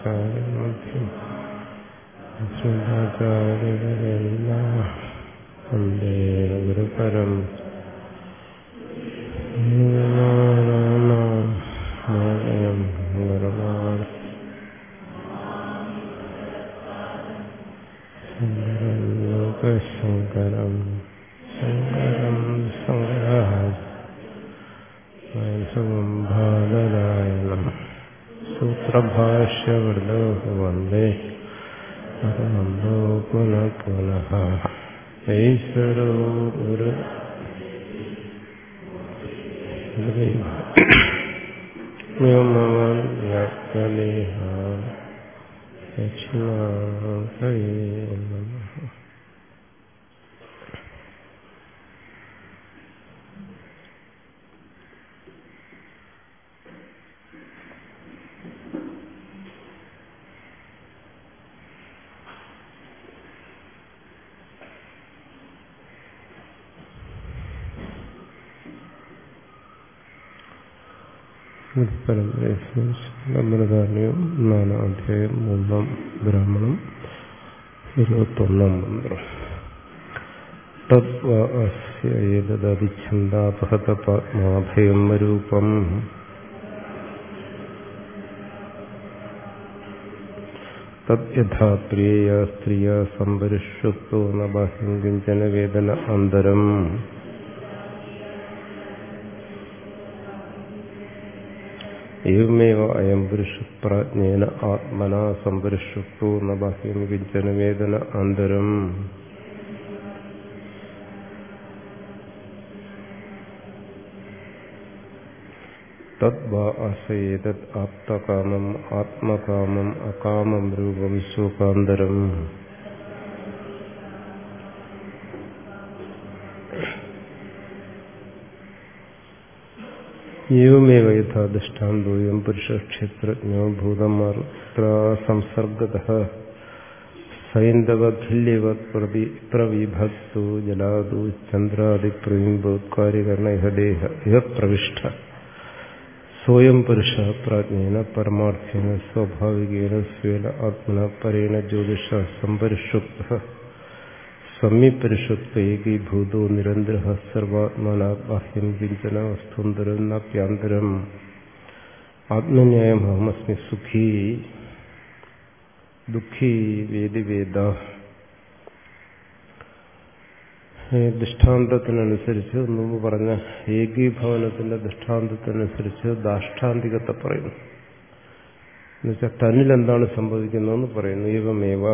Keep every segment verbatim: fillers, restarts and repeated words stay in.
ശങ്കരാചാര്യമധ്യം അസ്മദാചാര്യപര്യന്താ വന്ദേ ഗുരുപരം യം ഗുരുവായൂർ ശങ്കരം ലോകശങ്കരം ശങ്കരം സംഗ്രഹം ഭാരതായണം സൂത്രഭാഷ്യവൃതോ വന്ദേ വന്ദോ പുനഃ പുനഃ ഈശ്വരോ ഗുരു വ്യോമവാൻ വ്യാപ്തദേഹ ദക്ഷിണാമൂർത്തയേ നമഃ. പരമ്പരയും നാലാം അധ്യായം മൂന്നാം ബ്രാഹ്മണം ഇരുപത്തൊന്നാം മന്ത്രം. തദ്വാസ്യേതദഭിച്ഛന്ദാപഹതപാത്മാഭയം രൂപം തദ്യഥാ പ്രിയയാ സ്ത്രീയാ സംപരിഷ്യുക്തോ ന ബാഹ്യം കിഞ്ചന വേദന അന്തരം ഏവമേവ അയം പുരുഷപ്രാജ്ഞേന ആത്മനാ സംപരിഷ്യുക്തോ ന ബാഹ്യം കിഞ്ചന വേദന അന്തരം. തദ്വാ ആശയേതദ് ആപ്തകാമം ആത്മകാമം അകാമം രൂപം ശോകാന്തരം. ഏവമേവ യഥാ ദൃഷ്ടാന്തോയം പുരുഷക്ഷേത്രജ്ഞോ ഭൂതമാത്ര സംസർഗതഃ സൈന്ധവഖില്യവത് പ്രവിഭക്തോ ജലാദോ ചന്ദ്രാദിപ്രബിംബോത്കാര്യകരണ ഇഹ ദേഹ ഇഹ പ്രവിഷ്ട സ്വയം പുരുഷ പ്രാജ്ഞേന പരമാർത്ഥേന സ്വാഭാവികേന സ്വേന ആത്മന പരേണ ജ്യോതിഷ സംപരിഷ്യുക്തഃ സമ്യപരിഷുപ്ത ഏകീഭൂതോ നിരന്തരഃ സർവാത്മനാ ബാഹ്യം കിഞ്ചന വസ്തുന്തരം നാപ്യാന്തരം. ആത്മന്യായം അഹമസ്മി സുഖീ ദുഃഖീ വേദി വേദ. ദൃഷ്ടാന്തത്തിനനുസരിച്ച് മുമ്പ് പറഞ്ഞ ഏകീഭവനത്തിന്റെ ദൃഷ്ടാന്തത്തിനനുസരിച്ച് ദാഷ്ടാന്തികത്തെ പറയുന്നു. എന്നുവെച്ചാൽ തന്നിൽ എന്താണ് സംഭവിക്കുന്നതെന്ന് പറയുന്നു. ഏവമേവ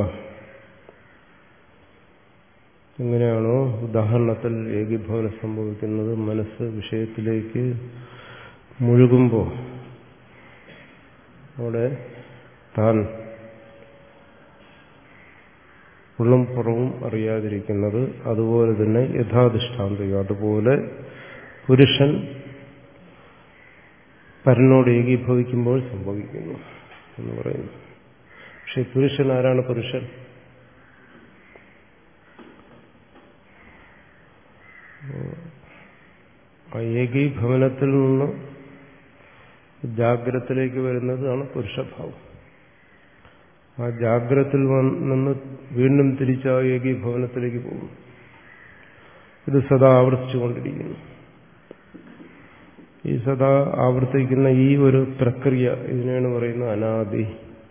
എങ്ങനെയാണോ ഉദാഹരണത്തിൽ ഏകീഭവനം സംഭവിക്കുന്നത്, മനസ്സ് വിഷയത്തിലേക്ക് മുഴുകുമ്പോൾ അവിടെ താൻ ഉള്ളും പുറവും അറിയാതിരിക്കുന്നത്, അതുപോലെ തന്നെ യഥാധിഷ്ഠാന്തിക, അതുപോലെ പുരുഷൻ പരനോട് ഏകീഭവിക്കുമ്പോൾ സംഭവിക്കുന്നു എന്ന് പറയുന്നു. പക്ഷെ പുരുഷൻ ആരാണ്? പുരുഷൻ ആ ഏകീഭവനത്തിൽ നിന്ന് ജാഗ്രതത്തിലേക്ക് വരുന്നതാണ് പുരുഷഭാവം. ആ ജാഗ്രതത്തിൽ നിന്ന് വീണ്ടും തിരിച്ച് ആ ഏകീഭവനത്തിലേക്ക് പോകും. ഇത് സദാ ആവർത്തിച്ചുകൊണ്ടിരിക്കുന്നു. ഈ സദാ ആവർത്തിക്കുന്ന ഈ ഒരു പ്രക്രിയ, ഇതിനെയാണ് പറയുന്നത് അനാദി.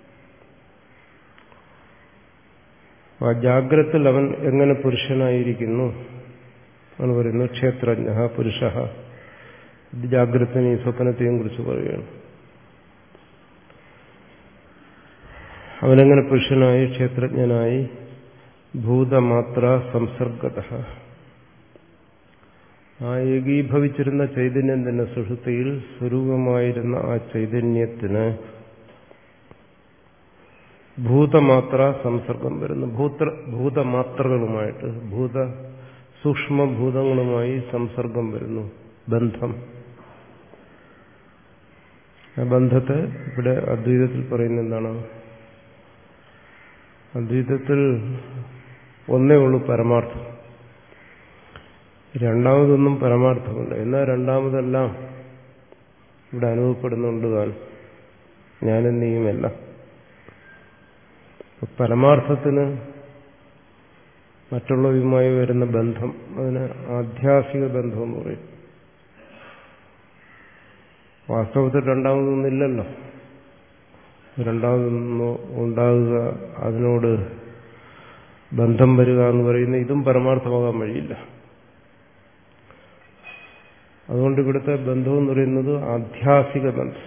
ആ ജാഗ്രതത്തിൽ അവൻ എങ്ങനെ പുരുഷനായിരിക്കുന്നു ആണ് പറയുന്നത്. ക്ഷേത്രജ്ഞ പുരുഷ. ഇത് ജാഗ്രതയും സ്വപ്നത്തെയും കുറിച്ച് പറയുകയാണ്. അവനെങ്ങനെ പുരുഷനായി ക്ഷേത്രജ്ഞനായി ഭൂതമാത്ര സംസർഗത. ആ ഏകീഭവിച്ചിരുന്ന ചൈതന്യം തന്നെ സുഷുപ്തിയിൽ സ്വരൂപമായിരുന്ന ആ ചൈതന്യത്തിന് ഭൂതമാത്ര സംസർഗം വരുന്നു. ഭൂത്ര ഭൂതമാത്രകളുമായിട്ട് ഭൂത സൂക്ഷ്മഭൂതങ്ങളുമായി സംസർഗം വരുന്നു, ബന്ധം. ആ ബന്ധത്തെ ഇവിടെ അദ്വൈതത്തിൽ പറയുന്ന എന്താണ്? അദ്വൈതത്തിൽ ഒന്നേ ഉള്ളൂ പരമാർത്ഥം, രണ്ടാമതൊന്നും പരമാർത്ഥമുണ്ട്. എന്നാൽ പരമാർത്ഥത്തിന് മറ്റുള്ളവയുമായി വരുന്ന ബന്ധം അതിന് ആധ്യാസിക ബന്ധം എന്ന് പറയും. വാസ്തവത്തിൽ രണ്ടാമതൊന്നില്ലല്ലോ. രണ്ടാമതൊന്നും ഉണ്ടാകുക, അതിനോട് ബന്ധം വരിക എന്ന് പറയുന്ന ഇതും പരമാർത്ഥമാകാൻ വഴിയില്ല. അതുകൊണ്ട് ഇവിടുത്തെ ബന്ധം എന്ന് പറയുന്നത് ആധ്യാസിക ബന്ധം.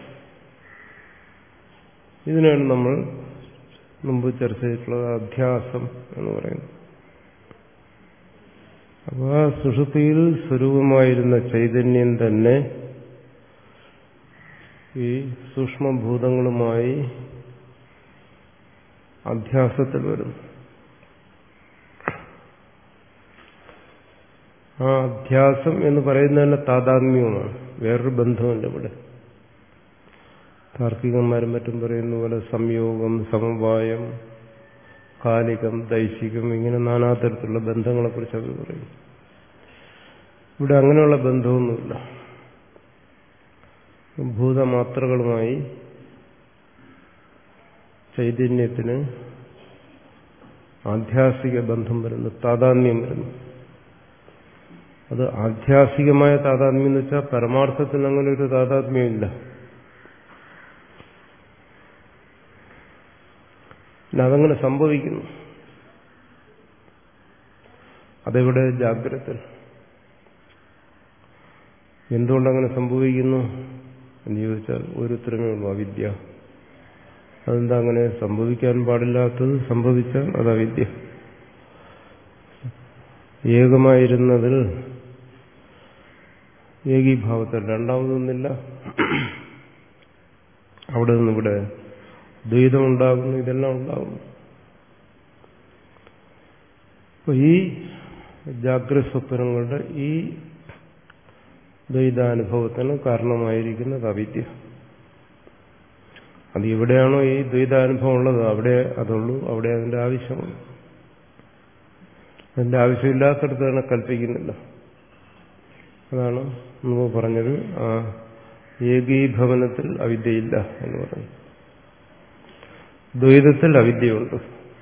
ഇതിനാണ് നമ്മൾ മുമ്പ് ചർച്ച ചെയ്തിട്ടുള്ളത് അധ്യാസം എന്ന് പറയുന്നത്. അപ്പോൾ ആ സുഷുപ്തിയിൽ സ്വരൂപമായിരുന്ന ചൈതന്യം തന്നെ ഈ സൂക്ഷ്മഭൂതങ്ങളുമായി അധ്യാസത്തിൽ വരുന്നു. ആ അധ്യാസം എന്ന് പറയുന്നതന്നെ താതാത്മ്യവുമാണ്, വേറൊരു ബന്ധമുണ്ട് ഇവിടെ. താർക്കികന്മാരും മറ്റും പറയുന്ന പോലെ സംയോഗം, സമവായം, കാലികം, ദൈശികം, ഇങ്ങനെ നാനാതരത്തിലുള്ള ബന്ധങ്ങളെക്കുറിച്ച് അവർ പറയും. ഇവിടെ അങ്ങനെയുള്ള ബന്ധമൊന്നുമില്ല. ഭൂതമാത്രകളുമായി ചൈതന്യത്തിന് ആധ്യാസിക ബന്ധം വരുന്നു, താതാത്മ്യം വരുന്നു. അത് ആധ്യാസികമായ താതാത്മ്യം എന്ന് വെച്ചാൽ പരമാർത്ഥത്തിന് അങ്ങനെ ഒരു താതാത്മ്യമില്ല. പിന്നെ അതങ്ങനെ സംഭവിക്കുന്നു. അതെവിടെ? ജാഗ്രത. എന്തുകൊണ്ടങ്ങനെ സംഭവിക്കുന്നു എന്ന് ചോദിച്ചാൽ ഒരു ഉത്തരമേ ഉള്ളൂ, അവിദ്യ. അതെന്താ അങ്ങനെ സംഭവിക്കാൻ പാടില്ലാത്തത്? സംഭവിച്ചാൽ അത് അവിദ്യ. ഏകമായിരുന്നതിൽ ഏകീഭാവത്തിൽ രണ്ടാമതൊന്നില്ല. അവിടെ നിന്നിവിടെ ദ്വൈതം ഉണ്ടാകുന്നു, ഇതെല്ലാം ഉണ്ടാകുന്നു. അപ്പൊ ഈ ജാഗ്രത സ്വപ്നങ്ങളുടെ ഈ ദ്വൈതാനുഭവത്തിന് കാരണമായിരിക്കുന്നത് അവിദ്യ. അത് എവിടെയാണോ ഈ ദ്വൈതാനുഭവം ഉള്ളത് അവിടെ അതുള്ളൂ, അവിടെ അതിന്റെ ആവശ്യമുള്ളൂ. അതിന്റെ ആവശ്യമില്ലാത്തടത്ത് തന്നെ കൽപ്പിക്കുന്നില്ല. അതാണ് നമ്മൾ പറഞ്ഞത്, ആ ഏകീഭവനത്തിൽ അവിദ്യയില്ല എന്ന് പറഞ്ഞു. ദ്വൈതത്തിൽ അവിദ്യയുണ്ട്.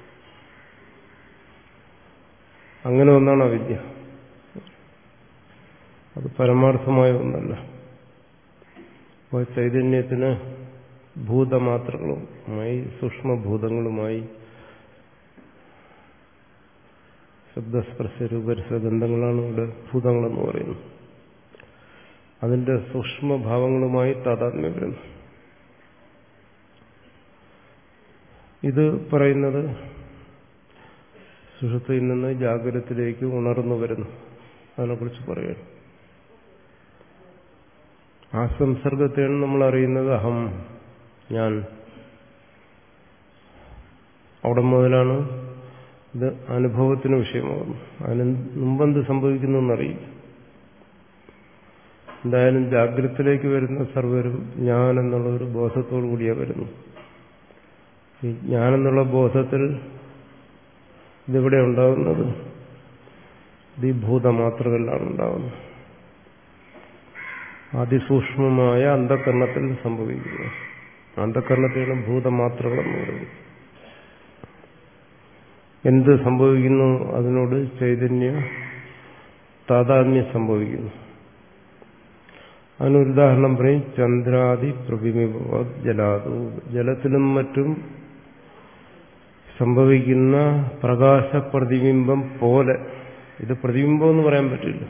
അങ്ങനെ ഒന്നാണ് അവിദ്യ. അത് പരമാർത്ഥമായ ഒന്നല്ല. അപ്പോൾ ചൈതന്യത്തിന് ഭൂതമാത്രകളുമായി സൂക്ഷ്മഭൂതങ്ങളുമായി ശബ്ദസ്പർശ രൂപരസഗന്ധങ്ങളാണ് ഇവിടെ ഭൂതങ്ങളെന്ന് പറയുന്നത്. അതിന്റെ സൂക്ഷ്മഭാവങ്ങളുമായി താതാത്മ്യം വരുന്നു. ഇത് പറയുന്നത് സുഷുപ്തിയിൽ നിന്ന് ജാഗ്രതത്തിലേക്ക് ഉണർന്നു വരുന്നു. അതിനെക്കുറിച്ച് പറയുന്നു. ആ സംസർഗത്തെയാണ് നമ്മൾ അറിയുന്നത് അഹം, ഞാൻ. അവിടെ മുതലാണ് ഇത് അനുഭവത്തിന് വിഷയമാകുന്നു. അതിന് മുമ്പെന്ത് സംഭവിക്കുന്നു എന്നറിയില്ല. എന്തായാലും ജാഗ്രതത്തിലേക്ക് വരുന്ന സർവരും ഞാൻ എന്നുള്ള ഒരു ബോധത്തോടു കൂടിയാ വരുന്നു. ഈ ഞാനെന്നുള്ള ബോധത്തിൽ ഇതിവിടെ ഉണ്ടാകുന്നത് ഇത് ഈ ഭൂതമാത്രകളിലാണ് ഉണ്ടാകുന്നത്. അതിസൂക്ഷ്മമായ അന്ധകരണത്തിൽ സംഭവിക്കുന്നു. അന്ധകരണത്തിലാണ് ഭൂതമാത്രകളെന്ന് പറയുന്നത്. എന്ത് സംഭവിക്കുന്നു? അതിനോട് ചൈതന്യ താതാത്മ്യം സംഭവിക്കുന്നു. അതിനൊരു ഉദാഹരണം പറയും, ചന്ദ്രാദി പ്രതിബിംബ ജലാതു. ജലത്തിലും മറ്റും സംഭവിക്കുന്ന പ്രകാശ പ്രതിബിംബം പോലെ. ഇത് പ്രതിബിംബം എന്ന് പറയാൻ പറ്റില്ല.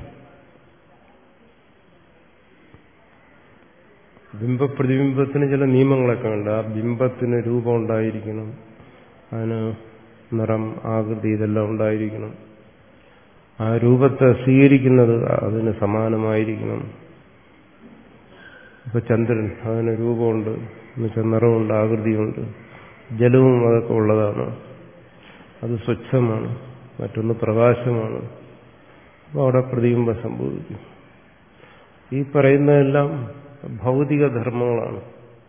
ബിംബപ്രതിബിംബത്തിന് ചില നിയമങ്ങളൊക്കെ ഉണ്ട്. ആ ബിംബത്തിന് രൂപം ഉണ്ടായിരിക്കണം, അതിന് നിറം, ആകൃതി, ഇതെല്ലാം ഉണ്ടായിരിക്കണം. ആ രൂപത്തെ സ്വീകരിക്കുന്നത് അതിന് സമാനമായിരിക്കണം. ഇപ്പൊ ചന്ദ്രൻ, അതിന് രൂപമുണ്ട്, എന്നുവെച്ചാൽ നിറമുണ്ട്, ആകൃതിയുണ്ട്. ജലവും അതൊക്കെ ഉള്ളതാണ്. അത് സ്വച്ഛമാണ്, മറ്റൊന്ന് പ്രകാശമാണ്. അപ്പോൾ അവിടെ പ്രതിബിംബം സംഭവിക്കും. ഈ പറയുന്നതെല്ലാം ഭൗതിക ധർമ്മങ്ങളാണ്.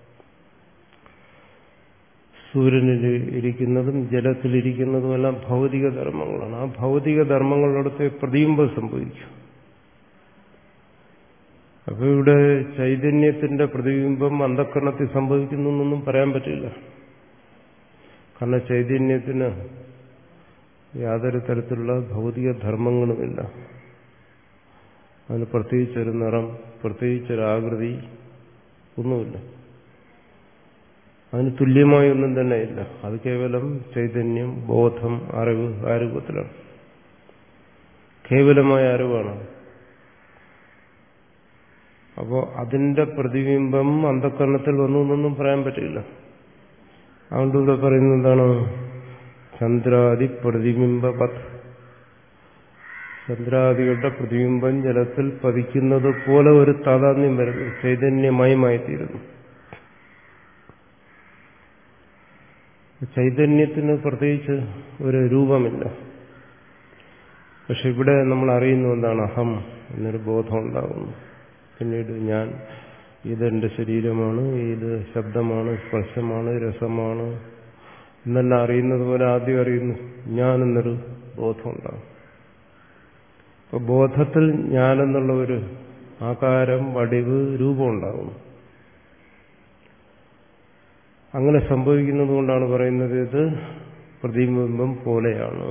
സൂര്യനിൽ ഇരിക്കുന്നതും ജലത്തിലിരിക്കുന്നതുമെല്ലാം ഭൗതിക ധർമ്മങ്ങളാണ്. ആ ഭൗതിക ധർമ്മങ്ങളിടത്ത് പ്രതിബിംബം സംഭവിക്കും. അപ്പോൾ ഇവിടെ ചൈതന്യത്തിന്റെ പ്രതിബിംബം അന്ധകരണത്തിൽ സംഭവിക്കുന്നു എന്നൊന്നും പറയാൻ പറ്റില്ല. കാരണം ചൈതന്യത്തിന് യാതൊരു തരത്തിലുള്ള ഭൗതിക ധർമ്മങ്ങളുമില്ല. അതിന് പ്രത്യേകിച്ചൊരു നിറം, പ്രത്യേകിച്ചൊരാകൃതി ഒന്നുമില്ല. അതിന് തുല്യമായ ഒന്നും തന്നെ ഇല്ല. അത് കേവലം ചൈതന്യം, ബോധം, അറിവ്, ആ രൂപത്തിലാണ്. കേവലമായ അറിവാണ്. അപ്പോ അതിന്റെ പ്രതിബിംബം അന്ധകരണത്തിൽ വന്നു എന്നൊന്നും പറയാൻ പറ്റില്ല. അതുകൊണ്ട് ഇവിടെ പറയുന്നത് എന്താണ്? ചന്ദ്രാദി പ്രതിബിംബവത്. ചന്ദ്രാദികളുടെ പ്രതിബിംബം ജലത്തിൽ പതിക്കുന്നത് പോലെ ഒരു താതാത്മ്യം വരുന്നു, ചൈതന്യമയമായിത്തീരുന്നു. ചൈതന്യത്തിന് പ്രത്യേകിച്ച് ഒരു രൂപമില്ല. പക്ഷെ ഇവിടെ നമ്മൾ അറിയുന്നു എന്താണ്? അഹം എന്നൊരു ബോധം ഉണ്ടാകുന്നു. പിന്നീട് ഞാൻ, ഇതെന്റെ ശരീരമാണ്, ഇത് ശബ്ദമാണ്, സ്പർശമാണ്, രസമാണ് എന്നെല്ലാം അറിയുന്നത് പോലെ ആദ്യം അറിയുന്നു ഞാനെന്നൊരു ബോധം ഉണ്ടാകും. അപ്പൊ ബോധത്തിൽ ഞാനെന്നുള്ള ഒരു ആകാരം, വടിവ്, രൂപം ഉണ്ടാകുന്നു. അങ്ങനെ സംഭവിക്കുന്നത് കൊണ്ടാണ് പറയുന്നത് ഇത് പ്രതിബിംബം പോലെയാണ്.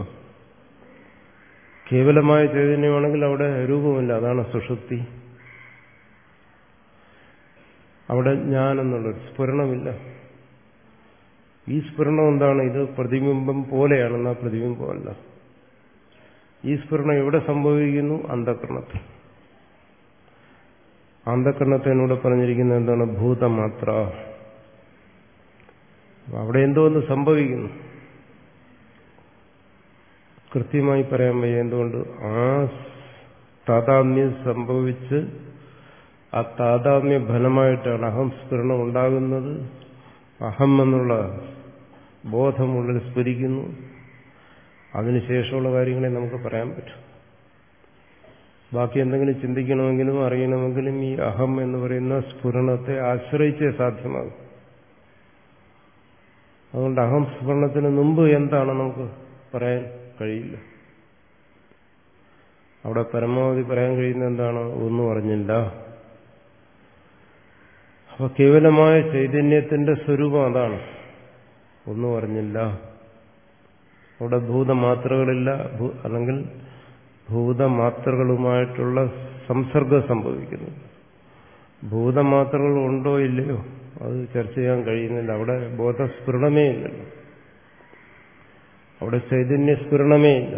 കേവലമായ ചൈതന്യമാണെങ്കിൽ അവിടെ രൂപമില്ല. അതാണ് സുഷുപ്തി. അവിടെ ഞാനെന്നുള്ളൊരു സ്ഫുരണമില്ല. ഈ സ്ഫുരണം എന്താണ്? ഇത് പ്രതിബിംബം പോലെയാണെന്നാ പ്രതിബിംബമല്ല. ഈ സ്ഫുരണം എവിടെ സംഭവിക്കുന്നു? അന്ധകരണത്തിൽ. അന്ധകരണത്തിനൂടെ പറഞ്ഞിരിക്കുന്നത് എന്താണ്? ഭൂതമാത്ര. അവിടെ എന്തോ ഒന്ന് സംഭവിക്കുന്നു. കൃത്യമായി പറയാൻ വയ്യ എന്തുകൊണ്ട്. ആ താതാത്മ്യം സംഭവിച്ച് ആ താതാത്മ്യ ഫലമായിട്ടാണ് അഹം സ്ഫുരണം ഉണ്ടാകുന്നത്. അഹം എന്നുള്ള ബോധമുള്ളിൽ സ്ഫുരിക്കുന്നു. അതിനുശേഷമുള്ള കാര്യങ്ങളെ നമുക്ക് പറയാൻ പറ്റും. ബാക്കി എന്തെങ്കിലും ചിന്തിക്കണമെങ്കിലും അറിയണമെങ്കിലും ഈ അഹം എന്ന് പറയുന്ന സ്ഫുരണത്തെ ആശ്രയിച്ചേ സാധ്യമാകും. അതുകൊണ്ട് അഹം സ്ഫുരണത്തിന് മുമ്പ് എന്താണ് നമുക്ക് പറയാൻ കഴിയില്ല. അവിടെ പരമാവധി പറയാൻ കഴിയുന്ന എന്താണ്? ഒന്നും അറിഞ്ഞില്ല. അപ്പൊ കേവലമായ ചൈതന്യത്തിന്റെ സ്വരൂപം അതാണ്. ഒന്നും അറിഞ്ഞില്ല. അവിടെ ഭൂതമാത്രകളില്ല, അല്ലെങ്കിൽ ഭൂതമാത്രകളുമായിട്ടുള്ള സംസർഗം സംഭവിക്കുന്നു. ഭൂതമാത്രകൾ ഉണ്ടോ ഇല്ലയോ അത് ചർച്ച ചെയ്യാൻ കഴിയുന്നില്ല. അവിടെ ബോധസ്ഫുരണമേ ഇല്ലല്ലോ. അവിടെ ചൈതന്യസ്ഫുരണമേ ഇല്ല.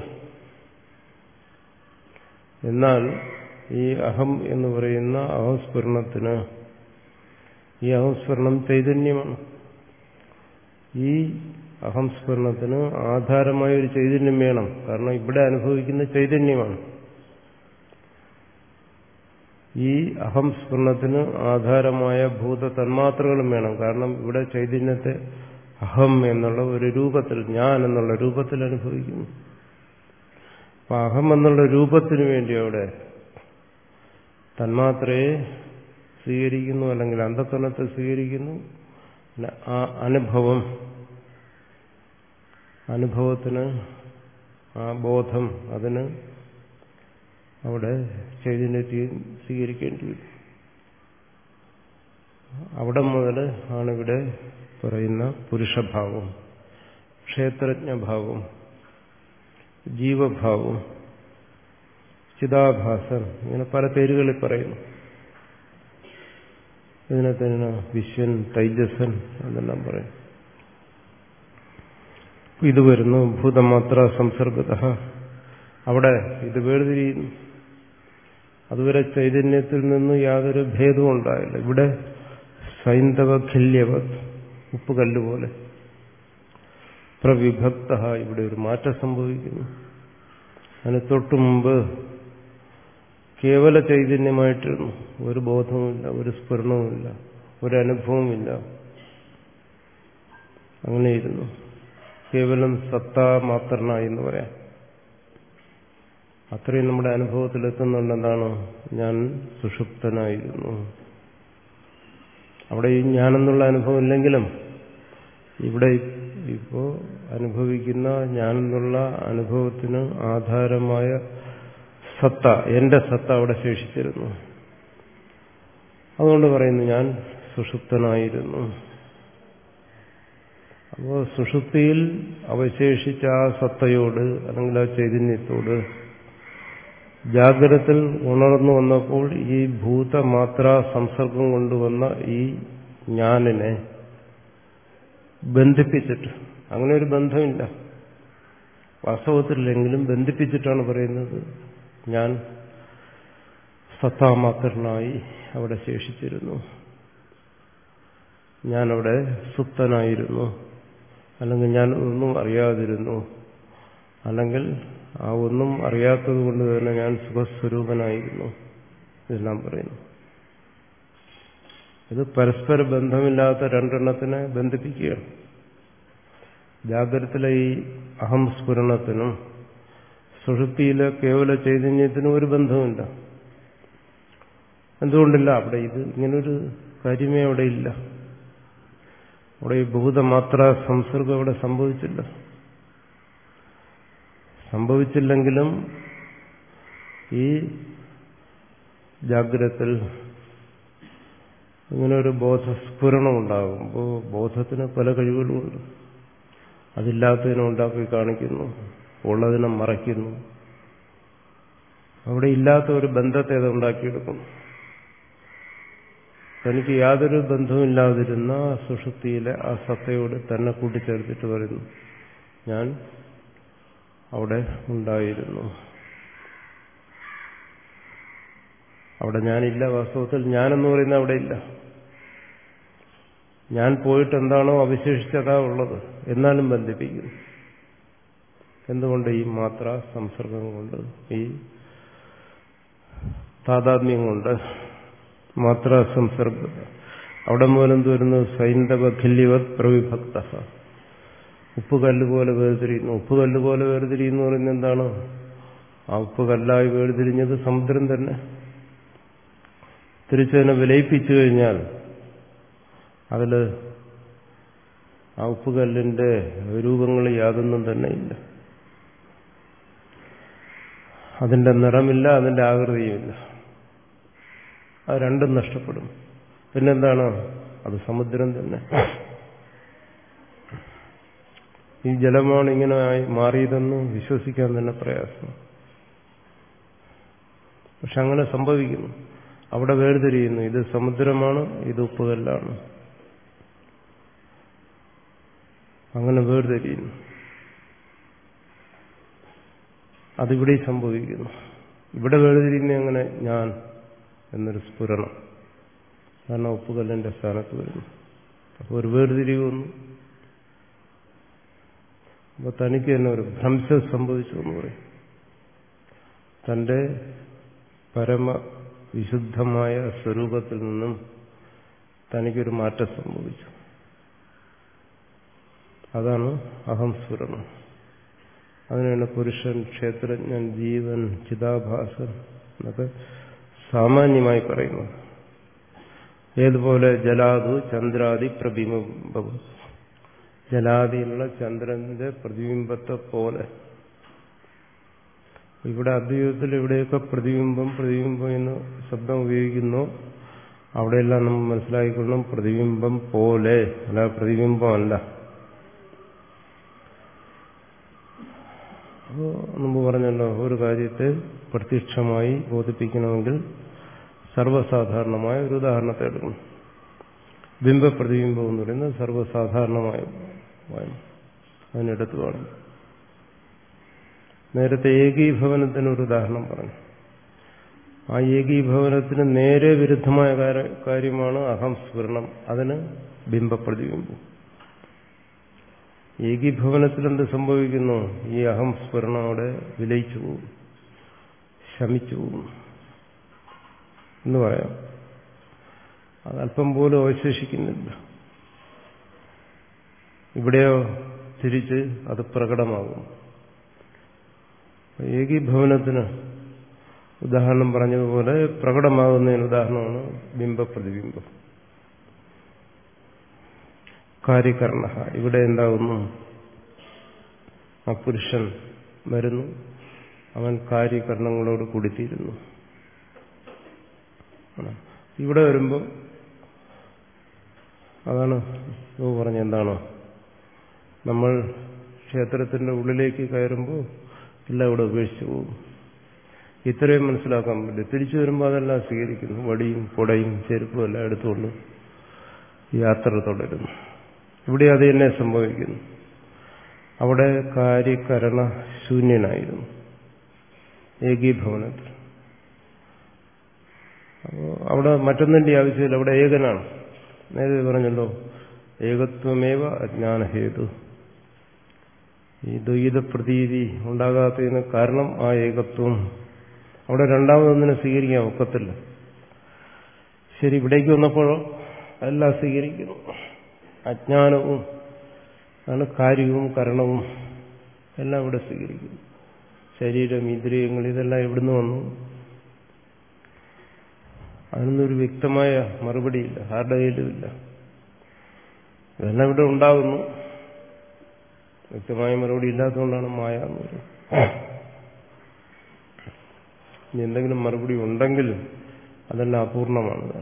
എന്നാൽ ഈ അഹം എന്ന് പറയുന്ന അഹംസ്ഫുരണത്തിന്, ഈ അഹംസ്ഫുരണം ചൈതന്യമാണ്. ഈ അഹംസ്ഫുരണത്തിന് ആധാരമായ ഒരു ചൈതന്യം വേണം. കാരണം ഇവിടെ അനുഭവിക്കുന്ന ചൈതന്യമാണ്. ഈ അഹംസ്ഫുരണത്തിന് ആധാരമായ ഭൂത തന്മാത്രകളും വേണം. കാരണം ഇവിടെ ചൈതന്യത്തെ അഹം എന്നുള്ള ഒരു രൂപത്തിൽ, ഞാൻ എന്നുള്ള രൂപത്തിൽ അനുഭവിക്കുന്നു. അപ്പൊ അഹം എന്നുള്ള രൂപത്തിന് വേണ്ടി അവിടെ തന്മാത്രയെ സ്വീകരിക്കുന്നു, അല്ലെങ്കിൽ അന്ധകരണത്തെ സ്വീകരിക്കുന്നു. ആ അനുഭവം, അനുഭവത്തിന് ആ ബോധം, അതിന് അവിടെ ചൈതന്യത്തെ സ്വീകരിക്കേണ്ടി വരും. അവിടെ മുതൽ ആണിവിടെ പറയുന്ന പുരുഷഭാവം, ക്ഷേത്രജ്ഞഭാവം, ജീവഭാവം, ചിദാഭാസൻ, ഇങ്ങനെ പല പേരുകളിൽ പറയുന്നു. ഇതിനെ തന്നെ വിശ്വൻ, തൈജസൻ എന്നെല്ലാം പറയും. ഇത് വരുന്നു ഭൂതമാത്ര സംസർഗത. അവിടെ ഇത് വേർതിരിയുന്നു. അതുവരെ ചൈതന്യത്തിൽ നിന്ന് യാതൊരു ഭേദവും ഉണ്ടായില്ല. ഇവിടെ സൈന്ധവ ഖില്യവ, ഉപ്പുകല്ലുപോലെ. പ്രവിഭക്ത, ഇവിടെ ഒരു മാറ്റം സംഭവിക്കുന്നു. അതിന് തൊട്ടു മുമ്പ് കേവല ചൈതന്യമായിട്ടിരുന്നു. ഒരു ബോധവുമില്ല, ഒരു സ്ഫുരണവുമില്ല, ഒരു അനുഭവമില്ല. അങ്ങനെയിരുന്നു. കേവലം സത്താ മാത്രനായി എന്ന് പറയാം. അത്രയും നമ്മുടെ അനുഭവത്തിലെത്തുന്നുണ്ട്. എന്താണ്? ഞാൻ സുഷുപ്തനായിരുന്നു. അവിടെ ഈ ഞാനെന്നുള്ള അനുഭവം ഇല്ലെങ്കിലും ഇവിടെ ഇപ്പോ അനുഭവിക്കുന്ന ഞാനെന്നുള്ള അനുഭവത്തിന് ആധാരമായ സത്ത, എന്റെ സത്ത അവിടെ ശേഷിച്ചിരുന്നു. അതുകൊണ്ട് പറയുന്നു ഞാൻ സുഷുപ്തനായിരുന്നു. അപ്പോൾ സുഷുപ്തിയിൽ അവശേഷിച്ച ആ സത്തയോട് അല്ലെങ്കിൽ ആ ചൈതന്യത്തോട് ജാഗ്രതത്തിൽ ഉണർന്നു വന്നപ്പോൾ ഈ ഭൂതമാത്രാ സംസർഗം കൊണ്ടുവന്ന ഈ ജ്ഞാനിനെ ബന്ധിപ്പിച്ചിട്ട്, അങ്ങനെ ഒരു ബന്ധമില്ല വാസ്തവത്തിലെങ്കിലും ബന്ധിപ്പിച്ചിട്ടാണ് പറയുന്നത്, ഞാൻ സത്താമാത്രനായി അവിടെ ശേഷിച്ചിരുന്നു, ഞാനവിടെ സുപ്തനായിരുന്നു, അല്ലെങ്കിൽ ഞാൻ ഒന്നും അറിയാതിരുന്നു, അല്ലെങ്കിൽ ആ ഒന്നും അറിയാത്തത് കൊണ്ട് തന്നെ ഞാൻ സുഖസ്വരൂപനായിരുന്നു, ഇതെല്ലാം പറയുന്നു. ഇത് പരസ്പര ബന്ധമില്ലാത്ത രണ്ടെണ്ണത്തിനെ ബന്ധിപ്പിക്കുകയാണ്. ജാഗ്രതത്തിലെ ഈ അഹം സ്ഫുരണത്തിനും സുഷുപ്തിയിലെ കേവല ചൈതന്യത്തിനും ഒരു ബന്ധവുമില്ല. എന്തുകൊണ്ടില്ല? അവിടെ ഇത് ഇങ്ങനൊരു കാര്യമേ അവിടെ ഇല്ല. അവിടെ ഈ ഭൂതമാത്ര സംസർഗം അവിടെ സംഭവിച്ചില്ല. സംഭവിച്ചില്ലെങ്കിലും ഈ ജാഗ്രതത്തിൽ ഇങ്ങനെ ഒരു ബോധസ്ഫുരണം ഉണ്ടാകുമ്പോൾ ബോധത്തിന് പല കഴിവുകളുമുണ്ട്. അതില്ലാത്തതിനെ ഉണ്ടാക്കി കാണിക്കുന്നു, ഉള്ളതിനെ മറയ്ക്കുന്നു. അവിടെ ഇല്ലാത്ത ഒരു ബന്ധത്തെ അത് ഉണ്ടാക്കിയെടുക്കുന്നു. തനിക്ക് യാതൊരു ബന്ധവുമില്ലാതിരുന്ന സുഷുപ്തിയിലെ ആ സത്തയോട് തന്നെ കൂട്ടിച്ചേർത്തിട്ട് പറയുന്നു, ഞാൻ അവിടെ ഉണ്ടായിരുന്നു. അവിടെ ഞാനില്ല. വാസ്തവത്തിൽ ഞാനെന്ന് പറയുന്ന അവിടെ ഇല്ല. ഞാൻ പോയിട്ട് എന്താണോ അവശേഷിച്ചതാ ഉള്ളത്, എന്നാലും ബന്ധിപ്പിക്കുന്നു. എന്തുകൊണ്ട്? ഈ മാത്ര സംസർഗം കൊണ്ട്, ഈ താതാത്മ്യം കൊണ്ട്. മാത്ര സംസർഗം അവിടെ മൂലം വരുന്നു സൈന്ധവ ഖില്യവത് പ്രവിഭക്ത. ഉപ്പുകല്ല് പോലെ വേർതിരിയുന്നു. ഉപ്പുകല്ല് പോലെ വേർതിരിയുന്നു പറയുന്നത് എന്താണ്? ആ ഉപ്പുകല്ലായി വേർതിരിഞ്ഞത് സമുദ്രം തന്നെ. തിരിച്ചതിനെ വിലയിപ്പിച്ചു കഴിഞ്ഞാൽ അതിൽ ആ ഉപ്പുകല്ലിന്റെ രൂപങ്ങൾ യാതൊന്നും തന്നെ ഇല്ല. അതിന്റെ നിറമില്ല, അതിന്റെ ആകൃതിയുമില്ല. അത് രണ്ടും നഷ്ടപ്പെടും. പിന്നെന്താണ്? അത് സമുദ്രം തന്നെ. ഈ ജലമാണ് ഇങ്ങനെ മാറിയതെന്ന് വിശ്വസിക്കാൻ തന്നെ പ്രയാസം. പക്ഷെ അങ്ങനെ സംഭവിക്കുന്നു. അവിടെ വേർതിരിയുന്നു. ഇത് സമുദ്രമാണ്, ഇത് ഉപ്പുകല്ലാണ്. അങ്ങനെ വേർതിരിയുന്നു. അതിവിടെ സംഭവിക്കുന്നു. ഇവിടെ വേർതിരിയുന്ന അങ്ങനെ ഞാൻ എന്നൊരു സ്ഫുരണം. കാരണം ഉപ്പുകല്ലിന്റെ സ്ഥാനത്ത് വരുന്നു. അപ്പോൾ ഒരു വേർതിരിവ് വന്നു. അപ്പോൾ തനിക്ക് തന്നെ ഒരു ഭ്രംശം സംഭവിച്ചു എന്ന് പറയും. തന്റെ പരമവിശുദ്ധമായ സ്വരൂപത്തിൽ നിന്നും തനിക്കൊരു മാറ്റം സംഭവിച്ചു. അതാണ് അഹംസ്ഫുരണം. അതിനാണ് പുരുഷൻ, ക്ഷേത്രജ്ഞൻ, ജീവൻ, ചിതാഭാസൻ എന്നൊക്കെ സാമാന്യമായി പറയുന്നത്. ഏതുപോലെ ജലാദു ചന്ദ്രാദി പ്രതിബിംബം, ജലാദിയിലുള്ള ചന്ദ്രന്റെ പ്രതിബിംബത്തെ പോലെ. ഇവിടെ അദ്വൈതത്തിൽ എവിടെയൊക്കെ പ്രതിബിംബം പ്രതിബിംബം എന്ന് ശബ്ദം ഉപയോഗിക്കുന്നു, അവിടെയെല്ലാം നമ്മൾ മനസ്സിലാക്കിക്കൊള്ളും പ്രതിബിംബം പോലെ, അല്ല പ്രതിബിംബമല്ല. അപ്പോൾ മുമ്പ് പറഞ്ഞല്ലോ, ഒരു കാര്യത്തെ പ്രത്യക്ഷമായി ബോധിപ്പിക്കണമെങ്കിൽ സർവ്വസാധാരണമായ ഒരു ഉദാഹരണത്തെ എടുക്കണം. ബിംബപ്രതിബിംബം എന്ന് പറയുന്നത് സർവ്വസാധാരണമായ അതിനെടുത്ത് കാണും. നേരത്തെ ഏകീഭവനത്തിന് ഒരു ഉദാഹരണം പറഞ്ഞു. ആ ഏകീഭവനത്തിന് നേരെ വിരുദ്ധമായ കാര്യമാണ് അഹംസ്ഫുരണം. അതിന് ബിംബപ്രതിബിംബം. ഏകീഭവനത്തിൽ എന്ത് സംഭവിക്കുന്നു? ഈ അഹംസ്ഫുരണം അവിടെ വിലയിച്ചു പോകും, ശമിച്ചു പോകും എന്ന് പറയാം. അതല്പം പോലും അവശേഷിക്കുന്നില്ല. ഇവിടെയോ തിരിച്ച് അത് പ്രകടമാകും. ഏകീഭവനത്തിന് ഉദാഹരണം പറഞ്ഞതുപോലെ പ്രകടമാകുന്നതിന് ഉദാഹരണമാണ് ബിംബപ്രതിബിംബം. കാര്യകരണ, ഇവിടെ എന്താകുന്നു? ആ പുരുഷൻ വരുന്നു, അവൻ കാര്യകരണങ്ങളോട് കൂടിത്തീരുന്നു. ഇവിടെ വരുമ്പോൾ അതാണ് പറഞ്ഞ എന്താണോ നമ്മൾ ക്ഷേത്രത്തിന്റെ ഉള്ളിലേക്ക് കയറുമ്പോൾ എല്ലാം ഇവിടെ ഉപേക്ഷിച്ചു പോകും. ഇത്രയും മനസ്സിലാക്കാൻ പറ്റും. തിരിച്ചു വരുമ്പോൾ അതെല്ലാം സ്വീകരിക്കുന്നു. വടിയും കുടയും ചെരുപ്പും എല്ലാം എടുത്തുകൊണ്ട് യാത്ര തുടരുന്നു. ഇവിടെ അത് തന്നെ സംഭവിക്കുന്നു. അവിടെ കാര്യകരണ ശൂന്യനായിരുന്നു ഏകീഭവനത്തിൽ. അപ്പോൾ അവിടെ മറ്റൊന്നിന്റെ ആവശ്യമില്ല. അവിടെ ഏകനാണ്. നേരത്തെ പറഞ്ഞല്ലോ, ഏകത്വമേവ അജ്ഞാനഹേതു. ഈ ദ്വൈത പ്രതീതി ഉണ്ടാകാത്തതിന് കാരണം ആ ഏകത്വം. അവിടെ രണ്ടാമതൊന്നിനെ സ്വീകരിക്കാൻ ഒക്കത്തില്ല. ശരി, ഇവിടേക്ക് വന്നപ്പോഴോ എല്ലാം സ്വീകരിക്കുന്നു. അജ്ഞാനവും ആണ് കാര്യവും കരണവും എല്ലാം ഇവിടെ സ്വീകരിക്കുന്നു. ശരീരം, ഇന്ദ്രിയങ്ങൾ, ഇതെല്ലാം എവിടുന്ന് വന്നു? അതിനൊന്നൊരു വ്യക്തമായ മറുപടിയില്ല, ആരുടെ കയ്യിലുമില്ല. ഇതെല്ലാം ഇവിടെ ഉണ്ടാകുന്നു. വ്യക്തമായ മറുപടി ഇല്ലാത്തതുകൊണ്ടാണ് മായ എന്ന് പറയുന്നത്. ഇനി എന്തെങ്കിലും മറുപടി ഉണ്ടെങ്കിൽ അതെല്ലാം അപൂർണമാണ്.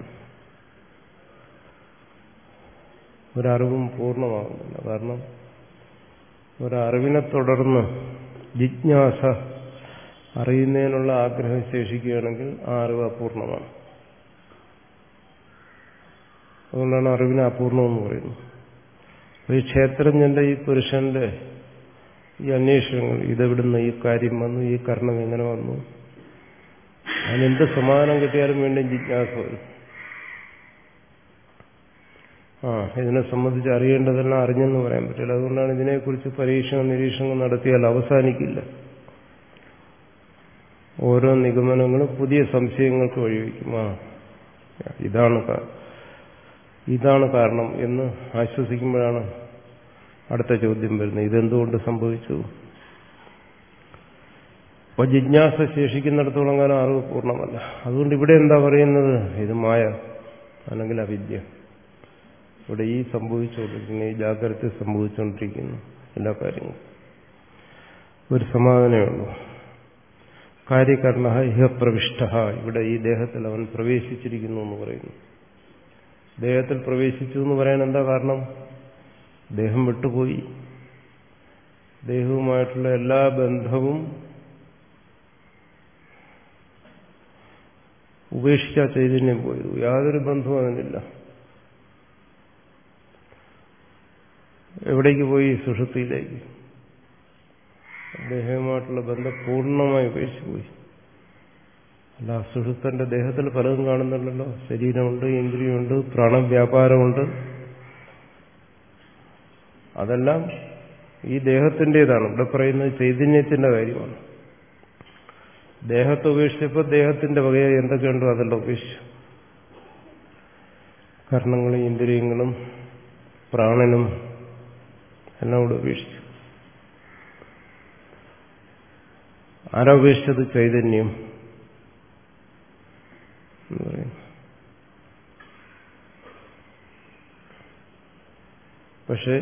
ഒരറിവും പൂർണ്ണമാകുന്നില്ല. കാരണം ഒരറിവിനെ തുടർന്ന് ജിജ്ഞാസ, അറിയുന്നതിനുള്ള ആഗ്രഹം ശേഷിക്കുകയാണെങ്കിൽ ആ അറിവ് അപൂർണമാണ്. അതുകൊണ്ടാണ് അറിവിനെ അപൂർണമെന്ന് പറയുന്നത്. ഈ ക്ഷേത്രജ്ഞന്റെ, ഈ പുരുഷന്റെ ഈ അന്വേഷണങ്ങൾ, ഇതെവിടുന്ന് ഈ കാര്യം വന്നു, ഈ കർണം എങ്ങനെ വന്നു, അതിനെന്ത് സമാധാനം കിട്ടിയാലും വേണ്ടി ജിജ്ഞാസ വരും. ആ ഇതിനെ സംബന്ധിച്ച് അറിയേണ്ടതെല്ലാം അറിഞ്ഞെന്ന് പറയാൻ പറ്റില്ല. അതുകൊണ്ടാണ് ഇതിനെക്കുറിച്ച് പരീക്ഷണ നിരീക്ഷണം നടത്തിയാൽ അവസാനിക്കില്ല. ഓരോ നിഗമനങ്ങളും പുതിയ സംശയങ്ങൾക്ക് വഴിവെക്കും. ആ ഇതാണ് ഇതാണ് കാരണം എന്ന് ആശ്വസിക്കുമ്പോഴാണ് അടുത്ത ചോദ്യം വരുന്നത്, ഇതെന്തുകൊണ്ട് സംഭവിച്ചു? അപ്പോൾ ജിജ്ഞാസ ശേഷിക്കുന്നിടത്തോളം കാലം അറിവ് പൂർണ്ണമല്ല. അതുകൊണ്ട് ഇവിടെ എന്താ പറയുന്നത്? ഇത് മായ അല്ലെങ്കിൽ അവിദ്യ. ഇവിടെ ഈ സംഭവിച്ചുകൊണ്ടിരിക്കുന്ന, ഈ ജാഗ്രത സംഭവിച്ചുകൊണ്ടിരിക്കുന്നു എല്ലാ കാര്യങ്ങളും. ഒരു സമാധാനമേ ഉള്ളൂ. കാര്യകരണ ഇഹ പ്രവിഷ്ട, ഇവിടെ ഈ ദേഹത്തിൽ അവൻ പ്രവേശിച്ചിരിക്കുന്നു എന്ന് പറയുന്നു. ദേഹത്തിൽ പ്രവേശിച്ചു എന്ന് പറയാൻ എന്താ കാരണം? ദേഹം വിട്ടുപോയി. ദേഹവുമായിട്ടുള്ള എല്ലാ ബന്ധവും ഉപേക്ഷിച്ച ചൈതന്യം പോയി. യാതൊരു ബന്ധവും അതിനില്ല. എവിടേക്ക് പോയി? സുഷുപ്തിയിലേക്ക്. ദേഹവുമായിട്ടുള്ള ബന്ധം പൂർണ്ണമായി ഉപേക്ഷിച്ചു പോയി. അല്ല, സുഷുപ്തന്റെ ദേഹത്തിൽ പലതും കാണുന്നുണ്ടല്ലോ. ശരീരമുണ്ട്, ഇന്ദ്രിയമുണ്ട്, പ്രാണവ്യാപാരമുണ്ട്. അതെല്ലാം ഈ ദേഹത്തിൻ്റെതാണ്. ഇവിടെ പറയുന്നത് ചൈതന്യത്തിന്റെ കാര്യമാണ്. ദേഹത്തെ ഉപേക്ഷിച്ചപ്പോൾ ദേഹത്തിന്റെ വകയായി എന്തൊക്കെയുണ്ടോ അതെല്ലാം ഉപേക്ഷിച്ചു. കർണങ്ങളും ഇന്ദ്രിയങ്ങളും പ്രാണനും എല്ലാം കൂടെ ഉപേക്ഷിച്ചു. ആരാ ഉപേക്ഷിച്ചത്? ചൈതന്യം എന്ന് പറയുന്നു. പക്ഷേ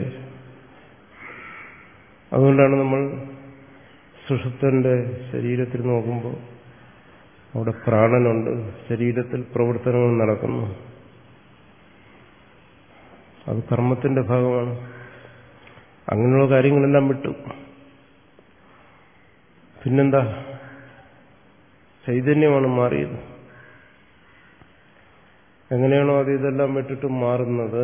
അതുകൊണ്ടാണ് നമ്മൾ സുഷുപ്തന്റെ ശരീരത്തിൽ നോക്കുമ്പോൾ അവിടെ പ്രാണനുണ്ട്, ശരീരത്തിൽ പ്രവർത്തനങ്ങൾ നടക്കുന്നു. അത് കർമ്മത്തിന്റെ ഭാഗമാണ്. അങ്ങനെയുള്ള കാര്യങ്ങളെല്ലാം വിട്ടു. പിന്നെന്താ? ചൈതന്യമാണ് മാറിയത്. എങ്ങനെയാണോ അത് ഇതെല്ലാം വിട്ടിട്ട് മാറുന്നത്?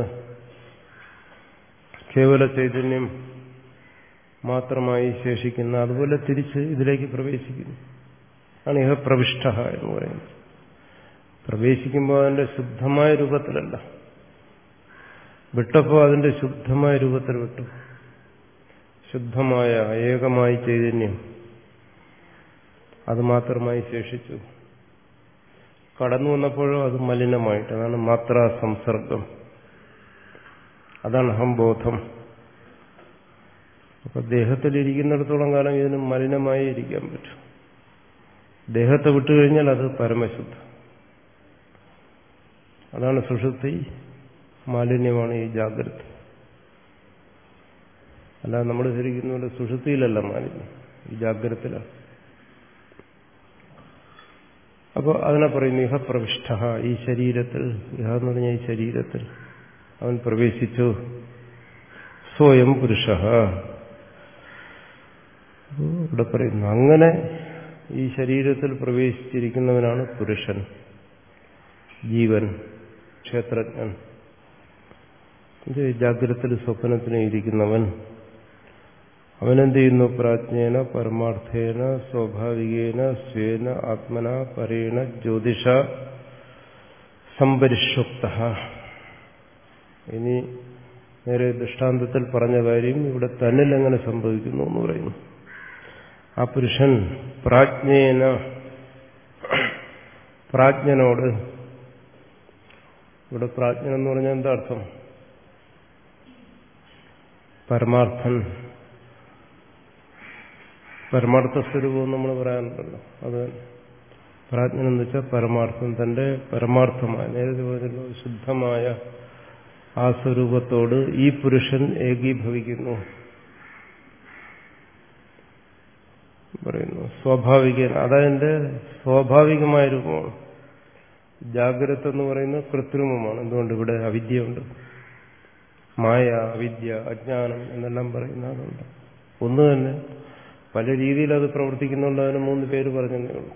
കേവല ചൈതന്യം മാത്രമായി ശേഷിക്കുന്ന, അതുപോലെ തിരിച്ച് ഇതിലേക്ക് പ്രവേശിക്കുന്നു. ആണ് ഇഹ പ്രവിഷ്ട എന്ന് പറയുന്നത്. പ്രവേശിക്കുമ്പോൾ അതിന്റെ ശുദ്ധമായ രൂപത്തിലല്ല, വിട്ടപ്പോൾ അതിന്റെ ശുദ്ധമായ രൂപത്തിൽ വിട്ടു. ശുദ്ധമായ ഏകമായ ചൈതന്യം അത് മാത്രമായി ശേഷിച്ചു. കടന്നു വന്നപ്പോഴോ അത് മലിനമായിട്ട്. അതാണ് മാത്രാ സംസർഗം. അതാണ് അഹംബോധം. അപ്പൊ ദേഹത്തിലിരിക്കുന്നിടത്തോളം കാലം ഇതിന് മലിനമായി ഇരിക്കാൻ പറ്റും. ദേഹത്തെ വിട്ടുകഴിഞ്ഞാൽ അത് പരമശുദ്ധം. അതാണ് സുഷുപ്തി. മാലിന്യമാണ് ഈ ജാഗ്രത. അല്ലാതെ നമ്മൾ ധരിക്കുന്ന സുഷുപ്തിയിലല്ല മാലിന്യം, ഈ ജാഗ്രതയിലാണ്. അപ്പോൾ അതിനെ പറയുന്നു ഇഹ പ്രവിഷ്ട, ഈ ശരീരത്തിൽ. ഇഹ എന്ന് പറഞ്ഞാൽ ഈ ശരീരത്തിൽ അവൻ പ്രവേശിച്ചു. സ്വയം പുരുഷ. ഇവിടെ പറയുന്നു അങ്ങനെ ഈ ശരീരത്തിൽ പ്രവേശിച്ചിരിക്കുന്നവനാണ് പുരുഷൻ, ജീവൻ, ക്ഷേത്രജ്ഞൻ. ഇത് ജാഗ്രതത്തിൽ സ്വപ്നത്തിന് ഇരിക്കുന്നവൻ. അവനെന്ത് ചെയ്യുന്നു? പ്രാജ്ഞേന പരമാർത്ഥേന സ്വാഭാവികേന സ്വേന ആത്മന പരേണ ജ്യോതിഷ സംപരിഷുപ്ത. ഇനി നേരെ ദൃഷ്ടാന്തത്തിൽ പറഞ്ഞ കാര്യം ഇവിടെ തന്നിൽ എങ്ങനെ സംഭവിക്കുന്നു എന്ന് പറയുന്നു. ആ പുരുഷൻ പ്രാജ്ഞേന, പ്രാജ്ഞനോട്, ഇവിടെ പ്രാജ്ഞൻ എന്ന് പറഞ്ഞാൽ എന്താ അർത്ഥം? പരമാർത്ഥൻ, പരമാർത്ഥ സ്വരൂപം നമ്മൾ പറയാനുണ്ടല്ലോ. അത് പ്രാജ്ഞൻ എന്ന് വെച്ചാൽ പരമാർത്ഥം, തന്റെ പരമാർത്ഥമായ, നേരത്തെ പറഞ്ഞല്ലോ, ശുദ്ധമായ ആ സ്വരൂപത്തോട് ഈ പുരുഷൻ ഏകീഭവിക്കുന്നു പറയുന്നു. സ്വാഭാവിക, അതതിന്റെ സ്വാഭാവികമായ രൂപമാണ്. ജാഗ്രത എന്ന് പറയുന്നത് കൃത്രിമമാണ്. എന്തുകൊണ്ട്? ഇവിടെ അവിദ്യയുണ്ട്, മായ, അവിദ്യ, അജ്ഞാനം എന്നെല്ലാം പറയുന്ന അതുണ്ട്. ഒന്ന് തന്നെ പല രീതിയിൽ അത് പ്രവർത്തിക്കുന്നുണ്ട്. അതിന് മൂന്ന് പേര് പറഞ്ഞതേ ഉള്ളൂ.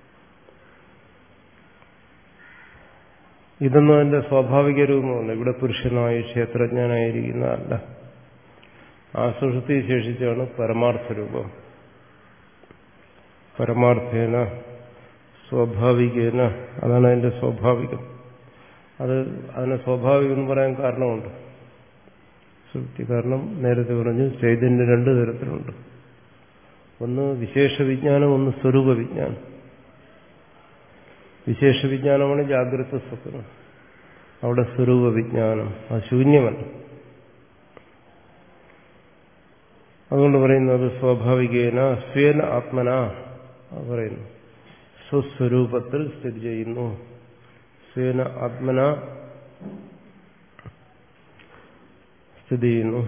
ഇതൊന്നും അതിന്റെ സ്വാഭാവിക രൂപമല്ല. ഇവിടെ പുരുഷനായി ക്ഷേത്രജ്ഞനായിരിക്കുന്നതല്ല. ആ സുഷുപ്തി ശേഷിച്ചാണ് പരമാർത്ഥ രൂപം. പരമാർത്ഥേന സ്വാഭാവികേന, അതാണ് അതിന്റെ സ്വാഭാവികം. അത് അതിനെ സ്വാഭാവികം എന്ന് പറയാൻ കാരണമുണ്ട്. സുഷുപ്തി കാരണം നേരത്തെ പറഞ്ഞു ചൈതന്യം രണ്ടു തരത്തിലുണ്ട്. ഒന്ന് വിശേഷ വിജ്ഞാനം, ഒന്ന് സ്വരൂപ വിജ്ഞാനം. വിശേഷ വിജ്ഞാനമാണ് ജാഗ്രത സ്വപ്നം. അവിടെ സ്വരൂപ വിജ്ഞാനം, അത് ശൂന്യമല്ല. അതുകൊണ്ട് പറയുന്നത് സ്വാഭാവികേന സ്വേന ആത്മന പറയുന്നു. സ്വസ്വരൂപത്തിൽ സ്ഥിതി ചെയ്യുന്നു. സ്വേന ആത്മന സ്ഥിതി ചെയ്യുന്നു.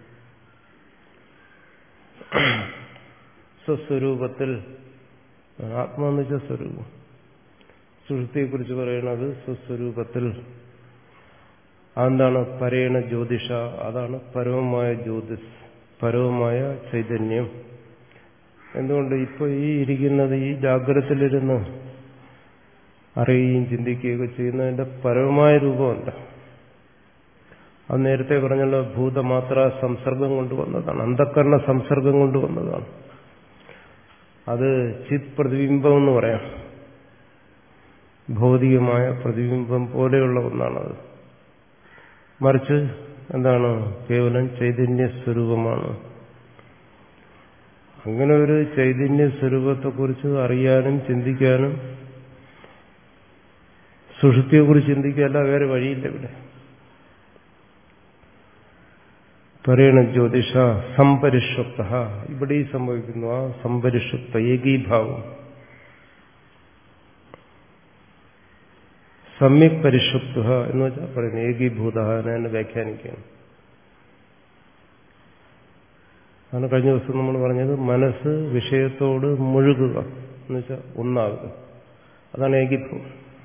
സ്വസ്വരൂപത്തിൽ, ആത്മാന്ന് വെച്ചാൽ സ്വരൂപം. സുഷുപ്തിയെക്കുറിച്ച് പറയുന്നത് സ്വസ്വരൂപത്തിൽ. അതെന്താണ്? പരേണ ജ്യോതിഷ, അതാണ് പരമമായ ജ്യോതിസ്, പരമമായ ചൈതന്യം. എന്തുകൊണ്ട്? ഇപ്പോൾ ഈ ഇരിക്കുന്നത്, ഈ ജാഗ്രതത്തിലിരുന്ന് അറിയുകയും ചിന്തിക്കുകയൊക്കെ ചെയ്യുന്നതിന്റെ പരമമായ രൂപമല്ല. അത് നേരത്തെ പറഞ്ഞല്ലോ, ഭൂതമാത്ര സംസർഗം കൊണ്ടുവന്നതാണ്, അന്ധക്കരണ സംസർഗം കൊണ്ടുവന്നതാണ്. അത് ചിത് പ്രതിബിംബം എന്ന് പറയാം. ഭൗതികമായ പ്രതിബിംബം പോലെയുള്ള ഒന്നാണത്. മറിച്ച് എന്താണ്? കേവലം ചൈതന്യ സ്വരൂപമാണ്. അങ്ങനെ ഒരു ചൈതന്യ സ്വരൂപത്തെക്കുറിച്ച് അറിയാനും ചിന്തിക്കാനും, സുഷുപ്തിയെക്കുറിച്ച് ചിന്തിക്കാനല്ല വേറെ വഴിയില്ല ഇവിടെ. പരേണ ജ്യോതിഷ സംപരിഷുപ്ത, ഇവിടെ ഈ സംഭവിക്കുന്നു ആ സംപരിഷുപ്ത ഏകീഭാവം. സമ്യക് പരിഷുപ്ത എന്ന് വെച്ചാൽ പറയുന്നത് ഏകീഭൂത എന്നെ വ്യാഖ്യാനിക്കുകയാണ്. അതാണ് കഴിഞ്ഞ ദിവസം നമ്മൾ പറഞ്ഞത്, മനസ്സ് വിഷയത്തോട് മുഴുകുക എന്ന് വെച്ചാൽ ഒന്നാകുക. അതാണ് ഏകീഭൂതം.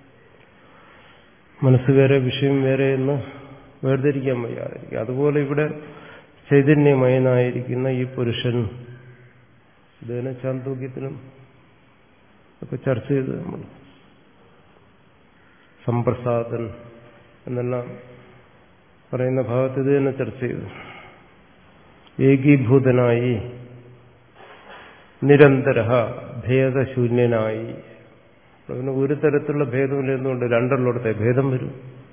മനസ്സ് വേറെ, വിഷയം വേറെ എന്ന് വേർതിരിക്കാൻ വയ്യാതിരിക്കുക. അതുപോലെ ഇവിടെ ചൈതന്യമയനായിരിക്കുന്ന ഈ പുരുഷൻ, ഇതിനെ ചാന്തോക്യത്തിലും ഒക്കെ ചർച്ച ചെയ്ത് നമ്മൾ സംപ്രസാദൻ എന്നെല്ലാം പറയുന്ന ഭാഗത്ത് ഇത് തന്നെ ചർച്ച ചെയ്തു. ഏകീഭൂതനായി, നിരന്തര ഭേദശൂന്യനായി. പിന്നെ ഒരു തരത്തിലുള്ള ഭേദമില്ല. എന്തുകൊണ്ട്? രണ്ടുള്ളിടത്തെ ഭേദം വരും.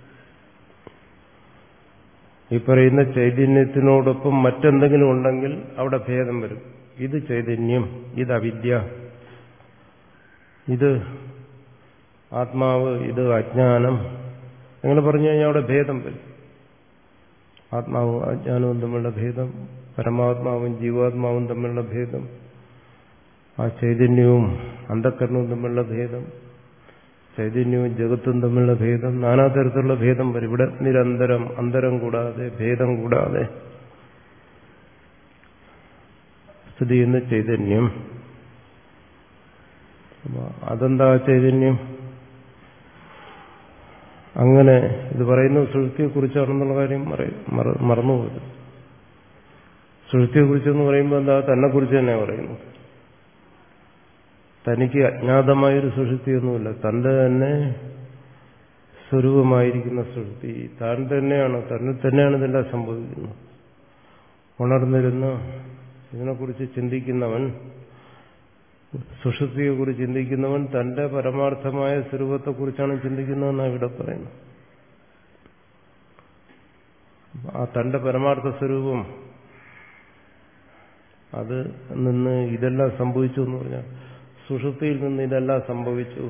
ഈ പറയുന്ന ചൈതന്യത്തിനോടൊപ്പം മറ്റെന്തെങ്കിലും ഉണ്ടെങ്കിൽ അവിടെ ഭേദം വരും. ഇത് ചൈതന്യം, ഇത് അവിദ്യ, ഇത് ആത്മാവ്, ഇത് അജ്ഞാനം. അങ്ങനെ പറഞ്ഞു കഴിഞ്ഞാൽ അവിടെ ഭേദം വരും. ആത്മാവും അജ്ഞാനവും തമ്മിലുള്ള ഭേദം, പരമാത്മാവും ജീവാത്മാവും തമ്മിലുള്ള ഭേദം, ആ ചൈതന്യവും അന്ധക്കരണവും തമ്മിലുള്ള ഭേദം, ചൈതന്യവും ജഗത്തും തമ്മിലുള്ള ഭേദം, നാനാതരത്തിലുള്ള ഭേദം വരും. ഇവിടെ നിരന്തരം, അന്തരം കൂടാതെ, ഭേദം കൂടാതെ സ്ഥിതി ചെയ്യുന്ന ചൈതന്യം. അതെന്താ ചൈതന്യം? അങ്ങനെ ഇത് പറയുന്ന സുഷുപ്തിയെ കുറിച്ചാണെന്നുള്ള കാര്യം മറന്നുപോയത്. സുഷുപ്തിയെക്കുറിച്ചെന്ന് പറയുമ്പോൾ എന്താ തന്നെക്കുറിച്ച് തന്നെ പറയുന്നു. തനിക്ക് അജ്ഞാതമായൊരു സുഷുപ്തിയൊന്നുമില്ല, തന്റെ തന്നെ സ്വരൂപമായിരിക്കുന്ന സുഷുപ്തി. താൻ തന്നെയാണ്, തന്നിൽ തന്നെയാണ് ഇതെല്ലാം സംഭവിക്കുന്നത്. ഉണർന്നിരുന്ന് ഇതിനെക്കുറിച്ച് ചിന്തിക്കുന്നവൻ, സുഷുപ്തിയെക്കുറിച്ച് ചിന്തിക്കുന്നവൻ തന്റെ പരമാർത്ഥമായ സ്വരൂപത്തെക്കുറിച്ചാണ് ചിന്തിക്കുന്നതെന്നാണ് ഇവിടെ പറയുന്നത്. ആ തന്റെ പരമാർത്ഥ സ്വരൂപം അത് നിന്ന് ഇതെല്ലാം സംഭവിച്ചു എന്ന് പറഞ്ഞാൽ, സുഷുപ്തിയിൽ നിന്ന് ഇതെല്ലാം സംഭവിച്ചു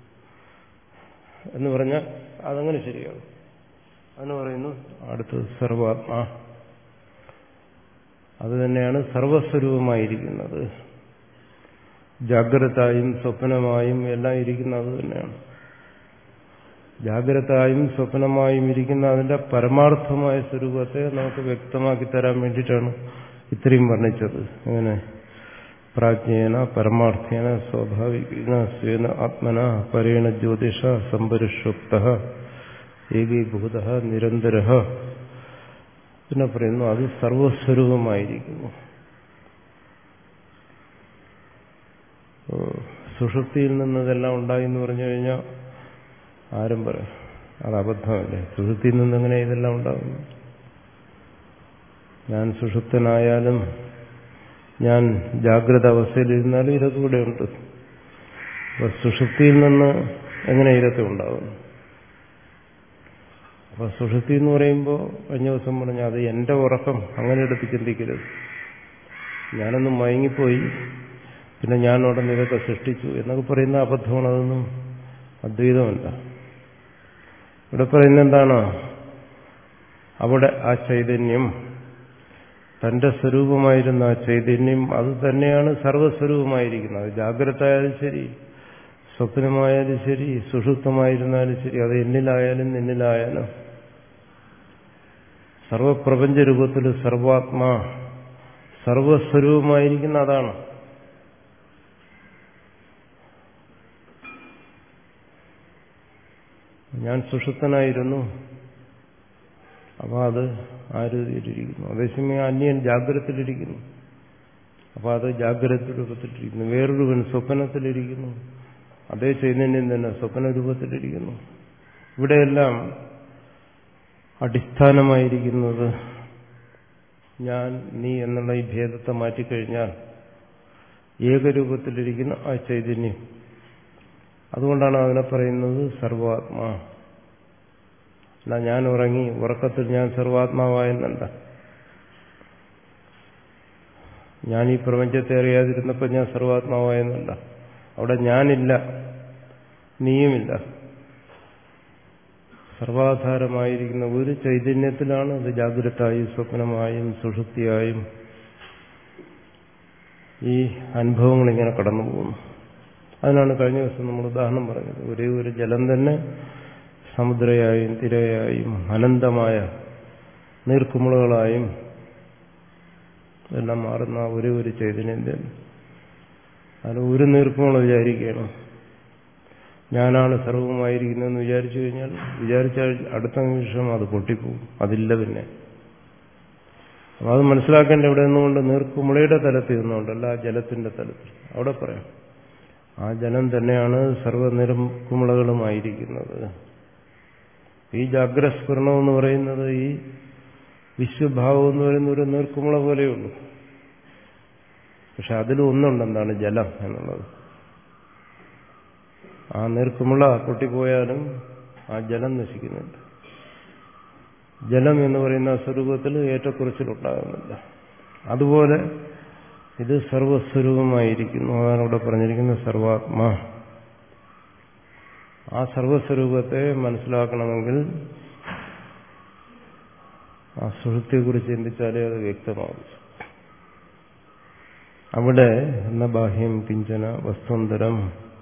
എന്ന് പറഞ്ഞാൽ അതങ്ങനെ ശരിയാണ്. അതിന് പറയുന്നു അടുത്ത് സർവാത്മാ, അത് തന്നെയാണ് സർവസ്വരൂപമായിരിക്കുന്നത്. ജാഗ്രതായും സ്വപ്നമായും എല്ലാം ഇരിക്കുന്ന അത് തന്നെയാണ്. ജാഗ്രതായും സ്വപ്നമായും ഇരിക്കുന്ന അതിന്റെ പരമാർത്ഥമായ സ്വരൂപത്തെ നമുക്ക് വ്യക്തമാക്കി തരാൻ വേണ്ടിയിട്ടാണ് ഇത്രയും വർണ്ണിച്ചത്. അങ്ങനെ പ്രാജ്ഞേന പരമാർത്ഥേന സ്വാഭാവികേന സ്വേന ആത്മന പരേണ ജ്യോതിഷ സംപരിഷുപ്ത ഏകീഭൂത നിരന്തര. പിന്നെ പറയുന്നു അത് സർവസ്വരൂപമായിരിക്കുന്നു. സുഷുപ്തിയിൽ നിന്ന് ഇതെല്ലാം ഉണ്ടായി എന്ന് പറഞ്ഞു കഴിഞ്ഞാൽ ആരും പറയും അത് അബദ്ധമല്ലേ, സുഷുപ്തിയിൽ നിന്നെങ്ങനെ ഇതെല്ലാം ഉണ്ടാകുന്നു? ഞാൻ സുഷുപ്തനായാലും ഞാൻ ജാഗ്രത അവസ്ഥയിലിരുന്നാലും ഇതൊക്കെ കൂടെ ഉണ്ട്. അപ്പൊ സുഷുപ്തിയിൽ നിന്ന് എങ്ങനെ ഇതൊക്കെ ഉണ്ടാകുന്നു? അപ്പൊ സുഷുപ്തി എന്ന് പറയുമ്പോൾ കഴിഞ്ഞ ദിവസം പറഞ്ഞ അത് എന്റെ ഉറക്കം, അങ്ങനെ എടുത്ത് ചിന്തിക്കരുത്. ഞാനൊന്നും മയങ്ങിപ്പോയി, പിന്നെ ഞാൻ ഉടനെ ഇതൊക്കെ സൃഷ്ടിച്ചു എന്നൊക്കെ പറയുന്ന അബദ്ധമാണ്. അതൊന്നും അദ്വൈതമല്ല. ഇവിടെ പറയുന്നത് എന്താണ്? അവിടെ ആ ചൈതന്യം, തന്റെ സ്വരൂപമായിരുന്ന ആ ചൈതന്യം അത് തന്നെയാണ് സർവസ്വരൂപമായിരിക്കുന്നത്. ജാഗ്രത ആയാലും ശരി, സ്വപ്നമായാലും ശരി, സുഷുപ്തമായിരുന്നാലും ശരി, അത് എന്നിലായാലും നിന്നിലായാലും സർവപ്രപഞ്ച രൂപത്തിൽ സർവാത്മാ സർവസ്വരൂപമായിരിക്കുന്ന അതാണ്. ഞാൻ സുഷുപ്തനായിരുന്നു, അപ്പൊ അത് ആ രീതിയിലിരിക്കുന്നു. അതേസമയം അന്യൻ ജാഗ്രതത്തിലിരിക്കുന്നു, അപ്പൊ അത് ജാഗ്രത രൂപത്തിലിരിക്കുന്നു. വേറൊരുവൻ സ്വപ്നത്തിലിരിക്കുന്നു, അതേ ചൈതന്യം തന്നെ സ്വപ്ന രൂപത്തിലിരിക്കുന്നു. ഇവിടെയെല്ലാം അടിസ്ഥാനമായിരിക്കുന്നത് ഞാൻ നീ എന്നുള്ള ഈ ഭേദത്തെ മാറ്റിക്കഴിഞ്ഞാൽ ഏകരൂപത്തിലിരിക്കുന്ന ആ ചൈതന്യം. അതുകൊണ്ടാണ് അതിനെ പറയുന്നത് സർവാത്മാ. അല്ല ഞാൻ ഉറങ്ങി, ഉറക്കത്തിൽ ഞാൻ സർവാത്മാവായെന്നല്ല. ഞാൻ ഈ പ്രപഞ്ചത്തെ അറിയാതിരുന്നപ്പോൾ ഞാൻ സർവാത്മാവായെന്നല്ല. അവിടെ ഞാനില്ല, നീയുമില്ല. സർവാധാരമായിരിക്കുന്ന ഒരു ചൈതന്യത്തിലാണ് അത് ജാഗ്രതായും സ്വപ്നമായും സുഷുപ്തിയായും ഈ അനുഭവങ്ങൾ ഇങ്ങനെ കടന്നു പോകുന്നു. അതിനാണ് കഴിഞ്ഞ ദിവസം നമ്മൾ ഉദാഹരണം പറഞ്ഞത്. ഒരേ ഒരു ജലം തന്നെ സമുദ്രയായും തിരയായും അനന്തമായ നീർക്കുമിളകളായും എല്ലാം മാറുന്ന ഒരേ ഒരു ചൈതന്യം തന്നെ. അതിന് ഒരു നീർക്കുമിള വിചാരിക്കുകയാണ് ഞാനാണ് സർവമായിരിക്കുന്നതെന്ന് വിചാരിച്ചു കഴിഞ്ഞാൽ വിചാരിച്ചാൽ അടുത്ത നിമിഷം അത് പൊട്ടിപ്പോവും, അതില്ല. പിന്നെ അപ്പം അത് മനസ്സിലാക്കേണ്ട ഇവിടെ നിന്നുകൊണ്ട് നീർക്കുമിളയുടെ തലത്തിൽ നിന്നുകൊണ്ടല്ല, ആ ജലത്തിന്റെ തലത്തിൽ. അവിടെ പറയാം ആ ജലം തന്നെയാണ് സർവ്വനിർക്കുമിളകളുമായിരിക്കുന്നത്. ഈ ജാഗ്രസ്ഫുരണം എന്ന് പറയുന്നത് ഈ വിശ്വഭാവം എന്ന് പറയുന്ന ഒരു നീർക്കുമിള പോലെയുള്ളൂ. പക്ഷെ അതിലൊന്നുണ്ടെന്താണ് ജലം എന്നുള്ളത്. ആ നീർക്കുമിള പൊട്ടിപ്പോയാലും ആ ജലം നശിക്കുന്നില്ല. ജലം എന്ന് പറയുന്ന സ്വരൂപത്തിൽ ഏറ്റക്കുറച്ചിലുണ്ടാകുന്നില്ല. അതുപോലെ ഇത് സർവസ്വരൂപമായിരിക്കുന്നു. അതാണ് ഇവിടെ പറഞ്ഞിരിക്കുന്നത് സർവാത്മാ. ആ സർവസ്വരൂപത്തെ മനസ്സിലാക്കണമെങ്കിൽ ആ സുഷുപ്തിയെക്കുറിച്ച് ചിന്തിച്ചാലേ അത് വ്യക്തമാകും. അവിടെ എന്ന ബാഹ്യം കിഞ്ചന വസ്തുന്തരം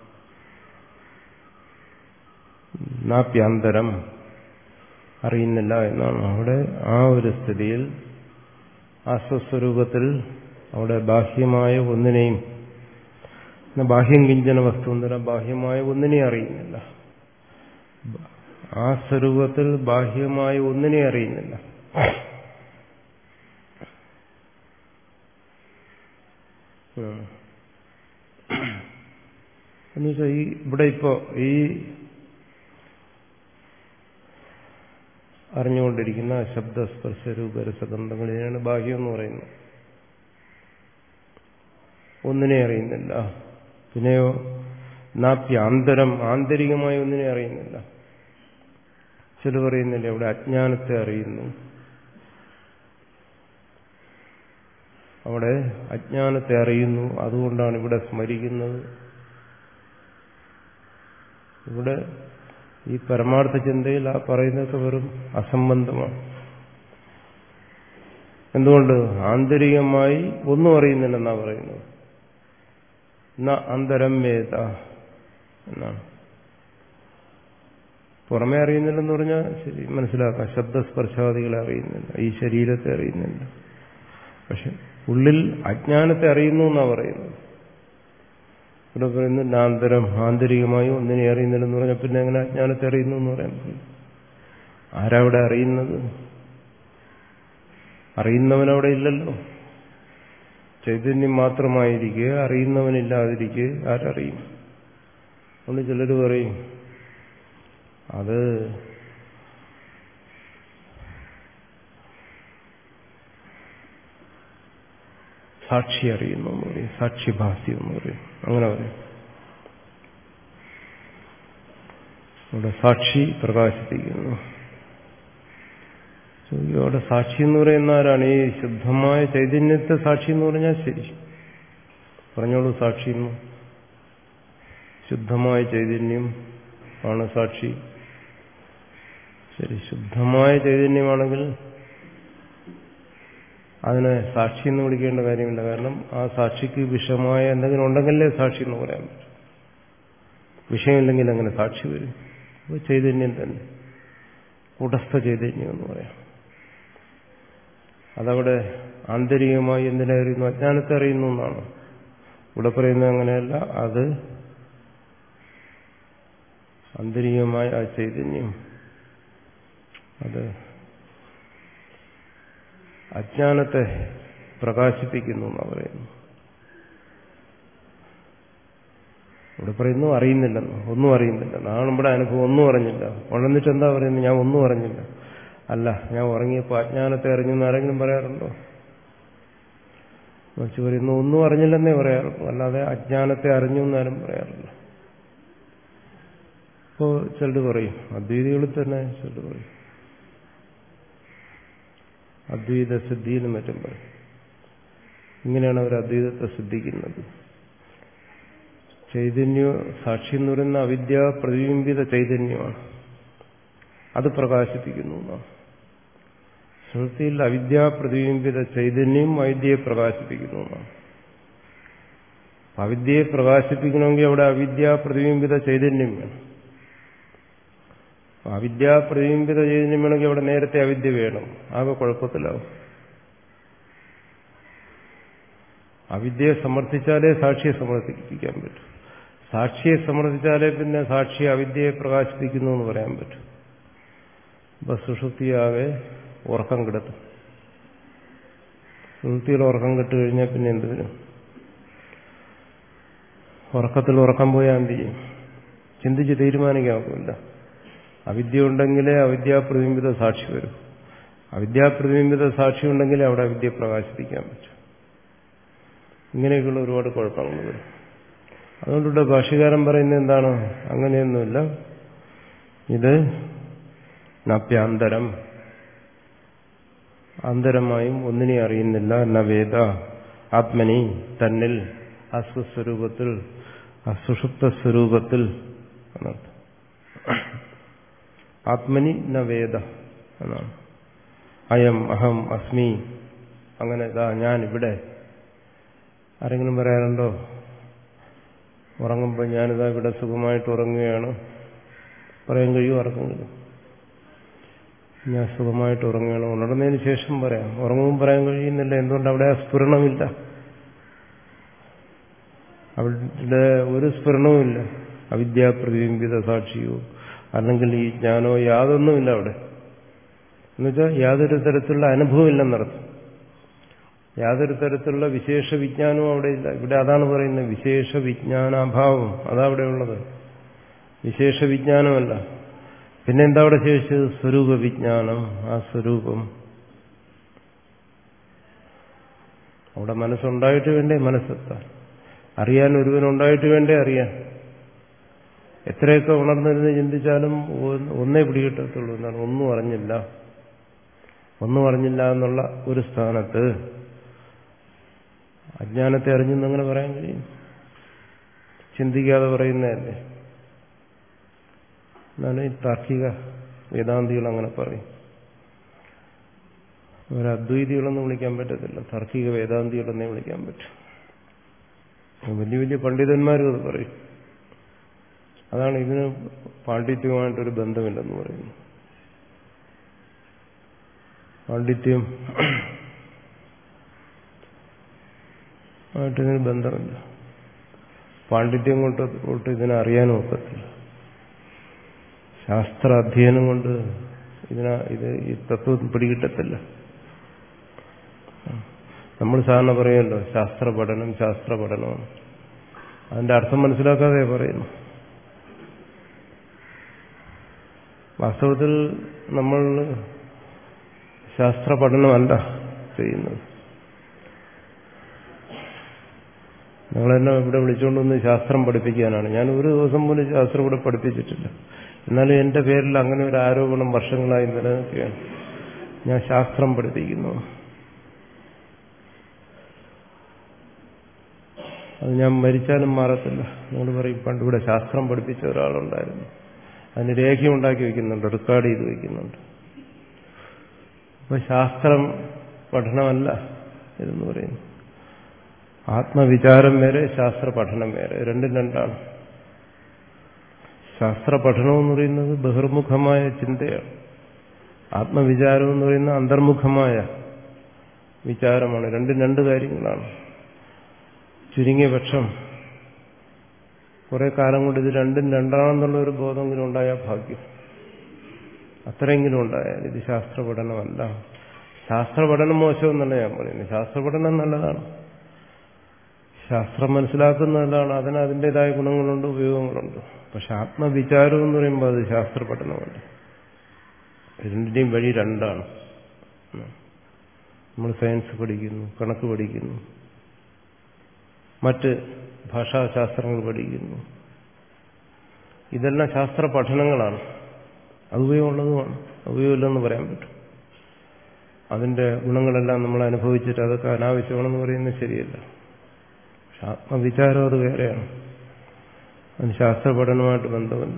നാപ്യാന്തരം അറിയുന്നില്ല എന്നാണ്. അവിടെ ആ ഒരു സ്ഥിതിയിൽ ആ സ്വസ്വരൂപത്തിൽ അവിടെ ബാഹ്യമായ ഒന്നിനെയും, ബാഹ്യം കിഞ്ചന വസ്തുന്തരം ബാഹ്യമായ ഒന്നിനെയും അറിയുന്നില്ല. ആ സ്വരൂപത്തിൽ ബാഹ്യമായ ഒന്നിനെ അറിയുന്നില്ല. എന്നുവെച്ചാൽ ഈ ഇവിടെ ഇപ്പോ ഈ അറിഞ്ഞുകൊണ്ടിരിക്കുന്ന ശബ്ദസ്പർശ രൂപരസഗന്ധങ്ങളിലാണ് ബാഹ്യം എന്ന് പറയുന്നത്. ഒന്നിനെ അറിയുന്നില്ല. പിന്നെയോ നാപ്യാന്തരം, ആന്തരികമായി ഒന്നിനെ അറിയുന്നില്ല. ചില പറയുന്നില്ല ഇവിടെ അജ്ഞാനത്തെ അറിയുന്നു. അവിടെ അജ്ഞാനത്തെ അറിയുന്നു, അതുകൊണ്ടാണ് ഇവിടെ സ്മരിക്കുന്നത്. ഇവിടെ ഈ പരമാർത്ഥ ചിന്തയിൽ ആ പറയുന്നതൊക്കെ വെറും അസംബന്ധമാണ്. എന്തുകൊണ്ട്? ആന്തരികമായി ഒന്നും അറിയുന്നില്ലെന്നാ പറയുന്നത്. ന അന്തരം വേദ എന്നാണ്. പുറമേ അറിയുന്നില്ലെന്ന് പറഞ്ഞാൽ ശരി, മനസ്സിലാക്കാം. ശബ്ദസ്പർശാദികളെ അറിയുന്നില്ല, ഈ ശരീരത്തെ അറിയുന്നില്ല. പക്ഷെ ഉള്ളിൽ അജ്ഞാനത്തെ അറിയുന്നു എന്നാ പറയുന്നത്. ഇവിടെ പറയുന്നു നാന്തരം, ആന്തരികമായി ഒന്നിനെ അറിയുന്നില്ലെന്ന് പറഞ്ഞാൽ പിന്നെ എങ്ങനെ അജ്ഞാനത്തെ അറിയുന്നു എന്ന് പറയാൻ പറ്റും? ആരവിടെ അറിയുന്നത്? അറിയുന്നവനവിടെ ഇല്ലല്ലോ. ചൈതന്യം മാത്രമായിരിക്കുക, അറിയുന്നവനില്ലാതിരിക്കുക ആരറിയും? അതുകൊണ്ട് ചിലർ പറയും അത് സാക്ഷി അറിയുന്നു എന്ന് പറയും, സാക്ഷിഭാസ്യം എന്ന് പറയും. അങ്ങനെ പറയും. അവിടെ സാക്ഷി പ്രകാശിപ്പിക്കുന്നു. അവിടെ സാക്ഷി എന്ന് പറയുന്ന ആരാണ്? ഈ ശുദ്ധമായ ചൈതന്യത്തെ സാക്ഷി എന്ന് പറഞ്ഞാൽ ശരി, പറഞ്ഞോളൂ. സാക്ഷി എന്ന് ശുദ്ധമായ ചൈതന്യം ആണ് സാക്ഷി. ശരി, ശുദ്ധമായ ചൈതന്യമാണെങ്കിൽ അതിനെ സാക്ഷി എന്ന് വിളിക്കേണ്ട കാര്യമില്ല. കാരണം ആ സാക്ഷിക്ക് വിഷമായ എന്തെങ്കിലും ഉണ്ടെങ്കിലേ സാക്ഷി എന്ന് പറയാൻ പറ്റും. വിഷയമില്ലെങ്കിൽ അങ്ങനെ സാക്ഷി വരും. അപ്പോൾ ചൈതന്യം തന്നെ, കൂടസ്ഥ ചൈതന്യം എന്ന് പറയാം. അതവിടെ ആന്തരികമായി എന്തിനെ അറിയുന്നു? അജ്ഞാനത്തെ അറിയുന്നു എന്നാണ് ഇവിടെ പറയുന്നത്. അങ്ങനെയല്ല, അത് ആന്തരികമായ ആ ചൈതന്യം അത് അജ്ഞാനത്തെ പ്രകാശിപ്പിക്കുന്നു എന്നാണ് പറയുന്നു. ഇവിടെ പറയുന്നു അറിയുന്നില്ലെന്ന്, ഒന്നും അറിയുന്നില്ലെന്ന്. ആണ് നമ്മുടെ അനുഭവം. ഒന്നും അറിഞ്ഞില്ല. ഉണർന്നിട്ട് എന്താ പറയുന്നത്? ഞാൻ ഒന്നും അറിഞ്ഞില്ല. അല്ല, ഞാൻ ഉറങ്ങിയപ്പോൾ അജ്ഞാനത്തെ അറിഞ്ഞു എന്ന് ആരെങ്കിലും പറയാറുണ്ടോ? മറിച്ച് പറയുന്നു ഒന്നും അറിഞ്ഞില്ലെന്നേ പറയാറുള്ളൂ, അല്ലാതെ അജ്ഞാനത്തെ അറിഞ്ഞു എന്നാരും പറയാറില്ല. ഇപ്പോൾ ചിലർ പറയും, അദ്വൈതികളിൽ തന്നെ ചിലർ പറയും അദ്വൈത സിദ്ധിയിലും മറ്റും പറയും. ഇങ്ങനെയാണ് അവർ അദ്വൈതത്തെ സിദ്ധിക്കുന്നത്. ചൈതന്യ സാക്ഷി എന്ന് പറയുന്ന അവിദ്യ പ്രതിബിംബിത ചൈതന്യമാണ്, അത് പ്രകാശിപ്പിക്കുന്നു എന്നാണ്. ശ്രുതിയിൽ അവിദ്യാ പ്രതിബിംബിത ചൈതന്യം അവിദ്യയെ പ്രകാശിപ്പിക്കുന്നു എന്നാണ്. അവിദ്യയെ പ്രകാശിപ്പിക്കണമെങ്കിൽ അവിടെ അവിദ്യാ പ്രതിബിംബിത ചൈതന്യം വേണം. അവിദ്യാ പ്രതിബിംബിത ചൈതന്യം വേണമെങ്കിൽ അവിടെ നേരത്തെ അവിദ്യ വേണം. ആകെ കുഴപ്പത്തിലാവും. അവിദ്യയെ സമർത്ഥിച്ചാലേ സാക്ഷിയെ സമർത്ഥിപ്പിക്കാൻ പറ്റും. സാക്ഷിയെ സമർത്ഥിച്ചാലേ പിന്നെ സാക്ഷി അവിദ്യയെ പ്രകാശിപ്പിക്കുന്നു എന്ന് പറയാൻ പറ്റും. ഇപ്പൊ സുഷുപ്തിയാകെ ഉറക്കം കിടത്തും. സുഷുപ്തിയിൽ ഉറക്കം കിട്ടു കഴിഞ്ഞാൽ പിന്നെ എന്ത് വരും? ഉറക്കത്തിൽ ഉറക്കം പോയാൽ എന്ത് ചെയ്യും? ചിന്തിച്ച് തീരുമാനിക്കാമില്ല. അവിദ്യ ഉണ്ടെങ്കിലേ അവിദ്യാപ്രതിബിംബിത സാക്ഷി വരും. അവിദ്യാപ്രതിബിംബിത സാക്ഷി ഉണ്ടെങ്കിലേ അവിടെ അവിദ്യ പ്രകാശിപ്പിക്കാൻ പറ്റും. ഇങ്ങനെയൊക്കെയുള്ള ഒരുപാട് കുഴപ്പങ്ങൾ വരും. അതുകൊണ്ടിവിടെ ഭാഷ്യകാരൻ പറയുന്നത് എന്താണ്? അങ്ങനെയൊന്നുമില്ല. ഇത് നപ്യാന്തരം, ആന്തരമായും ഒന്നിനെ അറിയുന്നില്ല. നവേദ ആത്മനി, തന്നിൽ, അസ്വസ്വരൂപത്തിൽ, അസുഷുപ്ത സ്വരൂപത്തിൽ. ആത്മനി നവേദ എന്നാണ്. അയം അഹം അസ്മി, അങ്ങനെ ഇതാ ഞാനിവിടെ. ആരെങ്കിലും പറയാറുണ്ടോ? ഉറങ്ങുമ്പോൾ ഞാനിതാ ഇവിടെ സുഖമായിട്ട് ഉറങ്ങുകയാണ് പറയാൻ കഴിയും? ഉറക്കം കഴിയും. ഞാൻ സുഖമായിട്ട് ഉറങ്ങുകയാണ്. ഉണർന്നതിന് ശേഷം പറയാം. ഉറങ്ങുമ്പോൾ പറയാൻ കഴിയുന്നില്ല. എന്തുകൊണ്ട്? അവിടെ ആ സ്ഫുരണമില്ല. അവിടെ ഒരു സ്ഫുരണവുമില്ല. അവിദ്യാപ്രതിബിംബിത സാക്ഷിയോ അല്ലെങ്കിൽ ഈ ജ്ഞാനോ യാതൊന്നുമില്ല അവിടെ. എന്നുവെച്ചാൽ യാതൊരു തരത്തിലുള്ള അനുഭവം ഇല്ലെന്നർത്ഥം. യാതൊരു തരത്തിലുള്ള വിശേഷ വിജ്ഞാനവും അവിടെ ഇല്ല. ഇവിടെ അതാണ് പറയുന്നത്, വിശേഷ വിജ്ഞാനാഭാവം അതവിടെ ഉള്ളത്, വിശേഷ വിജ്ഞാനമല്ല. പിന്നെ എന്താ അവിടെ ശേഷിച്ചത്? സ്വരൂപ വിജ്ഞാനം. ആ സ്വരൂപം അവിടെ മനസ്സുണ്ടായിട്ട് വേണ്ടേ മനസ്സെത്താൻ, അറിയാൻ ഒരുവനുണ്ടായിട്ട് വേണ്ടേ അറിയാൻ. എത്രയൊക്കെ ഉണർന്നിരുന്ന് ചിന്തിച്ചാലും ഒന്നേ പിടികിട്ടത്തുള്ളൂ, എന്നാണ് ഒന്നും അറിഞ്ഞില്ല. ഒന്നും അറിഞ്ഞില്ല എന്നുള്ള ഒരു സ്ഥാനത്ത് അജ്ഞാനത്തെ അറിഞ്ഞെന്നങ്ങനെ പറയാൻ കഴിയും? ചിന്തിക്കാതെ പറയുന്നതല്ലേ. എന്നാണ് ഈ താർക്കിക വേദാന്തികൾ അങ്ങനെ പറയും. ഒരു അദ്വൈതികളൊന്നും വിളിക്കാൻ പറ്റത്തില്ല, താർക്കിക വേദാന്തികളെന്നേ വിളിക്കാൻ പറ്റും. വലിയ വലിയ പണ്ഡിതന്മാരും അത് പറയും. അതാണ് ഇതിന് പാണ്ഡിത്യവുമായിട്ടൊരു ബന്ധമില്ലെന്ന് പറയുന്നു. പാണ്ഡിത്യം ആയിട്ടിതിന് ബന്ധമില്ല. പാണ്ഡിത്യം കൊണ്ട് തൊട്ട് ഇതിനെ അറിയാനും ഒക്കത്തില്ല. ശാസ്ത്ര അധ്യയനം കൊണ്ട് ഇതിന ഇത് ഈ തത്വം പിടികിട്ടത്തില്ല. നമ്മൾ സാധാരണ പറയുമല്ലോ ശാസ്ത്ര പഠനം ശാസ്ത്ര പഠനമാണ്. അതിന്റെ അർത്ഥം മനസ്സിലാക്കാതെ പറയുന്നു. വാസ്തവത്തിൽ നമ്മൾ ശാസ്ത്ര പഠനമല്ല ചെയ്യുന്നത്. ഞങ്ങളെന്നെ ഇവിടെ വിളിച്ചുകൊണ്ടൊന്ന് ശാസ്ത്രം പഠിപ്പിക്കാനാണ്. ഞാൻ ഒരു ദിവസം പോലും ശാസ്ത്രം ഇവിടെ പഠിപ്പിച്ചിട്ടില്ല. എന്നാലും എന്റെ പേരിൽ അങ്ങനെ ഒരു ആരോപണം വർഷങ്ങളായി നിലനിൽക്കുകയാണ്. ഞാൻ ശാസ്ത്രം പഠിപ്പിക്കുന്നു. അത് ഞാൻ മരിച്ചാലും മാറത്തില്ല. നിങ്ങൾ പറയും പണ്ട് ഇവിടെ ശാസ്ത്രം പഠിപ്പിച്ച ഒരാളുണ്ടായിരുന്നു, അതിന് രേഖയുണ്ടാക്കി വയ്ക്കുന്നുണ്ട്, റെക്കോർഡ് ചെയ്ത് വയ്ക്കുന്നുണ്ട്. അപ്പൊ ശാസ്ത്രം പഠനമല്ല ഇതെന്ന് പറയുന്നു. ആത്മവിചാരം വേറെ, ശാസ്ത്ര പഠനം വേറെ, രണ്ടും രണ്ടാണ്. ശാസ്ത്ര പഠനം എന്ന് പറയുന്നത് ബഹിർമുഖമായ ചിന്തയാണ്. ആത്മവിചാരം എന്ന് പറയുന്നത് അന്തർമുഖമായ വിചാരമാണ്. രണ്ടും രണ്ട് കാര്യങ്ങളാണ്. ചുരുങ്ങിയ പക്ഷം കുറെ കാലം കൊണ്ട് ഇത് രണ്ടും രണ്ടാണെന്നുള്ള ഒരു ബോധമെങ്കിലും ഉണ്ടായ ഭാഗ്യം. അത്രയെങ്കിലും ഉണ്ടായാൽ ഇത് ശാസ്ത്ര പഠനമല്ല. ശാസ്ത്ര പഠനം മോശമെന്നല്ല ഞാൻ പറയുന്നത്. ശാസ്ത്ര പഠനം നല്ലതാണ്, ശാസ്ത്രം മനസ്സിലാക്കുന്നതാണ്, അതിന് അതിൻ്റെതായ ഗുണങ്ങളുണ്ട്, ഉപയോഗങ്ങളുണ്ട്. പക്ഷെ ആത്മവിചാരം എന്ന് പറയുമ്പോൾ അത് ശാസ്ത്ര പഠനമല്ല. രണ്ടിന്റെയും വഴി രണ്ടാണ്. നമ്മൾ സയൻസ് പഠിക്കുന്നു, കണക്ക് പഠിക്കുന്നു, മറ്റ് ഭാഷാശാസ്ത്രങ്ങൾ പഠിക്കുന്നു. ഇതെല്ലാം ശാസ്ത്ര പഠനങ്ങളാണ്. അത് ഉപയോഗമുള്ളതുമാണ്, ഉപയോഗമില്ലെന്ന് പറയാൻ പറ്റും. അതിന്റെ ഗുണങ്ങളെല്ലാം നമ്മൾ അനുഭവിച്ചിട്ട് അതൊക്കെ അനാവശ്യമാണെന്ന് പറയുന്നത് ശരിയല്ല. പക്ഷെ ആത്മവിചാരം അത് വേറെയാണ്. അതിന് ശാസ്ത്ര പഠനമായിട്ട് ബന്ധമില്ല.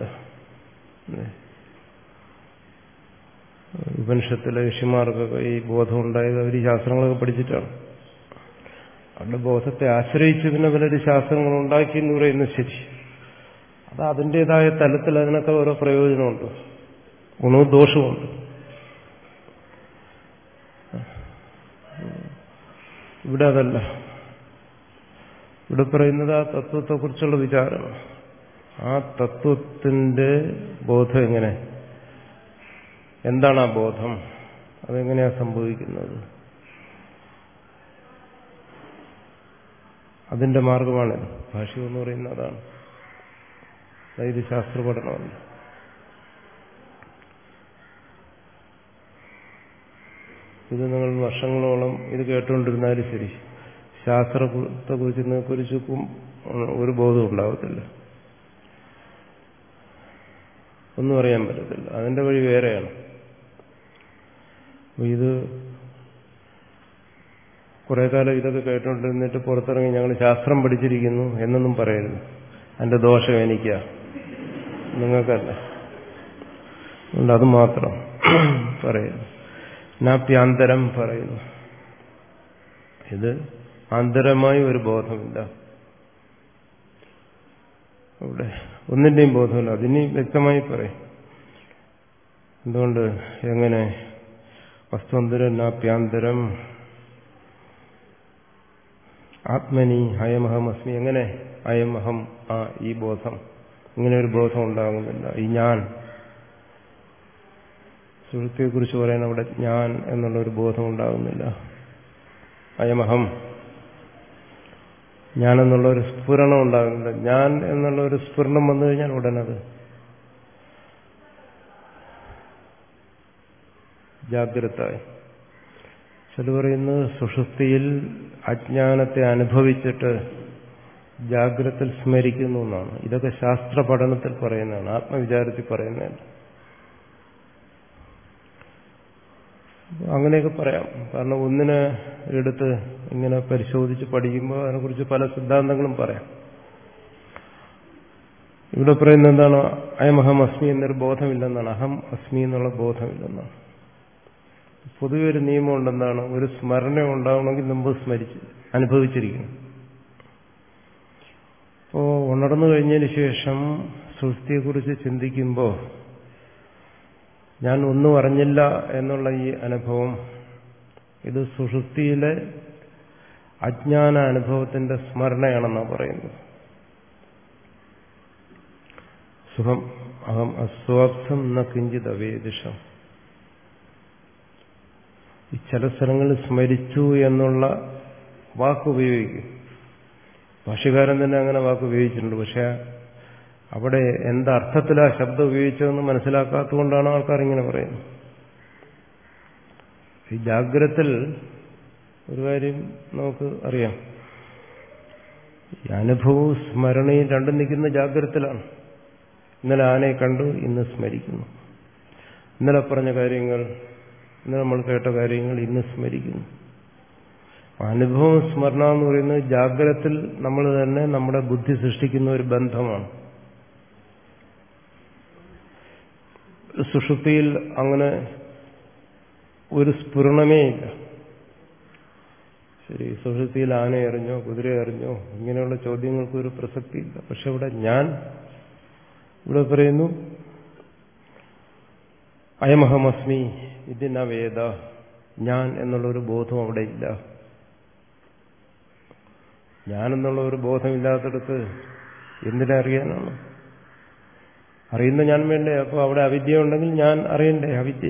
ഉപനിഷത്തിലെ ഋഷിമാർക്കൊക്കെ ഈ ബോധം ഉണ്ടായത് അവർ ഈ ശാസ്ത്രങ്ങളൊക്കെ പഠിച്ചിട്ടാണ്. അവരുടെ ബോധത്തെ ആശ്രയിച്ച് പിന്നെ പലര് ശാസ്ത്രങ്ങൾ ഉണ്ടാക്കി എന്ന് പറയുന്നത് ശരി. അത് അതിൻ്റെതായ തലത്തിൽ അതിനൊക്കെ ഓരോ പ്രയോജനമുണ്ട്, ഗുണവും ദോഷവുമുണ്ട്. ഇവിടെ അതല്ല. ഇവിടെ പറയുന്നത് ആ തത്വത്തെക്കുറിച്ചുള്ള വിചാരമാണ്. ആ തത്വത്തിന്റെ ബോധം എങ്ങനെ, എന്താണ് ആ ബോധം, അതെങ്ങനെയാ സംഭവിക്കുന്നത്, അതിന്റെ മാർഗമാണിത്. ഭാഷ്യം എന്ന് പറയുന്നത് അതാണ്. അതായത് ശാസ്ത്ര പഠനമല്ല. ഇത് നിങ്ങൾ വർഷങ്ങളോളം ഇത് കേട്ടുകൊണ്ടിരുന്നാലും ശരി, ശാസ്ത്രത്തെക്കുറിച്ച് നിങ്ങൾക്കൊരു ഒരു ബോധം ഉണ്ടാവത്തില്ല, ഒന്നും അറിയാൻ പറ്റത്തില്ല. അതിന്റെ വഴി വേറെയാണ്. ഇത് കുറെ കാലം ഇതൊക്കെ കേട്ടുകൊണ്ടിരുന്നിട്ട് പുറത്തിറങ്ങി ഞങ്ങൾ ശാസ്ത്രം പഠിച്ചിരിക്കുന്നു എന്നൊന്നും പറയരുത്. അതിന്റെ ദോഷം എനിക്കാ, നിങ്ങൾക്കല്ല. അതുകൊണ്ട് അത് മാത്രം പറയുന്നു. നാപ്യാന്തരം പറയുന്നു. ഇത് ആന്തരമായി ഒരു ബോധമില്ല അവിടെ, ഒന്നിന്റെയും ബോധമില്ല. അതിനി വ്യക്തമായി പറയും. എന്തുകൊണ്ട്, എങ്ങനെ വസ്തുവന്തരം നാപ്യാന്തരം ആത്മനി അയമഹമസ്മി, എങ്ങനെ അയമഹം, ആ ഈ ബോധം, ഇങ്ങനെ ഒരു ബോധം ഉണ്ടാകുന്നില്ല. ഈ ഞാൻ, സുഹൃത്തിയെ കുറിച്ച് പറയാൻ അവിടെ ഞാൻ എന്നുള്ളൊരു ബോധം ഉണ്ടാകുന്നില്ല. അയമഹം, ഞാനെന്നുള്ള ഒരു സ്ഫുരണം ഉണ്ടാകുന്നില്ല. ഞാൻ എന്നുള്ള ഒരു സ്ഫുരണം വന്നു കഴിഞ്ഞാൽ ഉടനത് ജാഗ്രതായി. ചില പറയുന്നത് സുഷുപ്തിയിൽ അജ്ഞാനത്തെ അനുഭവിച്ചിട്ട് ജാഗ്രതയിൽ സ്മരിക്കുന്നു എന്നാണ്. ഇതൊക്കെ ശാസ്ത്ര പഠനത്തിൽ പറയുന്നതാണ്, ആത്മവിചാരത്തിൽ പറയുന്നതല്ല. അങ്ങനെയൊക്കെ പറയാം. കാരണം ഒന്നിനെ എടുത്ത് ഇങ്ങനെ പരിശോധിച്ച് പഠിക്കുമ്പോൾ അതിനെക്കുറിച്ച് പല സിദ്ധാന്തങ്ങളും പറയാം. ഇവിടെ പറയുന്നത് എന്താണ്? അയമഹം അസ്മി എന്നൊരു ബോധമില്ലെന്നാണ്. അഹം അസ്മി എന്നുള്ള ബോധമില്ലെന്നാണ്. പൊതുവെ ഒരു നിയമം ഉണ്ടെന്നാണ്, ഒരു സ്മരണ ഉണ്ടാവണമെങ്കിൽ മുമ്പ് സ്മരിച്ച് അനുഭവിച്ചിരിക്കണം. അപ്പോ ഉണർന്നു കഴിഞ്ഞതിന് ശേഷം സുഷുപ്തിയെക്കുറിച്ച് ചിന്തിക്കുമ്പോൾ ഞാൻ ഒന്നും അറിഞ്ഞില്ല എന്നുള്ള ഈ അനുഭവം, ഇത് സുഷുപ്തിയിലെ അജ്ഞാന അനുഭവത്തിന്റെ സ്മരണയാണെന്നാണ് പറയുന്നത്. സുഖം അഹം അസ്വാപ്സം ന കിഞ്ചിത് അവേദിഷം. ഈ ചില സ്ഥലങ്ങളിൽ സ്മരിച്ചു എന്നുള്ള വാക്ക് ഉപയോഗിക്കും. ഭാഷ്യകാരൻ തന്നെ അങ്ങനെ വാക്ക് ഉപയോഗിച്ചിട്ടുണ്ട്. പക്ഷെ അവിടെ എന്തർത്ഥത്തിലാ ശബ്ദം ഉപയോഗിച്ചതെന്ന് മനസ്സിലാക്കാത്തതുകൊണ്ടാണ് ആൾക്കാർ ഇങ്ങനെ പറയുന്നത്. ഈ ജാഗ്രതത്തിൽ ഒരു കാര്യം നമുക്ക് അറിയാം, ഈ അനുഭവവും സ്മരണയും രണ്ടും നിൽക്കുന്ന ജാഗ്രതത്തിലാണ്. ഇന്നലെ ആനയെ കണ്ടു, ഇന്ന് സ്മരിക്കുന്നു. ഇന്നലെ പറഞ്ഞ കാര്യങ്ങൾ, ഇന്ന് നമ്മൾ കേട്ട കാര്യങ്ങൾ ഇന്ന് സ്മരിക്കുന്നു. അനുഭവം സ്മരണ എന്ന് പറയുന്നത് ജാഗ്രതത്തിൽ നമ്മൾ തന്നെ നമ്മുടെ ബുദ്ധി സൃഷ്ടിക്കുന്ന ഒരു ബന്ധമാണ്. സുഷുപ്തിയിൽ അങ്ങനെ ഒരു സ്ഫുരണമേ ഇല്ല. ശരി, സുഷുപ്തിയിൽ ആന എറിഞ്ഞോ കുതിര എറിഞ്ഞോ ഇങ്ങനെയുള്ള ചോദ്യങ്ങൾക്ക് ഒരു പ്രസക്തിയില്ല. പക്ഷെ ഇവിടെ ഞാൻ ഇവിടെ പറയുന്നു അയമഹമസ്മി ഇതിന വേദ, ഞാൻ എന്നുള്ളൊരു ബോധം അവിടെ ഇല്ല. ഞാനെന്നുള്ള ഒരു ബോധമില്ലാത്തടത്ത് എന്തിനറിയാനാണ്? അറിയുന്ന ഞാൻ വേണ്ടേ? അപ്പോൾ അവിടെ അവിദ്യ ഉണ്ടെങ്കിൽ ഞാൻ അറിയണ്ടേ അവിദ്യ?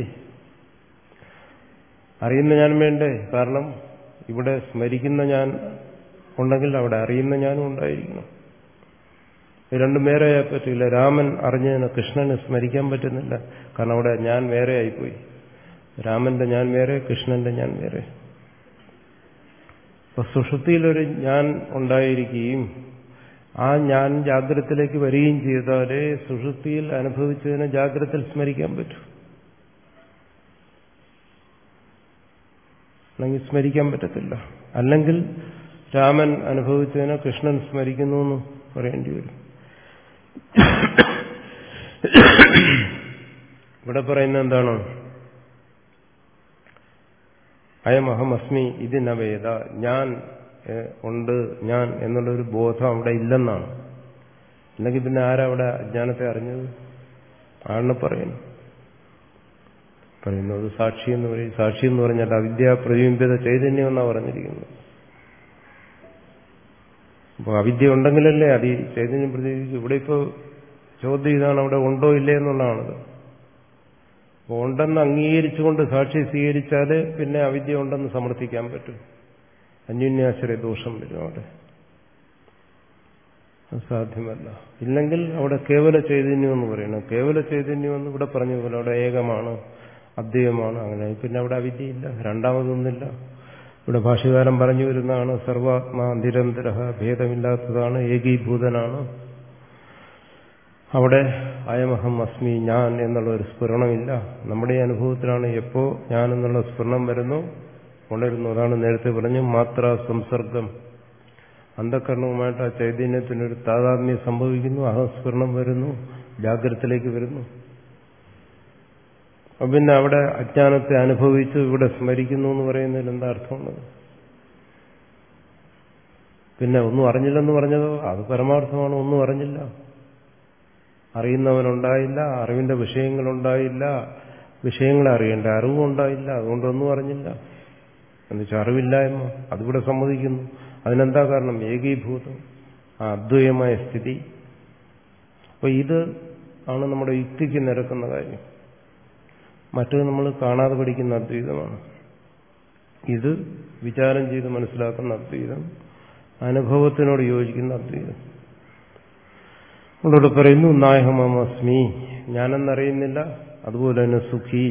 അറിയുന്ന ഞാൻ വേണ്ടേ? കാരണം ഇവിടെ സ്മരിക്കുന്ന ഞാൻ ഉണ്ടെങ്കിൽ അവിടെ അറിയുന്ന ഞാനും ഉണ്ടായിരിക്കണം. രണ്ടും വേറെയായി പറ്റില്ല. രാമൻ അറിഞ്ഞതിന് കൃഷ്ണന് സ്മരിക്കാൻ പറ്റുന്നില്ല. കാരണം അവിടെ ഞാൻ വേറെ ആയിപ്പോയി. രാമന്റെ ഞാൻ വേറെ, കൃഷ്ണന്റെ ഞാൻ വേറെ. അപ്പൊ സുഷുപ്തിയിലൊരു ഞാൻ ഉണ്ടായിരിക്കുകയും ആ ഞാൻ ജാഗ്രതത്തിലേക്ക് വരികയും ചെയ്താലേ സുഷുപ്തിയിൽ അനുഭവിച്ചതിനെ ജാഗ്രതയിൽ സ്മരിക്കാൻ പറ്റൂ. അല്ലെങ്കിൽ സ്മരിക്കാൻ പറ്റത്തില്ല. അല്ലെങ്കിൽ രാമൻ അനുഭവിച്ചതിനെ കൃഷ്ണൻ സ്മരിക്കുന്നു എന്ന് പറയേണ്ടി വരും. ഇവിടെ പറയുന്നത് എന്താണ്? അയമഹം അസ്മി ഇതിന വേദ, ഞാൻ ഉണ്ട്, ഞാൻ എന്നുള്ളൊരു ബോധം അവിടെ ഇല്ലെന്നാണ്. അല്ലെങ്കിൽ പിന്നെ ആരാ അവിടെ അജ്ഞാനത്തെ അറിഞ്ഞത്? ആണെന്ന് പറയുന്നു പറയുന്നത് സാക്ഷി എന്ന് പറയും. സാക്ഷി എന്ന് പറഞ്ഞാൽ അവിദ്യാ പ്രതിബിംബിത ചൈതന്യം എന്നാണ് പറഞ്ഞിരിക്കുന്നത്. അപ്പോൾ അവിദ്യ ഉണ്ടെങ്കിലല്ലേ അത് ഈ ചൈതന്യം പ്രതിബിംബിക്കും. ഇവിടെ ഇപ്പോൾ ചോദ്യം ഇതാണ്, അവിടെ ഉണ്ടോ ഇല്ലേ എന്നുള്ളതാണത്. അപ്പോൾ ഉണ്ടെന്ന് അംഗീകരിച്ചുകൊണ്ട് സാക്ഷി സ്വീകരിച്ചാലേ പിന്നെ അവിദ്യ ഉണ്ടെന്ന് സമർത്ഥിക്കാൻ പറ്റും. അന്യോന്യാശ്രയ ദോഷം വരും അവിടെ. അത് സാധ്യമല്ല. ഇല്ലെങ്കിൽ അവിടെ കേവല ചൈതന്യം എന്ന് പറയണം. കേവല ചൈതന്യം എന്ന് ഇവിടെ പറഞ്ഞ പോലെ അവിടെ ഏകമാണ്, അദ്വൈതമാണ്. അങ്ങനെ പിന്നെ അവിടെ അവിദ്യയില്ല, രണ്ടാമതൊന്നില്ല. ഇവിടെ ഭാഷ്യകാരൻ പറഞ്ഞു വരുന്നതാണ് സർവാത്മാ നിരന്തര, ഭേദമില്ലാത്തതാണ്, ഏകീഭൂതനാണ്. അവിടെ അയമഹം അസ്മി, ഞാൻ എന്നുള്ള ഒരു സ്ഫുരണമില്ല. നമ്മുടെ ഈ അനുഭവത്തിലാണ് എപ്പോ ഞാൻ എന്നുള്ള സ്ഫുരണം വരുന്നു, ഉണരുന്നു. അതാണ് നേരത്തെ പറഞ്ഞു മാത്ര സംസർഗം. അന്ധകരണവുമായിട്ട് ആ ചൈതന്യത്തിനൊരു താതാത്മ്യം സംഭവിക്കുന്നു, അഹസ്ഫുരണം വരുന്നു, ജാഗ്രതത്തിലേക്ക് വരുന്നു. അപ്പൊ പിന്നെ അവിടെ അജ്ഞാനത്തെ അനുഭവിച്ചു ഇവിടെ സ്മരിക്കുന്നു എന്ന് പറയുന്നതിൽ എന്താ അർത്ഥമുള്ളത്? പിന്നെ ഒന്നും അറിഞ്ഞില്ലെന്ന് പറഞ്ഞതോ അത് പരമാർത്ഥമാണ്. ഒന്നും അറിഞ്ഞില്ല, അറിയുന്നവനുണ്ടായില്ല, അറിവിന്റെ വിഷയങ്ങളുണ്ടായില്ല, വിഷയങ്ങളെ അറിയേണ്ട അറിവും ഉണ്ടായില്ല, അതുകൊണ്ടൊന്നും അറിഞ്ഞില്ല എന്നുവെച്ചാൽ അറിവില്ലായ്മ. അതിവിടെ സമ്മതിക്കുന്നു. അതിനെന്താ കാരണം? ഏകീഭൂതം, ആ അദ്വൈതമായ സ്ഥിതി. അപ്പൊ ഇത് ആണ് നമ്മുടെ യുക്തിക്ക് നിരക്കുന്ന കാര്യം. മറ്റത് നമ്മൾ കാണാതെ പഠിക്കുന്ന അദ്വൈതമാണ്. ഇത് വിചാരം ചെയ്ത് മനസ്സിലാക്കുന്ന അദ്വൈതം, അനുഭവത്തിനോട് യോജിക്കുന്ന അദ്വൈതം. അവളോട് പറയുന്നു നായഹമസ്മി, ഞാനെന്നറിയുന്നില്ല, അതുപോലെ തന്നെ സുഖി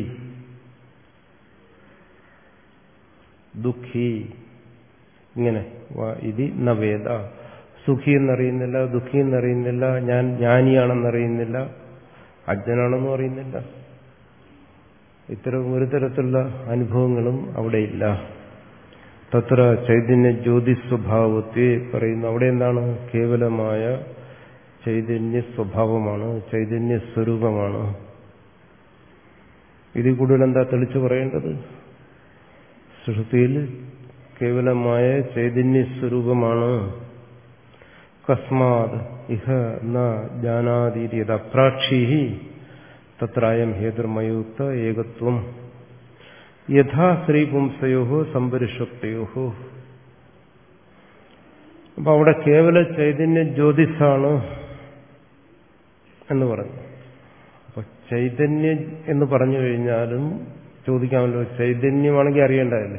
ദുഃഖി, ഇങ്ങനെ ഇതി നവേദ, സുഖി എന്നറിയുന്നില്ല, ദുഃഖി എന്നറിയുന്നില്ല, ഞാൻ ജ്ഞാനിയാണെന്നറിയുന്നില്ല, അജ്ഞനാണെന്നും അറിയുന്നില്ല. ഇത്തരം ഒരു തരത്തിലുള്ള അനുഭവങ്ങളും അവിടെയില്ല. തത്ര ചൈതന്യ ജ്യോതിസ്വഭാവത്തെ പറയുന്നു. അവിടെ എന്താണ്? കേവലമായ ചൈതന്യ സ്വഭാവമാണ്, ചൈതന്യ സ്വരൂപമാണ്. ഇതിൽ കൂടുതൽ എന്താ തെളിച്ചു പറയേണ്ടത്? സുഷുപ്തിയിൽ കേവലമായ ചൈതന്യ സ്വരൂപമാണ്. കസ്മാത് ഇഹ ന ജാനാതീതി അപ്രാക്ഷി തത്രായം ഹേതുർമയുക്ത ഏകത്വം യഥാ ശ്രീപുംസയോ സംപരിഷക്തയോ. അപ്പൊ അവിടെ കേവല ചൈതന്യ ജ്യോതിസാണ് എന്ന് പറഞ്ഞു. അപ്പൊ ചൈതന്യം എന്ന് പറഞ്ഞു കഴിഞ്ഞാലും ചോദിക്കാമല്ലോ, ചൈതന്യമാണെങ്കിൽ അറിയേണ്ടതല്ലേ?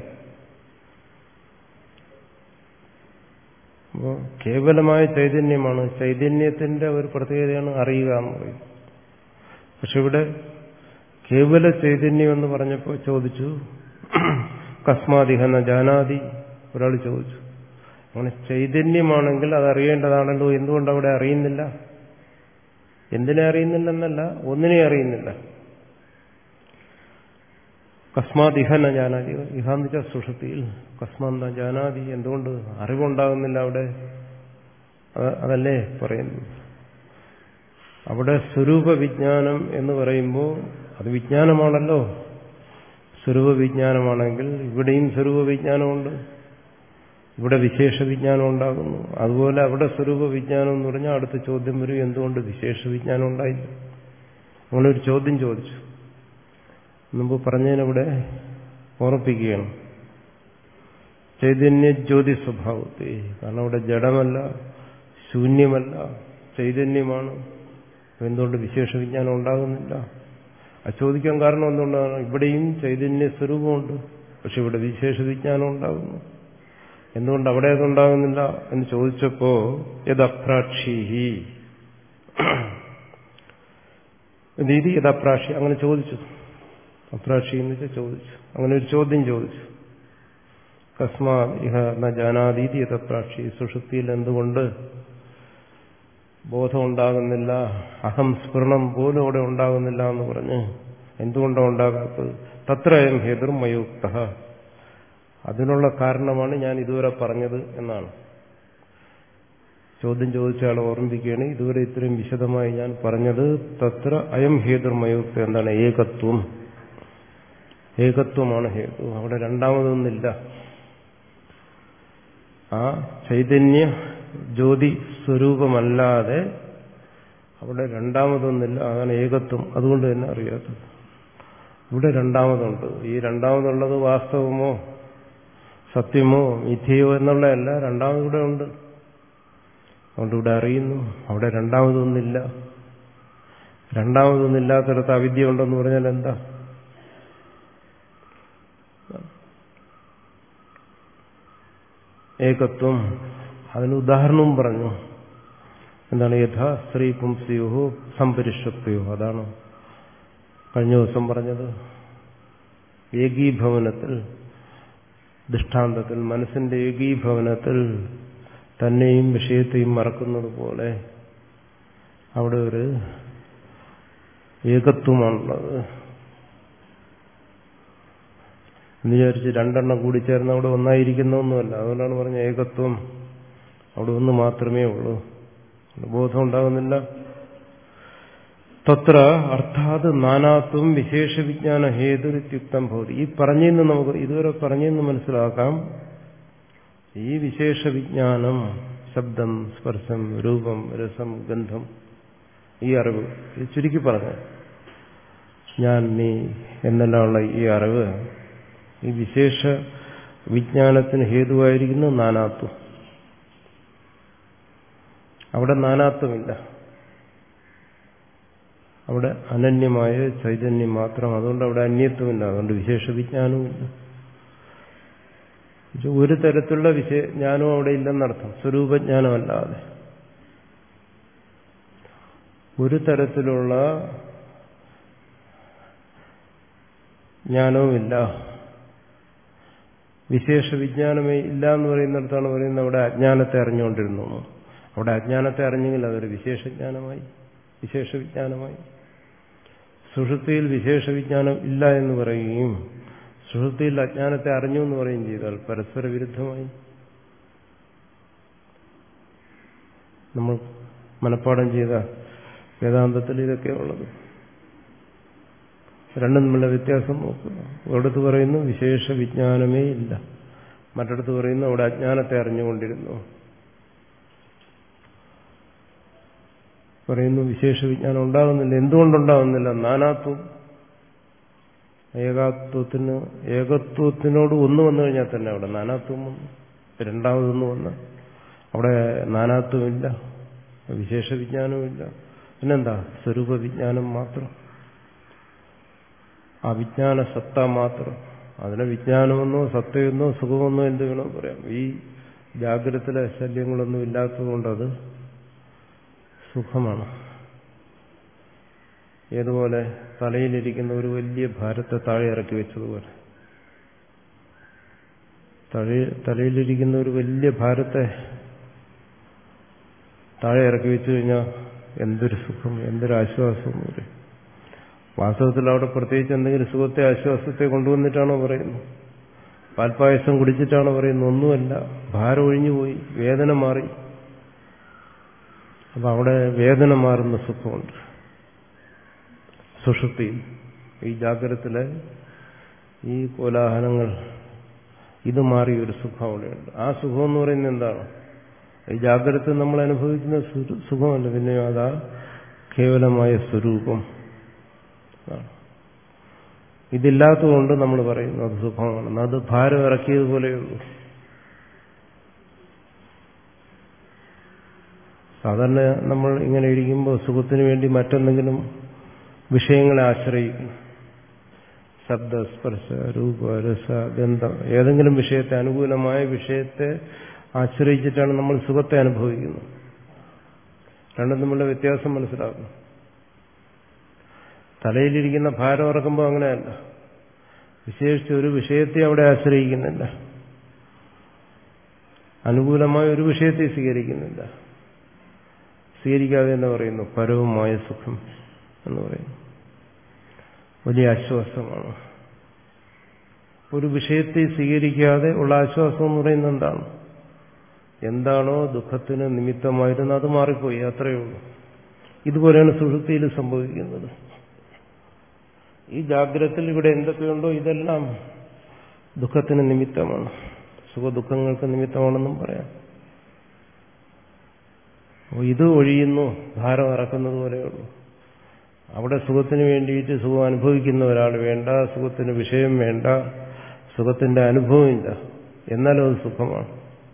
അപ്പോൾ കേവലമായ ചൈതന്യമാണ്, ചൈതന്യത്തിന്റെ ഒരു പ്രത്യേകതയാണ് അറിയുക എന്ന് പറയും. പക്ഷെ ഇവിടെ കേവല ചൈതന്യം എന്ന് പറഞ്ഞപ്പോൾ ചോദിച്ചു കസ്മാദിഹന ജാനാദി, ഒരാൾ ചോദിച്ചു. അങ്ങനെ ചൈതന്യമാണെങ്കിൽ അത് അറിയേണ്ടതാണല്ലോ, എന്തുകൊണ്ട് അവിടെ അറിയുന്നില്ല? എന്തിനെ അറിയുന്നില്ലെന്നല്ല, ഒന്നിനെ അറിയുന്നില്ല. കസ്മാത് ഇഹന ജാനാദി, ഇഹാന്ന് വെച്ചാൽ സുഷുപ്തിയിൽ, കസ്മാന്ത ജാനാദി, എന്തുകൊണ്ട് അറിവുണ്ടാകുന്നില്ല അവിടെ? അതല്ലേ പറയുന്നു. അവിടെ സ്വരൂപ വിജ്ഞാനം എന്ന് പറയുമ്പോൾ അത് വിജ്ഞാനമാണല്ലോ. സ്വരൂപ വിജ്ഞാനമാണെങ്കിൽ ഇവിടെയും സ്വരൂപ വിജ്ഞാനമുണ്ട്, ഇവിടെ വിശേഷ വിജ്ഞാനം ഉണ്ടാകുന്നു. അതുപോലെ അവിടെ സ്വരൂപ വിജ്ഞാനം എന്ന് പറഞ്ഞാൽ അടുത്ത ചോദ്യം വരും, എന്തുകൊണ്ട് വിശേഷ വിജ്ഞാനം ഉണ്ടായില്ല? നമ്മളൊരു ചോദ്യം ചോദിച്ചു, മുമ്പ് പറഞ്ഞതിനവിടെ ഓർപ്പിക്കുകയാണ്. ചൈതന്യ ജ്യോതി സ്വഭാവത്തെ, കാരണം അവിടെ ജഡമല്ല, ശൂന്യമല്ല, ചൈതന്യമാണ്. എന്തുകൊണ്ട് വിശേഷ വിജ്ഞാനം ഉണ്ടാകുന്നില്ല? അത് ചോദിക്കാൻ കാരണം എന്തുകൊണ്ടാണ്? ഇവിടെയും ചൈതന്യ സ്വരൂപമുണ്ട്, പക്ഷെ ഇവിടെ വിശേഷ വിജ്ഞാനം ഉണ്ടാകുന്നു. എന്തുകൊണ്ട് അവിടെ അതുണ്ടാകുന്നില്ല എന്ന് ചോദിച്ചപ്പോ യദപ്രാക്ഷി രീതി യദപ്രാക്ഷി, അങ്ങനെ ചോദിച്ചു. അപ്രാക്ഷി എന്ന് വെച്ചാൽ ചോദിച്ചു, അങ്ങനെ ഒരു ചോദ്യം ചോദിച്ചു. കസ്മാ ഇഹ ന ജാനാദീതി യദപ്രാക്ഷി, സുഷുപ്തിയിൽ എന്തുകൊണ്ട് ബോധം ഉണ്ടാകുന്നില്ല, അഹം സ്ഫുരണം പോലും അവിടെ ഉണ്ടാകുന്നില്ല എന്ന് പറഞ്ഞ് എന്തുകൊണ്ടാണ് ഉണ്ടാകാത്തത്? തത്രയം ഹേതുർമയുക്ത, അതിനുള്ള കാരണമാണ് ഞാൻ ഇതുവരെ പറഞ്ഞത് എന്നാണ്. ചോദ്യം ചോദിച്ചാൽ ഓർമ്മിപ്പിക്കുകയാണ്, ഇതുവരെ ഇത്രയും വിശദമായി ഞാൻ പറഞ്ഞത് തത്ര അയം ഹേതുർമയുക്ത, എന്താണ്? ഏകത്വം. ഏകത്വമാണ് ഹേതു, അവിടെ രണ്ടാമതൊന്നില്ല. ആ ചൈതന്യ ജ്യോതി സ്വരൂപമല്ലാതെ അവിടെ രണ്ടാമതൊന്നില്ല, അതാണ് ഏകത്വം. അതുകൊണ്ട് തന്നെ അറിയാത്തത്. ഇവിടെ രണ്ടാമതുണ്ട്. ഈ രണ്ടാമതുള്ളത് വാസ്തവമോ സത്യമോ മിഥ്യയോ എന്നുള്ളതല്ല, രണ്ടാമതിവിടെ ഉണ്ട്. അതുകൊണ്ട് ഇവിടെ അറിയുന്നു, അവിടെ രണ്ടാമതൊന്നില്ല. രണ്ടാമതൊന്നില്ലാത്തിടത്ത് അവിദ്യ ഉണ്ടെന്ന് പറഞ്ഞാൽ എന്താ? ഏകത്വം. അതിന് ഉദാഹരണവും പറഞ്ഞു. എന്താണ്? യഥാ സ്ത്രീ പുംസിയോ സംപരിഷക്തയോ, അതാണ് കഴിഞ്ഞ ദിവസം പറഞ്ഞത്. ഏകീഭവനത്തിൽ, ദൃഷ്ടാന്തത്തിൽ, മനസ്സിന്റെ ഏകീഭവനത്തിൽ തന്നെയും വിഷയത്തെയും മറക്കുന്നത് പോലെ അവിടെ ഒരു ഏകത്വമാണുള്ളത്. എന്ന് വിചാരിച്ച് രണ്ടെണ്ണം കൂടി ചേർന്ന് അവിടെ ഒന്നായിരിക്കുന്നൊന്നുമല്ല. അതുകൊണ്ടാണ് പറഞ്ഞ ഏകത്വം. അവിടെ ഒന്ന് മാത്രമേ ഉള്ളൂ, ബോധം ഉണ്ടാകുന്നില്ല. തത്ര അർത്ഥാത് നാനാത്വം വിശേഷ വിജ്ഞാന ഹേതുരിത്യുക്തം ഭവതി. ഈ പറഞ്ഞെന്ന് നമുക്ക് ഇതുവരെ പറഞ്ഞെന്ന് മനസ്സിലാക്കാം. ഈ വിശേഷ വിജ്ഞാനം, ശബ്ദം, സ്പർശം, രൂപം, രസം, ഗന്ധം, ഈ അറിവ്, ഇത് ചുരുക്കി പറഞ്ഞ ഞാൻ, നീ എന്നെല്ലാമുള്ള ഈ അറിവ്, ഈ വിശേഷ വിജ്ഞാനത്തിന് ഹേതുവായിരിക്കുന്ന നാനാത്വം. അവിടെ നാനാത്വമില്ല, അവിടെ അനന്യമായ ചൈതന്യം മാത്രം. അതുകൊണ്ട് അവിടെ അന്യത്വമില്ല, അതുകൊണ്ട് വിശേഷ വിജ്ഞാനവുമില്ല. ഒരു തരത്തിലുള്ള വിഷയ ജ്ഞാനവും അവിടെ ഇല്ലെന്നർത്ഥം. സ്വരൂപജ്ഞാനമല്ലാതെ ഒരു തരത്തിലുള്ള ജ്ഞാനവുമില്ല. വിശേഷ വിജ്ഞാനമേ ഇല്ല എന്ന് പറയുന്നിടത്താണ് പറയുന്നത് അവിടെ അജ്ഞാനത്തെ അറിഞ്ഞുകൊണ്ടിരുന്നു. അവിടെ അജ്ഞാനത്തെ അറിഞ്ഞെങ്കിൽ അതൊരു വിശേഷജ്ഞാനമായി, വിശേഷ വിജ്ഞാനമായി. സുഷുപ്തിയിൽ വിശേഷ വിജ്ഞാനം ഇല്ല എന്ന് പറയുകയും സുഷുപ്തിയിൽ അജ്ഞാനത്തെ അറിഞ്ഞു എന്ന് പറയുകയും ചെയ്താൽ പരസ്പര വിരുദ്ധമായി. നമ്മൾ മനഃപ്പാഠം ചെയ്ത വേദാന്തത്തിൽ ഇതൊക്കെ ഉള്ളത്. രണ്ടും തമ്മിലുള്ള വ്യത്യാസം നോക്കുക. ഒരിടത്ത് പറയുന്നു വിശേഷ വിജ്ഞാനമേ ഇല്ല, മറ്റിടത്ത് പറയുന്നു അവിടെ അജ്ഞാനത്തെ അറിഞ്ഞുകൊണ്ടിരുന്നു. പറയുന്നു വിശേഷ വിജ്ഞാനം ഉണ്ടാകുന്നില്ല. എന്തുകൊണ്ടുണ്ടാകുന്നില്ല? നാനാത്വം, ഏകാത്വത്തിന് ഏകത്വത്തിനോട് ഒന്ന് വന്നു കഴിഞ്ഞാൽ തന്നെ അവിടെ നാനാത്വം വന്നു. രണ്ടാമതൊന്ന് വന്ന് അവിടെ നാനാത്വമില്ല, വിശേഷ വിജ്ഞാനവുമില്ല. പിന്നെന്താ? സ്വരൂപ വിജ്ഞാനം മാത്രം, ആ വിജ്ഞാന സത്ത മാത്രം. അതിനെ വിജ്ഞാനമെന്നോ സത്തയെന്നോ സുഖമെന്നോ എന്ത് വേണോ പറയാം. ഈ ജാഗ്രതത്തിലെ ശല്യങ്ങളൊന്നും ഇല്ലാത്തതുകൊണ്ടത് സുഖമാണ്. ഏതുപോലെ തലയിലിരിക്കുന്ന ഒരു വലിയ ഭാരത്തെ താഴെ ഇറക്കി വെച്ചതുപോലെ, തലയിലിരിക്കുന്ന ഒരു വലിയ ഭാരത്തെ താഴെ ഇറക്കി വെച്ചു കഴിഞ്ഞാൽ എന്തൊരു സുഖം, എന്തൊരു ആശ്വാസം എന്ന് പറയും. വാസ്തവത്തിൽ അവിടെ പ്രത്യേകിച്ച് എന്തെങ്കിലും സുഖത്തെ ആശ്വാസത്തെ കൊണ്ടുവന്നിട്ടാണോ പറയുന്നത്? പാൽപ്പായസം കുടിച്ചിട്ടാണോ പറയുന്നത്? ഒന്നുമല്ല. ഭാരം ഒഴിഞ്ഞുപോയി, വേദന മാറി. അപ്പൊ അവിടെ വേദന മാറുന്ന സുഖമുണ്ട് സുഷുപ്തിയിൽ. ഈ ജാഗ്രതത്തിലെ ഈ കോലാഹലങ്ങൾ ഇത് മാറിയ ഒരു സുഖം അവിടെയുണ്ട്. ആ സുഖം എന്ന് പറയുന്നത് എന്താണ്? ഈ ജാഗ്രത നമ്മൾ അനുഭവിക്കുന്ന സുഖമല്ല, പിന്നെ അതാ കേവലമായ സ്വരൂപം. ഇതില്ലാത്തതുകൊണ്ട് നമ്മൾ പറയുന്നു അത് സുഖമാണെന്ന്. അത് ഭാരം ഇറക്കിയതുപോലെയുള്ളൂ. സാധാരണ നമ്മൾ ഇങ്ങനെ ഇരിക്കുമ്പോൾ സുഖത്തിന് വേണ്ടി മറ്റെന്തെങ്കിലും വിഷയങ്ങളെ ആശ്രയിക്കും. ശബ്ദ, സ്പർശ, രൂപ, രസ, ഗന്ധം, ഏതെങ്കിലും വിഷയത്തെ, അനുകൂലമായ വിഷയത്തെ ആശ്രയിച്ചിട്ടാണ് നമ്മൾ സുഖത്തെ അനുഭവിക്കുന്നത്. രണ്ടും തമ്മിലുള്ള വ്യത്യാസം മനസ്സിലാക്കണം. തലയിലിരിക്കുന്ന ഭാരം ഇറക്കുമ്പോൾ അങ്ങനെയല്ല. വിശേഷിച്ച് ഒരു വിഷയത്തെ അവിടെ ആശ്രയിക്കുന്നില്ല, അനുകൂലമായ ഒരു വിഷയത്തെ സ്വീകരിക്കുന്നില്ല. സ്വീകരിക്കാതെ എന്ന് പറയുന്നു പരവുമായ സുഖം എന്ന് പറയുന്നു. വലിയ ആശ്വാസമാണ്. ഒരു വിഷയത്തെ സ്വീകരിക്കാതെ ഉള്ള ആശ്വാസം എന്ന് പറയുന്നത് എന്താണ്? എന്താണോ ദുഃഖത്തിന് നിമിത്തമായിരുന്നു അത് മാറിപ്പോയി, അത്രയേ ഉള്ളൂ. ഇതുപോലെയാണ് സുഷുപ്തിയിൽ സംഭവിക്കുന്നത്. ഈ ജാഗ്രതത്തിൽ ഇവിടെ എന്തൊക്കെയുണ്ടോ ഇതെല്ലാം ദുഃഖത്തിന് നിമിത്തമാണ്, സുഖദുഃഖങ്ങൾക്ക് നിമിത്തമാണെന്നും പറയാം. ഇത് ഒഴിയുന്നു, ഭാരം ഇറക്കുന്നത് പോലെയുള്ളൂ. അവിടെ സുഖത്തിന് വേണ്ടിയിട്ട് സുഖം അനുഭവിക്കുന്ന ഒരാൾ വേണ്ട, സുഖത്തിന് വിഷയം വേണ്ട, സുഖത്തിന്റെ അനുഭവമില്ല, എന്നാലും അത് സുഖമാണ്.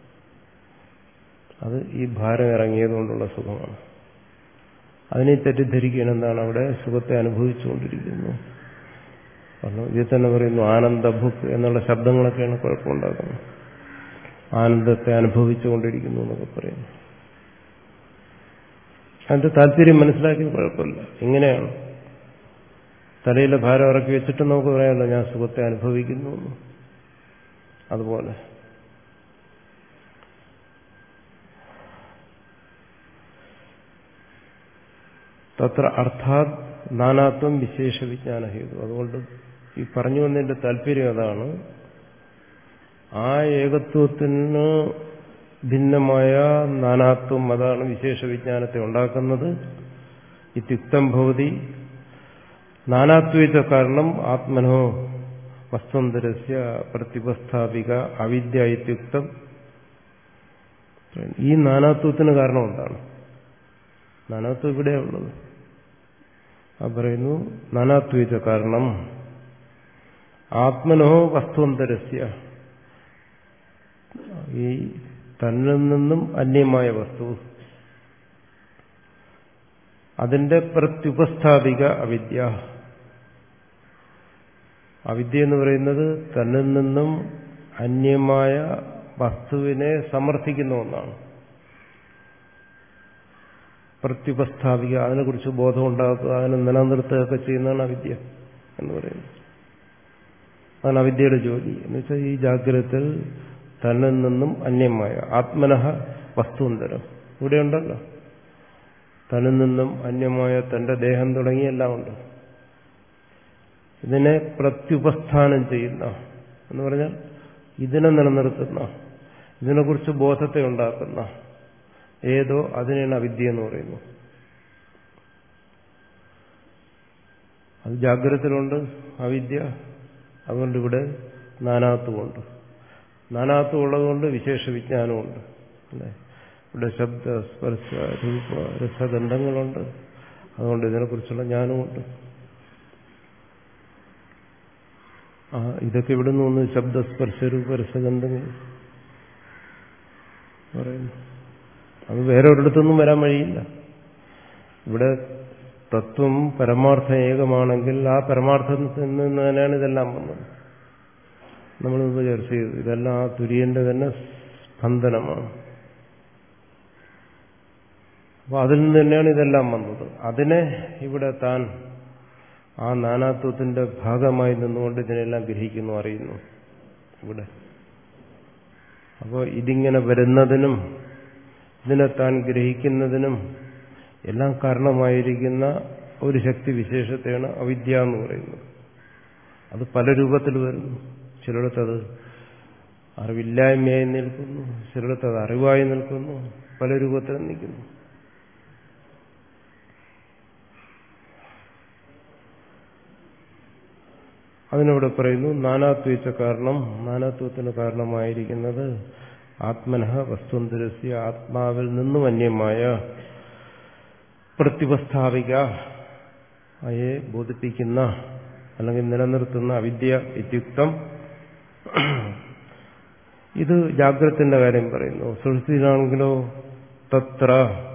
അത് ഈ ഭാരം ഇറങ്ങിയതുകൊണ്ടുള്ള സുഖമാണ്. അതിനെ തെറ്റിദ്ധരിക്കുകയാണ്. എന്താണ്? അവിടെ സുഖത്തെ അനുഭവിച്ചുകൊണ്ടിരിക്കുന്നു. കാരണം ഇതിൽ തന്നെ പറയുന്നു ആനന്ദഭുക്ക് എന്നുള്ള ശബ്ദങ്ങളൊക്കെയാണ് കുഴപ്പമുണ്ടാക്കുന്നത്. ആനന്ദത്തെ അനുഭവിച്ചുകൊണ്ടിരിക്കുന്നു എന്നൊക്കെ പറയുന്നു. അതിന്റെ താല്പര്യം മനസ്സിലാക്കിയത് കുഴപ്പമില്ല. ഇങ്ങനെയാണ് തലയിലെ ഭാരം ഇറക്കി വെച്ചിട്ട് നമുക്ക് പറയാമല്ലോ ഞാൻ സുഖത്തെ അനുഭവിക്കുന്നു. അതുപോലെ തത്ര അർത്ഥാത് നാനാത്വം വിശേഷ വിജ്ഞാന ഹേതു. അതുകൊണ്ട് ഈ പറഞ്ഞു വന്നതിന്റെ താല്പര്യം അതാണ്. ആ ഏകത്വത്തിന് ഭിന്നമായ നാനാത്വം, അതാണ് വിശേഷ വിജ്ഞാനത്തെ ഉണ്ടാക്കുന്നത്. ഇത്യുക്തം ഭവതി നാനാത്വേച്ച കാരണം ആത്മനോ വസ്തുന്തരസ്യ പ്രത്യുപസ്ഥാപിക അവിദ്യ ഇത്യുക്തം. ഈ നാനാത്വത്തിന് കാരണം എന്താണ്? നാനാത്വം ഇവിടെയുള്ളത്. ആ പറയുന്നു നാനാത്വേച്ച കാരണം ആത്മനോ വസ്തുന്തരസ്യ, ഈ തന്നിൽ നിന്നും അന്യമായ വസ്തു, അതിന്റെ പ്രത്യുപസ്ഥാപിക അവിദ്യ. അവിദ്യ എന്ന് പറയുന്നത് തന്നിൽ നിന്നും അന്യമായ വസ്തുവിനെ സമർത്ഥിക്കുന്ന ഒന്നാണ്. പ്രത്യുപസ്ഥാപിക്കുക, അതിനെക്കുറിച്ച് ബോധം ഉണ്ടാക്കുക, അതിനെ നിലനിർത്തുകയൊക്കെ ചെയ്യുന്നതാണ് അവിദ്യ എന്ന് പറയുന്നത്. അതാണ് അവിദ്യയുടെ ജോലി. എന്ന് വെച്ചാൽ ഈ ജാഗ്രതത്തിൽ തന്നിൽ നിന്നും അന്യമായ ആത്മനഃ വസ്തുന്തരം ഇവിടെയുണ്ടല്ലോ. തന്നിൽ നിന്നും അന്യമായ തന്റെ ദേഹം തുടങ്ങിയെല്ലാം ഉണ്ട്. ഇതിനെ പ്രത്യുപസ്ഥാനം ചെയ്യുന്ന എന്ന് പറഞ്ഞാൽ ഇതിനെ നിലനിർത്തുന്ന, ഇതിനെക്കുറിച്ച് ബോധത്തെ ഉണ്ടാക്കുന്ന ഏതോ അതിനാണ് അവിദ്യ എന്ന് പറയുന്നു. അത് ജാഗ്രതത്തിലുണ്ട് അവിദ്യ. അതുകൊണ്ട് ഇവിടെ നാനാത്വമുണ്ട്. നാനാത്വം ഉള്ളതുകൊണ്ട് വിശേഷ വിജ്ഞാനമുണ്ട്. അല്ലേ? ഇവിടെ ശബ്ദ സ്പർശ രൂപ രസഗന്ധങ്ങളുണ്ട്. അതുകൊണ്ട് ഇതിനെക്കുറിച്ചുള്ള ജ്ഞാനമുണ്ട്. ആ ഇതൊക്കെ ഇവിടെ നിന്ന് ഒന്ന് ശബ്ദസ്പർശ രൂപ രസഗന്ധങ്ങൾ പറയുന്നു. അത് വേറെ ഒരിടത്തൊന്നും വരാൻ വഴിയില്ല. ഇവിടെ തത്വം പരമാർത്ഥം ഏകമാണെങ്കിൽ ആ പരമാർത്ഥത്തിൽ നിന്ന് തന്നെയാണ് ഇതെല്ലാം വന്നത്. നമ്മളിത് ചർച്ച ചെയ്തു. ഇതെല്ലാം ആ തുര്യന്റെ തന്നെ സ്പന്ദനമാണ്. അപ്പൊ അതിൽ നിന്ന് തന്നെയാണ് ഇതെല്ലാം വന്നത്. അതിനെ ഇവിടെ താൻ ആ നാനാത്വത്തിന്റെ ഭാഗമായി നിന്നുകൊണ്ട് ഇതിനെല്ലാം ഗ്രഹിക്കുന്നു, അറിയുന്നു ഇവിടെ. അപ്പോൾ ഇതിങ്ങനെ വരുന്നതിനും ഇതിനെ താൻ ഗ്രഹിക്കുന്നതിനും എല്ലാം കാരണമായിരിക്കുന്ന ഒരു ശക്തി വിശേഷത്തെയാണ് അവിദ്യ എന്ന് പറയുന്നത്. അത് പല രൂപത്തിൽ വരുന്നു. ചിലയിടത്തത് അറിവില്ലായ്മയായി നിൽക്കുന്നു, ചിലയിടത്തത് അറിവായി നിൽക്കുന്നു, പല രൂപത്തിൽ നിൽക്കുന്നു. അതിനവിടെ പറയുന്നു നാനാത്വച്ച കാരണം, നാനാത്വത്തിന് കാരണമായിരിക്കുന്നത് ആത്മനഃ വസ്തുന്തരസ്യ ആത്മാവിൽ നിന്നും അന്യമായ പ്രത്യുപസ്ഥാപിക അയെ ബോധിപ്പിക്കുന്ന അല്ലെങ്കിൽ നിലനിർത്തുന്ന അവിദ്യ ഇത്യുക്തം. ഇത് ജാഗ്രതത്തിന്റെ കാര്യം പറയുന്നു. സുഷുപ്തിയിലാണെങ്കിലോ തത്ര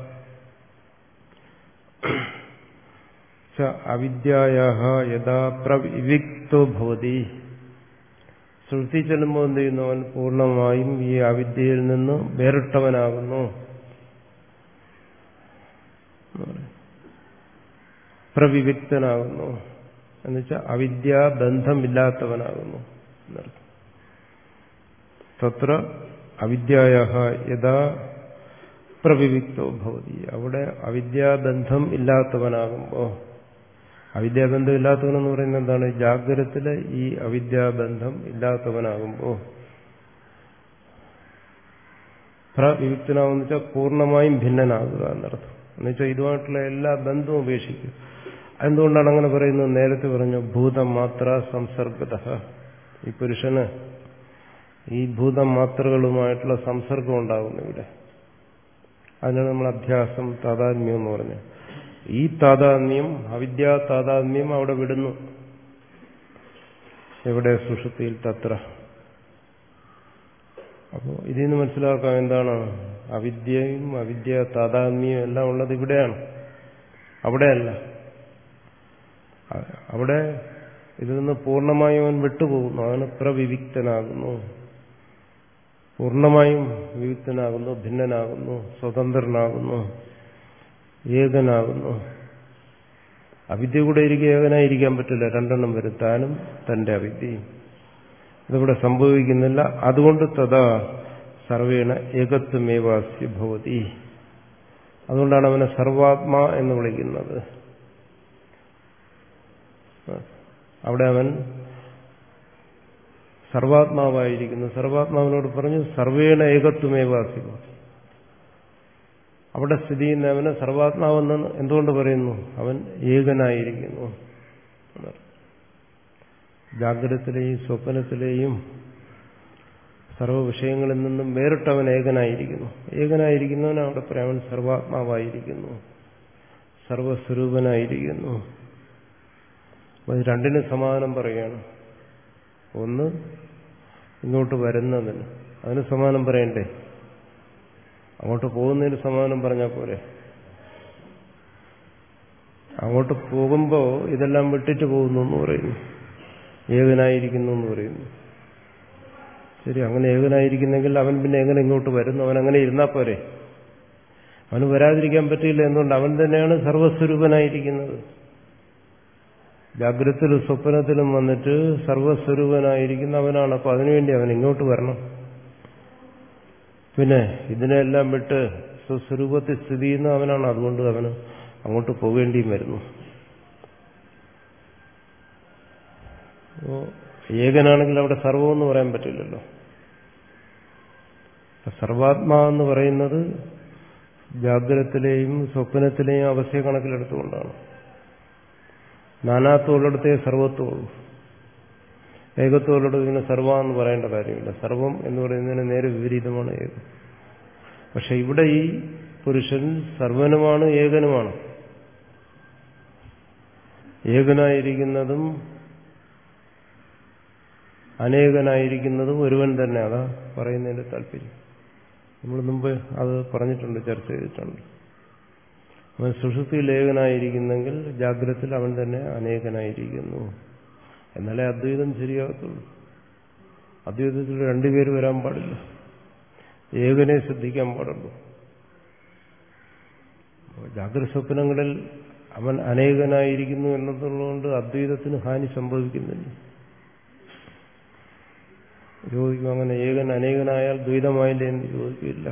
അവിദ്യായാഹ യഥാ പ്രവിവിക്തോ ഭവതി. സുഷുപ്തി ചെല്ലുമ്പോൾ എന്ത് ചെയ്യുന്നു? അവൻ പൂർണ്ണമായും ഈ അവിദ്യയിൽ നിന്ന് വേറിട്ടവനാകുന്നു. പ്രവിവിക്തനാകുന്നു എന്നുവെച്ചാൽ അവിദ്യാബന്ധമില്ലാത്തവനാകുന്നു എന്നർത്ഥം. തത്ര അവിദ്യായാഹ യഥാ പ്രവിവിക്തോ ഭവതി. അവിടെ അവിദ്യാബന്ധം ഇല്ലാത്തവനാകുമ്പോൾ, അവിദ്യാബന്ധം ഇല്ലാത്തവനെന്ന് പറയുന്നത് എന്താണ്? ജാഗ്രതത്തിലെ ഈ അവിദ്യാബന്ധം ഇല്ലാത്തവനാകുമ്പോൾ പ്രവിവിക്തനാകുന്ന വെച്ചാൽ പൂർണ്ണമായും ഭിന്നനാകുക എന്നർത്ഥം. എന്നുവെച്ചാൽ ഇതുമായിട്ടുള്ള എല്ലാ ബന്ധവും ഉപേക്ഷിക്കും. എന്തുകൊണ്ടാണ് അങ്ങനെ പറയുന്നത്? നേരത്തെ പറഞ്ഞു ഭൂതം മാത്ര സംസർഗത. ഈ പുരുഷന് ഈ ഭൂതം മാത്രകളുമായിട്ടുള്ള സംസർഗം ഉണ്ടാകുന്നു ഇവിടെ. അതിനാണ് നമ്മൾ അധ്യാസം താതാത്മ്യം എന്ന് പറഞ്ഞത്. ഈ താതാത്മ്യം, അവിദ്യാ താതാത്മ്യം അവിടെ വിടുന്നു. എവിടെ? സുഷുപ്തിയിൽ തത്ര. അപ്പോൾ ഇതിൽ നിന്ന് മനസ്സിലാക്കാം എന്താണ്? അവിദ്യയും അവിദ്യാ താതാത്മ്യവും എല്ലാം ഉള്ളത് ഇവിടെയാണ്, അവിടെയല്ല. അവിടെ ഇതിൽ നിന്ന് പൂർണ്ണമായും അവൻ വിട്ടുപോകുന്നു. അവന് പ്രവിവിക്തനാകുന്നു, പൂർണ്ണമായും വിവിക്തനാകുന്നു, ഭിന്നനാകുന്നു, സ്വതന്ത്രനാകുന്നു, ഏകനാകുന്നു. അവിദ്യ കൂടെ ഇരിക്കുക ഏകനായിരിക്കാൻ പറ്റില്ല, രണ്ടെണ്ണം വരും, താനും തന്റെ അവിദ്യയും. ഇതിവിടെ സംഭവിക്കുന്നില്ല. അതുകൊണ്ട് തഥാ സർവേണ ഏകത്വമേവാസ്യ ഭവതി. അതുകൊണ്ടാണ് അവനെ സർവാത്മാ എന്ന് വിളിക്കുന്നത്. അവിടെ അവൻ സർവാത്മാവായിരിക്കുന്നു. സർവാത്മാവിനോട് പറഞ്ഞു സർവേണ ഏകത്വമേവാസ്യ. അവിടെ സ്ഥിതി ചെയ്യുന്നവന് സർവാത്മാവെന്ന് എന്തുകൊണ്ട് പറയുന്നു? അവൻ ഏകനായിരിക്കുന്നു. ജാഗ്രതത്തിലെയും സ്വപ്നത്തിലെയും സർവ്വ വിഷയങ്ങളിൽ നിന്നും വേറിട്ടവൻ ഏകനായിരിക്കുന്നു. ഏകനായിരിക്കുന്നവൻ അവിടെ പറയാൻ അവൻ സർവാത്മാവായിരിക്കുന്നു, സർവസ്വരൂപനായിരിക്കുന്നു. അത് രണ്ടിനും സമാധാനം പറയുകയാണ്. ഒന്ന് ഇങ്ങോട്ട് വരുന്നതിന്, അതിന് സമാധാനം പറയണ്ടേ? അങ്ങോട്ട് പോകുന്നതിന് സമാധാനം പറഞ്ഞാൽ പോരെ? അങ്ങോട്ട് പോകുമ്പോൾ ഇതെല്ലാം വിട്ടിട്ട് പോകുന്നു എന്ന് പറയുന്നു, ഏകനായിരിക്കുന്നു എന്ന് പറയുന്നു. ശരി, അങ്ങനെ ഏകനായിരിക്കുന്നെങ്കിൽ അവൻ പിന്നെ എങ്ങനെ ഇങ്ങോട്ട് വരുന്നു? അവൻ അങ്ങനെ ഇരുന്നാൽ പോരെ? അവന് വരാതിരിക്കാൻ പറ്റില്ല. എന്തുകൊണ്ട്? അവൻ തന്നെയാണ് സർവസ്വരൂപനായിരിക്കുന്നത്. ജാഗ്രതത്തിലും സ്വപ്നത്തിലും വന്നിട്ട് സർവസ്വരൂപനായിരിക്കുന്ന അവനാണ്. അപ്പൊ അതിനുവേണ്ടി അവൻ ഇങ്ങോട്ട് വരണം. പിന്നെ ഇതിനെല്ലാം വിട്ട് സ്വസ്വരൂപത്തിൽ സ്ഥിതി ചെയ്യുന്ന അവനാണ്. അതുകൊണ്ട് അവന് അങ്ങോട്ട് പോകേണ്ടിയും വരുന്നു. ഏകനാണെങ്കിൽ അവിടെ സർവമെന്ന് പറയാൻ പറ്റില്ലല്ലോ. സർവാത്മാവെന്ന് പറയുന്നത് ജാഗ്രതത്തിലെയും സ്വപ്നത്തിലെയും അവസ്ഥയെ കണക്കിലെടുത്തുകൊണ്ടാണ്. നാനാത്വമുള്ളിടത്തേ സർവത്വമുള്ളൂ. ഏകത്വമുള്ളിടത്ത് ഇതിനെ സർവ എന്ന് പറയേണ്ട കാര്യമില്ല. സർവം എന്ന് പറയുന്നതിന് നേരെ വിപരീതമാണ് ഏകം. പക്ഷെ ഇവിടെ ഈ പുരുഷൻ സർവനുമാണ്, ഏകനുമാണ്. ഏകനായിരിക്കുന്നതും അനേകനായിരിക്കുന്നതും ഒരുവൻ തന്നെ. അതാ പറയുന്നതിന്റെ താല്പര്യം. നമ്മൾ മുമ്പ് അത് പറഞ്ഞിട്ടുണ്ട്, ചർച്ച ചെയ്തിട്ടുണ്ട്. അവൻ സുഷുപ്തിയിൽ ഏകനായിരിക്കുന്നെങ്കിൽ ജാഗ്രതത്തിൽ അവൻ തന്നെ അനേകനായിരിക്കുന്നു. എന്നാലേ അദ്വൈതം ശരിയാകത്തുള്ളൂ. അദ്വൈതത്തിൽ രണ്ടുപേര് വരാൻ പാടില്ല. ഏകനെ ശ്രദ്ധിക്കാൻ പാടുള്ളൂ. ജാഗ്രത സ്വപ്നങ്ങളിൽ അവൻ അനേകനായിരിക്കുന്നു എന്നതുകൊണ്ട് അദ്വൈതത്തിന് ഹാനി സംഭവിക്കുന്നില്ല. ചോദിക്കും, അങ്ങനെ ഏകൻ അനേകനായാൽ ദ്വൈതമായില്ലേ എന്ന് ചോദിക്കില്ല.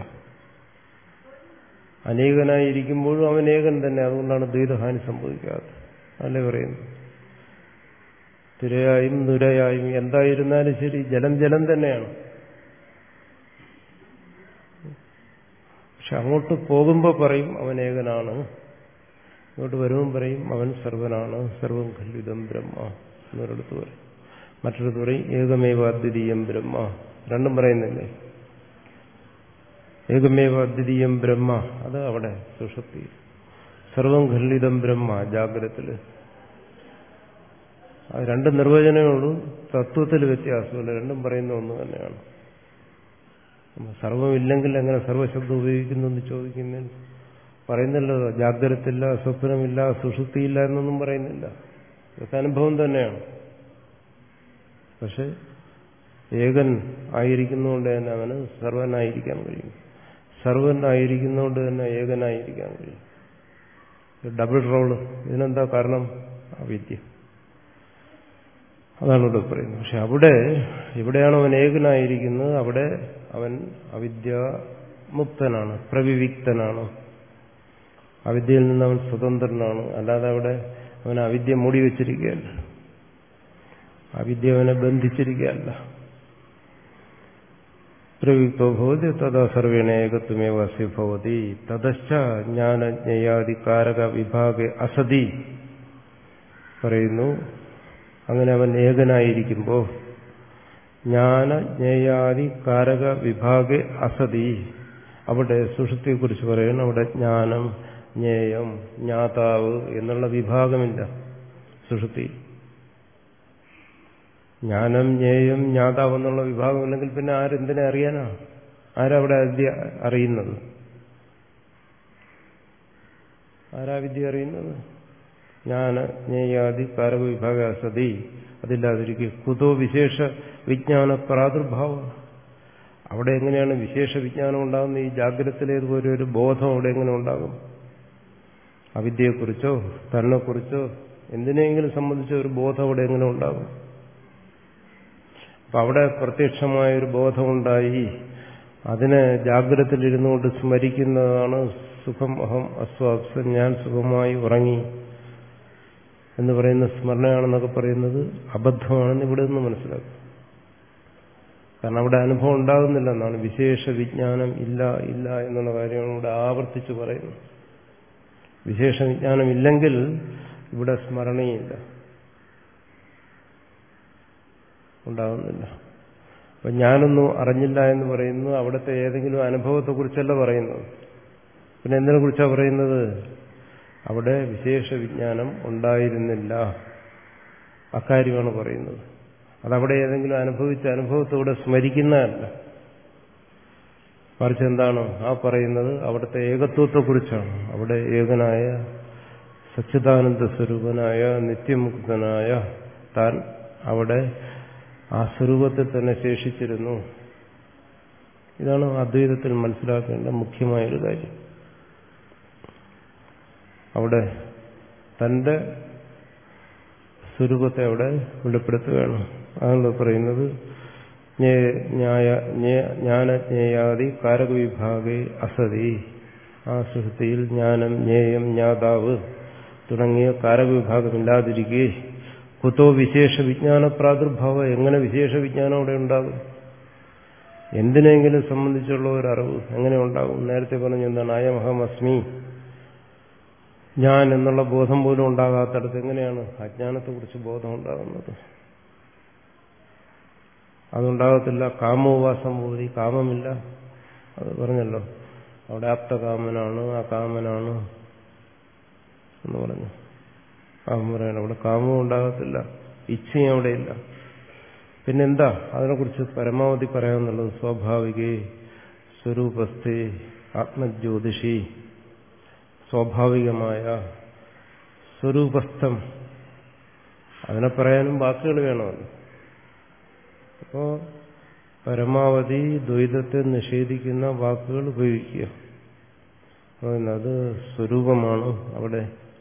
അനേകനായിരിക്കുമ്പോഴും അവൻ ഏകൻ തന്നെ. അതുകൊണ്ടാണ് ദ്വൈതഹാനി സംഭവിക്കാത്തത്. അല്ലേ പറയുന്നു. തിരയായും നുരയായും എന്തായിരുന്നാലും ശരി, ജലം ജലം തന്നെയാണ്. പക്ഷെ അങ്ങോട്ട് പോകുമ്പോൾ പറയും അവൻ ഏകനാണ്, ഇങ്ങോട്ട് വരുമ്പോൾ പറയും അവൻ സർവനാണ്, സർവം ഖല്വിദം ബ്രഹ്മ എന്നൊരിടത്ത് പറയും. മറ്റൊരിടത്ത് പറയും ഏകമേവ അദ്വിതീയം ബ്രഹ്മ. രണ്ടും പറയുന്നില്ലേ? ഏകമേവ അദ്വിതീയം ബ്രഹ്മ അത് അവിടെ സുഷുപ്തി. സർവം ഖല്വിദം ബ്രഹ്മ ജാഗ്രതത്തില്. അത് രണ്ട് നിർവചനമേ ഉള്ളൂ, തത്വത്തിൽ വ്യത്യാസമില്ല. രണ്ടും പറയുന്ന ഒന്ന് തന്നെയാണ്. സർവമില്ലെങ്കിൽ എങ്ങനെ സർവശബ്ദം ഉപയോഗിക്കുന്നു എന്ന് ചോദിക്കുന്നതിന് പറയുന്നില്ലോ. ജാഗ്രതയില്ല, സ്വപ്നമില്ല, സുഷുപ്തിയില്ല എന്നൊന്നും പറയുന്നില്ല. ഇതൊക്കെ അനുഭവം തന്നെയാണ്. പക്ഷെ ഏകൻ ആയിരിക്കുന്നതുകൊണ്ട് തന്നെ അവന് സർവനായിരിക്കാൻ കഴിയും. സർവനായിരിക്കുന്നതുകൊണ്ട് തന്നെ ഏകനായിരിക്കാൻ കഴിയും. Double role. ഇതിനെന്താ കാരണം? അവിദ്യ. അതാണ് ഇവിടെ പറയുന്നത്. പക്ഷെ അവിടെ ഇവിടെയാണ് അവൻ ഏകനായിരിക്കുന്നത്. അവിടെ അവൻ അവിദ്യാമുക്തനാണ്, പ്രവിവിക്തനാണ്. അവിദ്യയിൽ നിന്ന് അവൻ സ്വതന്ത്രനാണ്. അല്ലാതെ അവിടെ അവൻ അവിദ്യ മൂടി വെച്ചിരിക്കുകയല്ല, അവിദ്യ അവനെ ബന്ധിച്ചിരിക്കുകയല്ല. പ്രയുക്തോ ഭവതി തഥാ സർവേണ ഏകത്വമേവ അസ്യ ഭവതി തതശ്ച ജ്ഞാനജ്ഞേയാദികാരക വിഭാഗേ അസതി പറയുന്നു. അങ്ങനെ അവൻ ഏകനായിരിക്കുമ്പോൾ ജ്ഞാനജ്ഞേയാദികാരക വിഭാഗേ അസതി, അവിടെ സുഷുപ്തിയെക്കുറിച്ച് പറയുന്നു. അവിടെ ജ്ഞാനം, ജ്ഞേയം, ജ്ഞാതാവ് എന്നുള്ള വിഭാഗമില്ല സുഷുപ്തി. ജ്ഞാനം, ജ്ഞേയം, ജ്ഞാതാവ് എന്നുള്ള വിഭാഗമില്ലെങ്കിൽ പിന്നെ ആരെന്തിനെ അറിയാനാ? ആരവിടെ വിദ്യ അറിയുന്നത്? ആരാ വിദ്യ അറിയുന്നത്? ജ്ഞാന ജ്ഞേയാദി കാരക വിഭാഗ സതി അതില്ലാതിരിക്കും. കുതോ വിശേഷ വിജ്ഞാന പ്രാദുർഭാവം. അവിടെ എങ്ങനെയാണ് വിശേഷ വിജ്ഞാനം ഉണ്ടാകുന്നത്? ഈ ജാഗ്രതത്തിലേതുപോലെ ഒരു ബോധം അവിടെ എങ്ങനെ ഉണ്ടാകും? അവിദ്യയെക്കുറിച്ചോ തന്നെക്കുറിച്ചോ എന്തിനെങ്കിലും സംബന്ധിച്ച ഒരു ബോധം അവിടെ എങ്ങനെ ഉണ്ടാകും? അപ്പൊ അവിടെ പ്രത്യക്ഷമായൊരു ബോധമുണ്ടായി. അതിനെ ജാഗ്രതത്തിലിരുന്നുകൊണ്ട് സ്മരിക്കുന്നതാണ് സുഖം അഹം അസ്വാപ്സൻ, ഞാൻ സുഖമായി ഉറങ്ങി എന്ന് പറയുന്ന സ്മരണയാണെന്നൊക്കെ പറയുന്നത് അബദ്ധമാണെന്ന് ഇവിടെ നിന്ന് മനസ്സിലാക്കും. കാരണം അവിടെ അനുഭവം ഉണ്ടാകുന്നില്ലെന്നാണ്. വിശേഷ വിജ്ഞാനം ഇല്ല ഇല്ല എന്നുള്ള കാര്യമാണ് ഇവിടെ ആവർത്തിച്ച് പറയുന്നത്. വിശേഷ വിജ്ഞാനം ഇല്ലെങ്കിൽ ഇവിടെ സ്മരണയില്ല, ഉണ്ടാകുന്നില്ല. അപ്പൊ ഞാനൊന്നും അറിഞ്ഞില്ല എന്ന് പറയുന്നത് അവിടുത്തെ ഏതെങ്കിലും അനുഭവത്തെക്കുറിച്ചല്ല പറയുന്നത്. പിന്നെ എന്തിനെ കുറിച്ചാണ് പറയുന്നത്? അവിടെ വിശേഷ വിജ്ഞാനം ഉണ്ടായിരുന്നില്ല, അക്കാര്യമാണ് പറയുന്നത്. അതവിടെ ഏതെങ്കിലും അനുഭവിച്ച അനുഭവത്തോടെ സ്മരിക്കുന്നതല്ല. മറിച്ച് എന്താണ് ആ പറയുന്നത്? അവിടുത്തെ ഏകത്വത്തെക്കുറിച്ചാണ്. അവിടെ ഏകനായ സച്ചിദാനന്ദ സ്വരൂപനായ നിത്യമുക്തനായ താൻ അവിടെ ആ സ്വരൂപത്തിൽ തന്നെ ശേഷിച്ചിരുന്നു. ഇതാണ് അദ്വൈതത്തിൽ മനസ്സിലാക്കേണ്ട മുഖ്യമായൊരു കാര്യം. അവിടെ തന്റെ സ്വരൂപത്തെ അവിടെ വെളിപ്പെടുത്തുകയാണ്. അതാണ് പറയുന്നത് ജ്ഞാനജ്ഞേയാദി കാരകവിഭാഗേ അസതി. ആ സുഹൃത്തിയിൽ ജ്ഞാനം, ജ്ഞേയം, ജ്ഞാതാവ് തുടങ്ങിയ കാരകവിഭാഗമില്ലാതിരിക്കെ കുതോ വിശേഷ വിജ്ഞാന പ്രാദുർഭാവം, എങ്ങനെ വിശേഷ വിജ്ഞാനം അവിടെ ഉണ്ടാകും? എന്തിനെങ്കിലും സംബന്ധിച്ചുള്ള ഒരു അറിവ് എങ്ങനെ ഉണ്ടാകും? നേരത്തെ പറഞ്ഞു എന്താണ്, അയമഹം അസ്മി, ഞാൻ എന്നുള്ള ബോധം പോലും ഉണ്ടാകാത്തടത്ത് എങ്ങനെയാണ് അജ്ഞാനത്തെക്കുറിച്ച് ബോധം ഉണ്ടാകുന്നത്? അതുണ്ടാകത്തില്ല. കാമോപാസം പോയി, കാമമില്ല, അത് പറഞ്ഞല്ലോ. അവിടെ ആപ്തകാമനാണ്, അകാമനാണ് എന്ന് പറഞ്ഞു. കാമം പറയണം, അവിടെ കാമവും ഉണ്ടാകത്തില്ല, ഇച്ഛയും അവിടെയില്ല. പിന്നെന്താ അതിനെക്കുറിച്ച് പരമാവധി പറയാമെന്നുള്ളത്? സ്വാഭാവികേ സ്വരൂപസ്ഥേ ആത്മജ്യോതിഷി, സ്വാഭാവികമായ സ്വരൂപസ്ഥം, അതിനെ പറയാനും വാക്കുകൾ വേണമല്ലോ. അപ്പോ പരമാവധി ദ്വൈതത്തെ നിഷേധിക്കുന്ന വാക്കുകൾ ഉപയോഗിക്കുക. അത് സ്വരൂപമാണ് അവിടെ,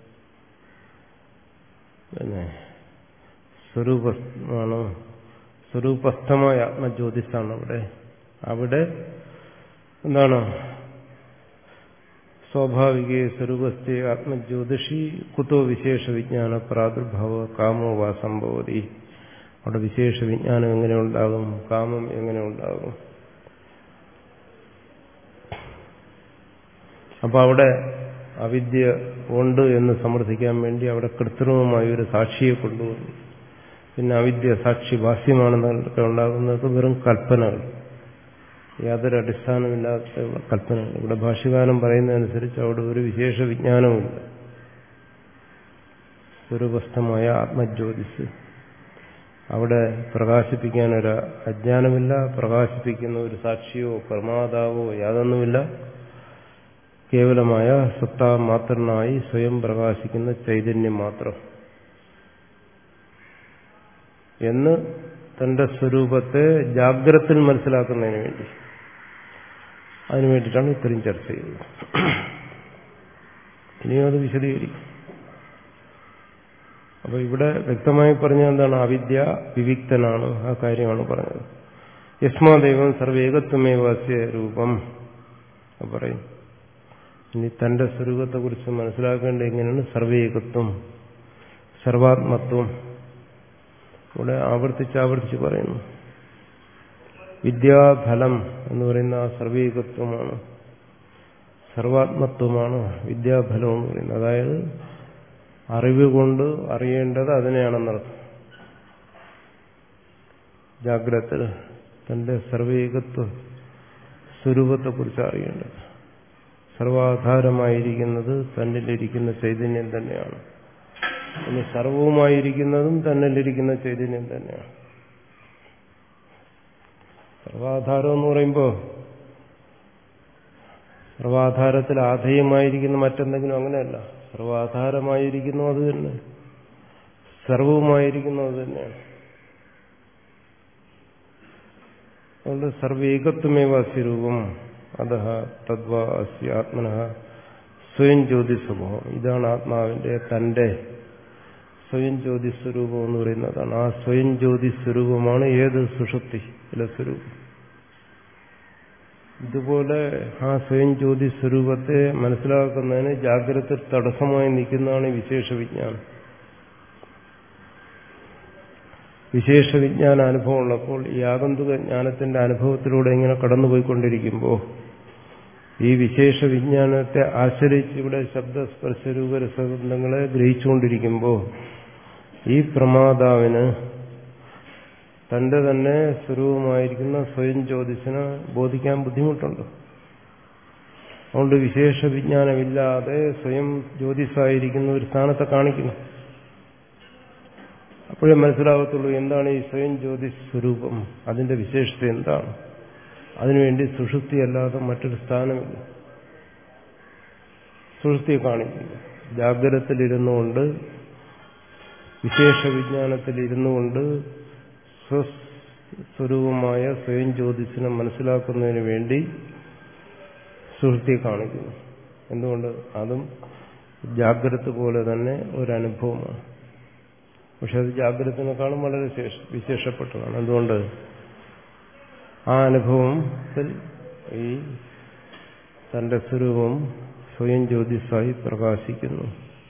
പിന്നെ സ്വരൂപമാണ്, സ്വരൂപസ്ഥമായ ആത്മജ്യോതിസാണ് അവിടെ. അവിടെ എന്താണ് സ്വാഭാവികേ സ്വരൂപസ്ഥേ ആത്മജ്യോതിഷി കുതോ വിശേഷ വിജ്ഞാന പ്രാദുർഭാവ കാമോ വാ സംഭവതി. അവിടെ വിശേഷ വിജ്ഞാനം എങ്ങനെ ഉണ്ടാകും? കാമം എങ്ങനെ ഉണ്ടാകും? അപ്പൊ അവിടെ അവിദ്യ ഉണ്ട് എന്ന് സമർത്ഥിക്കാൻ വേണ്ടി അവിടെ കൃത്രിമമായ ഒരു സാക്ഷിയെ കൊണ്ടുവന്നു. പിന്നെ അവിദ്യ സാക്ഷി ഭാഷ്യമാണെന്നൊക്കെ ഉണ്ടാകുന്നത് വെറും കൽപ്പനകൾ, യാതൊരു അടിസ്ഥാനമില്ലാത്ത കൽപ്പനകൾ. ഇവിടെ ഭാഷ്യകാരൻ പറയുന്നതനുസരിച്ച് അവിടെ ഒരു വിശേഷ വിജ്ഞാനവുമില്ല. സ്വരൂപസ്ഥമായ ആത്മജ്യോതിസ് അവിടെ പ്രകാശിപ്പിക്കാനൊരു അജ്ഞാനമില്ല, പ്രകാശിപ്പിക്കുന്ന ഒരു സാക്ഷിയോ പ്രമാതാവോ യാതൊന്നുമില്ല. കേവലമായ സത്താ മാത്രനായി സ്വയം പ്രകാശിക്കുന്ന ചൈതന്യം മാത്രം എന്ന് തന്റെ സ്വരൂപത്തെ ജാഗ്രതയിൽ മനസ്സിലാക്കുന്നതിന് വേണ്ടി, അതിനു വേണ്ടിയിട്ടാണ് ഇത്രയും ചർച്ച ചെയ്യുന്നത്. ഇനിയും അത് വിശദീകരിക്കും. അപ്പൊ ഇവിടെ വ്യക്തമായി പറഞ്ഞ എന്താണ്? അവിദ്യ വിവിക്തനാണ്, ആ കാര്യമാണ് പറഞ്ഞത്. യസ്മാദൈവം സർവേകത്വമേവാസ്യ രൂപം പറയും. ഇനി തന്റെ സ്വരൂപത്തെക്കുറിച്ച് മനസ്സിലാക്കേണ്ടത് എങ്ങനെയാണ്? സർവേകത്വം, സർവാത്മത്വം. ഇവിടെ ആവർത്തിച്ച് ആവർത്തിച്ച് പറയുന്നു. വിദ്യാഫലം എന്ന് പറയുന്ന ആ സർവേകത്വമാണ്, സർവാത്മത്വമാണ് വിദ്യാഫലം എന്ന് പറയുന്നത്. അതായത് അറിവ് കൊണ്ട് അറിയേണ്ടത് അതിനെയാണെന്നർത്ഥം. ജാഗ്രത തന്റെ സർവേകത്വ സ്വരൂപത്തെക്കുറിച്ച് അറിയേണ്ടത്. സർവാധാരമായിരിക്കുന്നത് തന്നിലിരിക്കുന്ന ചൈതന്യം തന്നെയാണ്. ഇനി സർവവുമായിരിക്കുന്നതും തന്നിലിരിക്കുന്ന ചൈതന്യം തന്നെയാണ്. സർവാധാരം എന്ന് പറയുമ്പോൾ സർവാധാരത്തിൽ ആധേയമായിരിക്കുന്ന മറ്റെന്തെങ്കിലും അങ്ങനെയല്ല. സർവാധാരമായിരിക്കുന്നു അത് തന്നെ, സർവവുമായിരിക്കുന്നു അത് തന്നെയാണ്. അതുകൊണ്ട് സർവേകത്വമേവ സ്വരൂപം അതഹ തദ്വാ അസ്യ ആത്മനഃ സ്വയം ജ്യോതിസ്വഭാവം. ഇതാണ് ആത്മാവിന്റെ തന്റെ സ്വയം ജ്യോതിസ്വരൂപം എന്ന് പറയുന്നതാണ്. ആ സ്വയം ജ്യോതിസ്വരൂപമാണ് ഏത്? സുഷുപ്തി സ്വരൂപം. ഇതുപോലെ ആ സ്വയം ജ്യോതി സ്വരൂപത്തെ മനസ്സിലാക്കുന്നതിന് ജാഗ്രത തടസ്സമായി നിൽക്കുന്നതാണ് വിശേഷ വിജ്ഞാനം. വിശേഷ വിജ്ഞാന അനുഭവം ഉള്ളപ്പോൾ ഈ ആഗന്തുക ജ്ഞാനത്തിന്റെ അനുഭവത്തിലൂടെ ഇങ്ങനെ കടന്നുപോയിക്കൊണ്ടിരിക്കുമ്പോൾ ഈ വിശേഷ വിജ്ഞാനത്തെ ആശ്രയിച്ച് ഇവിടെ ശബ്ദസ്പർശരൂപ രസഗന്ധങ്ങളെ ഗ്രഹിച്ചുകൊണ്ടിരിക്കുമ്പോൾ ഈ പ്രമാതാവിന് തന്റെ തന്നെ സ്വരൂപമായിരിക്കുന്ന സ്വയം ജ്യോതിസിനെ ബോധിക്കാൻ ബുദ്ധിമുട്ടുണ്ട്. അതുകൊണ്ട് വിശേഷ വിജ്ഞാനമില്ലാതെ സ്വയം ജ്യോതിസായിരിക്കുന്ന ഒരു സ്ഥാനത്തെ കാണിക്കുന്നു. അപ്പോഴേ മനസ്സിലാകത്തുള്ളൂ എന്താണ് ഈ സ്വയം ജ്യോതിസ് സ്വരൂപം, അതിന്റെ വിശേഷത എന്താണ്. അതിനുവേണ്ടി സുഷുപ്തിയല്ലാതെ മറ്റൊരു സ്ഥാനമില്ല. സുഷുപ്തിയെ കാണിക്കുന്നു. ജാഗ്രതത്തിലിരുന്നുകൊണ്ട് വിശേഷ വിജ്ഞാനത്തിലിരുന്നുകൊണ്ട് സ്വരൂപമായ സ്വയം ജ്യോതിസിനെ മനസ്സിലാക്കുന്നതിന് വേണ്ടി സുഷുപ്തി കാണിക്കുന്നു. എന്തുകൊണ്ട്? അതും ജാഗ്രത പോലെ തന്നെ ഒരനുഭവമാണ്. പക്ഷെ അത് ജാഗ്രതത്തിനേക്കാളും വളരെ വിശേഷപ്പെട്ടതാണ്. എന്തുകൊണ്ട്? ആ അനുഭവത്തിൽ ഈ തന്റെ സ്വരൂപം സ്വയം ജ്യോതിസായി പ്രകാശിക്കുന്നു.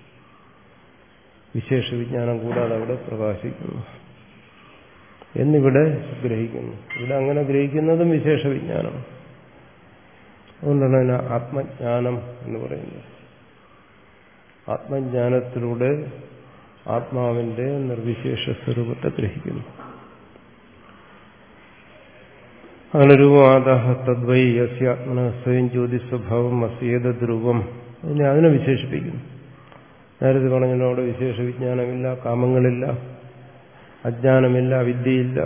വിശേഷ വിജ്ഞാനം കൂടാതെ അവിടെ പ്രകാശിക്കുന്നു എന്നിവിടെ ഗ്രഹിക്കുന്നു. ഇവിടെ അങ്ങനെ ഗ്രഹിക്കുന്നതും വിശേഷ വിജ്ഞാനം. അതുകൊണ്ടാണ് അതിന് ആത്മജ്ഞാനം എന്ന് പറയുന്നത്. ആത്മജ്ഞാനത്തിലൂടെ ആത്മാവിന്റെ നിർവിശേഷ സ്വരൂപത്തെ ഗ്രഹിക്കുന്നു. അനുരൂപാദ തദ്വൈ യസ്യാത്മന സ്വയം ജ്യോതി സ്വഭാവം അസ്യേത ധ്രുവം. അതിനെ അതിനെ വിശേഷിപ്പിക്കുന്നു. നേരത്തെ പറഞ്ഞല്ലോ, അവിടെ വിശേഷ വിജ്ഞാനമില്ല, കാമങ്ങളില്ല, അജ്ഞാനമില്ല, വിദ്യയില്ല.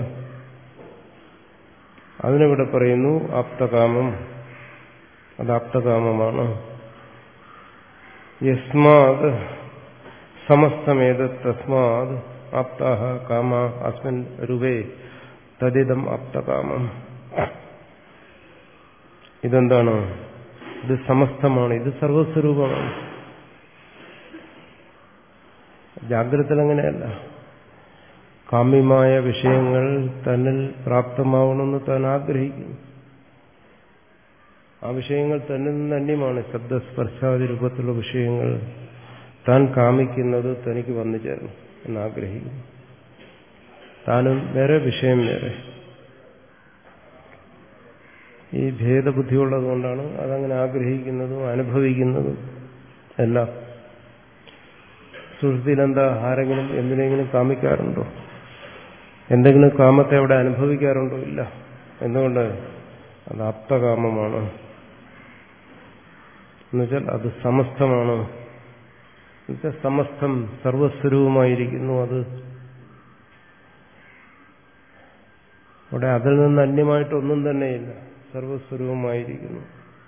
അതിനിവിടെ പറയുന്നു ആപ്തകാമം. അത് ആപ്തകാമമാണ്. യസ്മാത് സമസ്തമേത തസ്മാത് ആപ്താഹ കാമ അസ്മിൻ രൂപേ തദിദം ആപ്തകാമം. ഇതെന്താണ്? ഇത് സമസ്തമാണ്, ഇത് സർവസ്വരൂപമാണ്. ജാഗ്രതയിൽ അങ്ങനെയല്ല. കാമ്യമായ വിഷയങ്ങൾ തന്നിൽ പ്രാപ്തമാവണമെന്ന് താൻ ആഗ്രഹിക്കുന്നു. ആ വിഷയങ്ങൾ തന്നിൽ നിന്ന് അന്യമാണ്. ശബ്ദസ്പർശാദി രൂപത്തിലുള്ള വിഷയങ്ങൾ താൻ കാമിക്കുന്നത് തനിക്ക് വന്നു ചേരണം എന്നാഗ്രഹിക്കുന്നു. താനും വേറെ, വിഷയം വേറെ. ഈ ഭേദബുദ്ധിയുള്ളതുകൊണ്ടാണ് അതങ്ങനെ ആഗ്രഹിക്കുന്നതും അനുഭവിക്കുന്നതും എല്ലാം. സുഹൃത്തിലെന്താ? ആരെങ്കിലും എന്തിനെങ്കിലും കാമിക്കാറുണ്ടോ? എന്തെങ്കിലും കാമത്തെ അവിടെ അനുഭവിക്കാറുണ്ടോ? ഇല്ല. എന്തുകൊണ്ട്? അത് ആപ്തകാമമാണ്. എന്നുവെച്ചാൽ അത് സമസ്തമാണ്. എന്നുവെച്ചാൽ സമസ്തം സർവസ്വരൂപമായിരിക്കുന്നു. അത് അവിടെ അതിൽ നിന്ന് അന്യമായിട്ടൊന്നും തന്നെയില്ല, സർവസ്വരൂപമായിരിക്കുന്നു.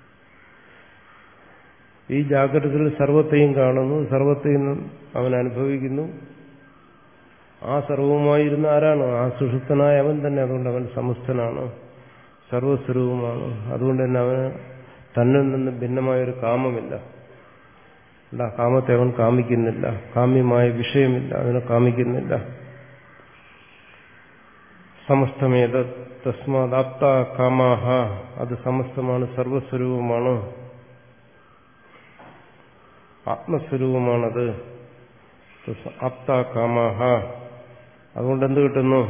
ഈ ജാഗ്രതയിൽ സർവത്തെയും കാണുന്നു, സർവത്തെയും അവൻ അനുഭവിക്കുന്നു. ആ സർവവുമായിരുന്ന ആരാണ്? ആ സുഷുപ്തനായ അവൻ തന്നെ. അതുകൊണ്ട് അവൻ സമസ്തനാണ്, സർവസ്വരൂപമാണ്. അതുകൊണ്ട് തന്നെ അവന് തന്നിൽ നിന്ന് ഭിന്നമായൊരു കാമമില്ല. അല്ല, കാമത്തെ അവൻ കാമിക്കുന്നില്ല. കാമ്യമായ വിഷയമില്ല, അതിനെ കാമിക്കുന്നില്ല. സമസ്തമേത തസ്മാദാപ്ത കാമാഹ. അത് സമസ്തമാണ്, സർവസ്വരൂപമാണ്, ആത്മസ്വരൂപമാണത്. ആപ്ത കാമാഹ. അതുകൊണ്ട് എന്ത് കിട്ടുന്നു?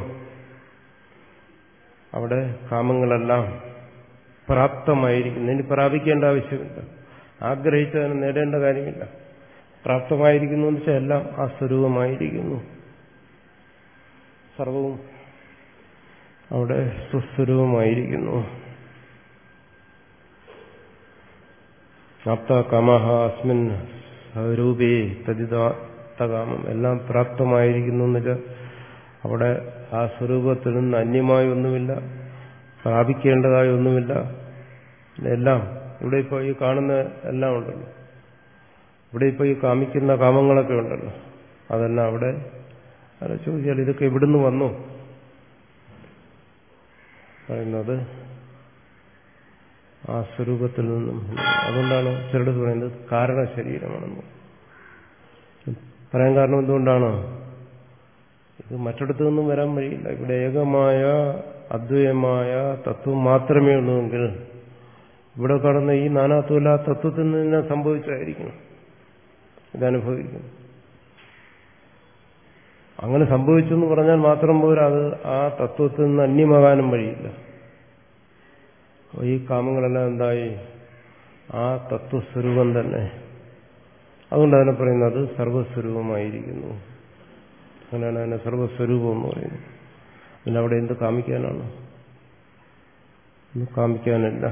അവിടെ കാമങ്ങളെല്ലാം പ്രാപ്തമായിരിക്കുന്നു. ഇനി പ്രാപിക്കേണ്ട ആവശ്യമില്ല, ആഗ്രഹിച്ചതിന് നേടേണ്ട കാര്യമില്ല. പ്രാപ്തമായിരിക്കുന്നു എന്ന് വെച്ചാൽ എല്ലാം ആ സ്വരൂപമായിരിക്കുന്നു. സർവവും അവിടെ സ്വസ്വരൂപമായിരിക്കുന്നു. ആപ്ത കാമഹ അസ്മിൻ രൂപേ തദിതാപ്തകാമം. എല്ലാം പ്രാപ്തമായിരിക്കുന്നു എന്ന് വെച്ചാൽ അവിടെ ആ സ്വരൂപത്തിൽ നിന്ന് അന്യമായി ഒന്നുമില്ല, പ്രാപിക്കേണ്ടതായി ഒന്നുമില്ല. എല്ലാം ഇവിടെ ഇപ്പോൾ ഈ കാണുന്ന എല്ലാം ഉണ്ടല്ലോ, ഇവിടെ ഇപ്പോൾ ഈ കാമിക്കുന്ന കാമങ്ങളൊക്കെ ഉണ്ടല്ലോ, അതെല്ലാം അവിടെ അത് ചോദിച്ചാൽ ഇതൊക്കെ എവിടുന്ന് വന്നു പറയുന്നത് ആ സ്വരൂപത്തിൽ നിന്നും. അതുകൊണ്ടാണ് ചിലർ പറയുന്നത് കാരണ ശരീരമാണെന്ന് പറയാൻ കാരണം. എന്തുകൊണ്ടാണ്? ഇത് മറ്റിടത്തു നിന്നും വരാൻ വഴിയില്ല. ഇവിടെ ഏകമായ അദ്വൈതമായ തത്വം മാത്രമേ ഉള്ളൂവെങ്കിൽ ഇവിടെ കാണുന്ന ഈ നാനാത്വമില്ല തത്വത്തിൽ നിന്ന് തന്നെ സംഭവിച്ചായിരിക്കണം ഇതനുഭവിക്കുന്നു. അങ്ങനെ സംഭവിച്ചു എന്ന് പറഞ്ഞാൽ മാത്രം പോരാ, അത് ആ തത്വത്തിൽ നിന്ന് അന്യമാകാനും വഴിയില്ല. ഈ കാമങ്ങളെല്ലാം എന്തായി? ആ തത്വസ്വരൂപം തന്നെ. അതുകൊണ്ട് അതിനെ പറയുന്നത് സർവസ്വരൂപമായിരിക്കുന്നു. അങ്ങനെയാണ് അതിനെ സർവസ്വരൂപം എന്ന് പറയുന്നത്. പിന്നെ അവിടെ എന്ത് കാമിക്കാനാണ്? ഒന്നും കാമിക്കാനില്ല.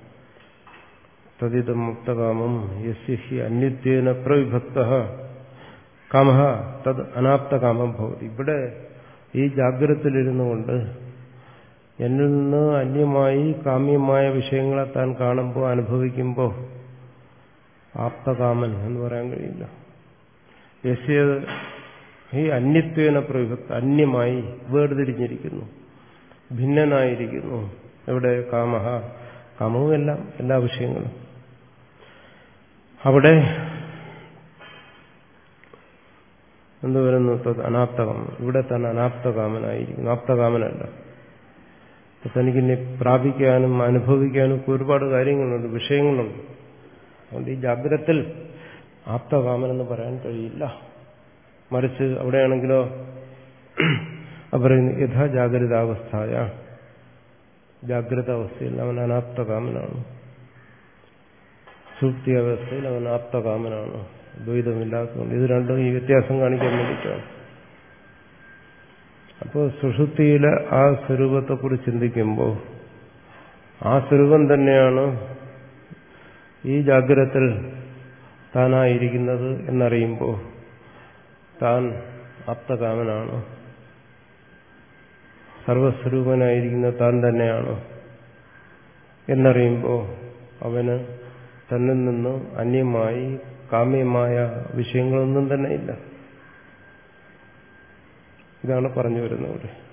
തദിദം മുക്തകാമം യസ്യ അന്യത്വേന പ്രവിഭക്തഃ കാമഃ തദ് അനാപ്തകാമം ഭവതി. ഇവിടെ ഈ ജാഗ്രതയിലിരുന്നു കൊണ്ട് എന്നിൽ നിന്ന് അന്യമായി കാമ്യമായ വിഷയങ്ങളെ താൻ കാണുമ്പോൾ, അനുഭവിക്കുമ്പോൾ ആപ്തകാമൻ എന്ന് പറയാൻ കഴിയില്ല. യസ്യ ഈ അന്യത്വേന പ്രവിഭക്ത, അന്യമായി വേർതിരിഞ്ഞിരിക്കുന്നു. ഭിന്നനായിരിക്കുന്നു. എവിടെ? കാമഹ, കാമവും എല്ലാം എല്ലാ വിഷയങ്ങളും. അവിടെ എന്ത് വരുന്നു? അനാപ്തകാമൻ. ഇവിടെ തന്നെ അനാപ്തകാമനായിരിക്കുന്നു, ആപ്തകാമനല്ല. തനിക്കിന്നെ പ്രാപിക്കാനും അനുഭവിക്കാനും ഒക്കെ ഒരുപാട് കാര്യങ്ങളുണ്ട്, വിഷയങ്ങളുണ്ട്. അതുകൊണ്ട് ഈ ജാഗ്രത്തിൽ ആപ്തകാമനെന്ന് പറയാൻ കഴിയില്ല. മറിച്ച് അവിടെയാണെങ്കിലോ പറയുന്നു യഥാ ജാഗ്രതാവസ്ഥയ, ജാഗ്രത അവസ്ഥയിൽ അവൻ അനാപ്തകാമനാണ്, സുപ്തി അവസ്ഥയിൽ അവൻ ആപ്തകാമനാണ്. ദ്വൈതമില്ലാത്തതുകൊണ്ട് ഇത് രണ്ടും ഈ വ്യത്യാസം കാണിക്കാൻ വേണ്ടിയിട്ടാണ്. അപ്പോൾ സുഷുപ്തിയിലെ ആ സ്വരൂപത്തെക്കുറിച്ച് ചിന്തിക്കുമ്പോൾ ആ സ്വരൂപം തന്നെയാണ് ഈ ജാഗ്രതത്തിൽ താനായിരിക്കുന്നത് എന്നറിയുമ്പോൾ താൻ ആപ്തകാമനാണ്, സർവസ്വരൂപനായിരിക്കുന്ന താൻ തന്നെയാണ് എന്നറിയുമ്പോൾ അവന് തന്നിൽ നിന്ന് അന്യമായി കാമ്യമായ വിഷയങ്ങളൊന്നും തന്നെ ഇല്ല. ഇതാണ് പറഞ്ഞു വരുന്നത്.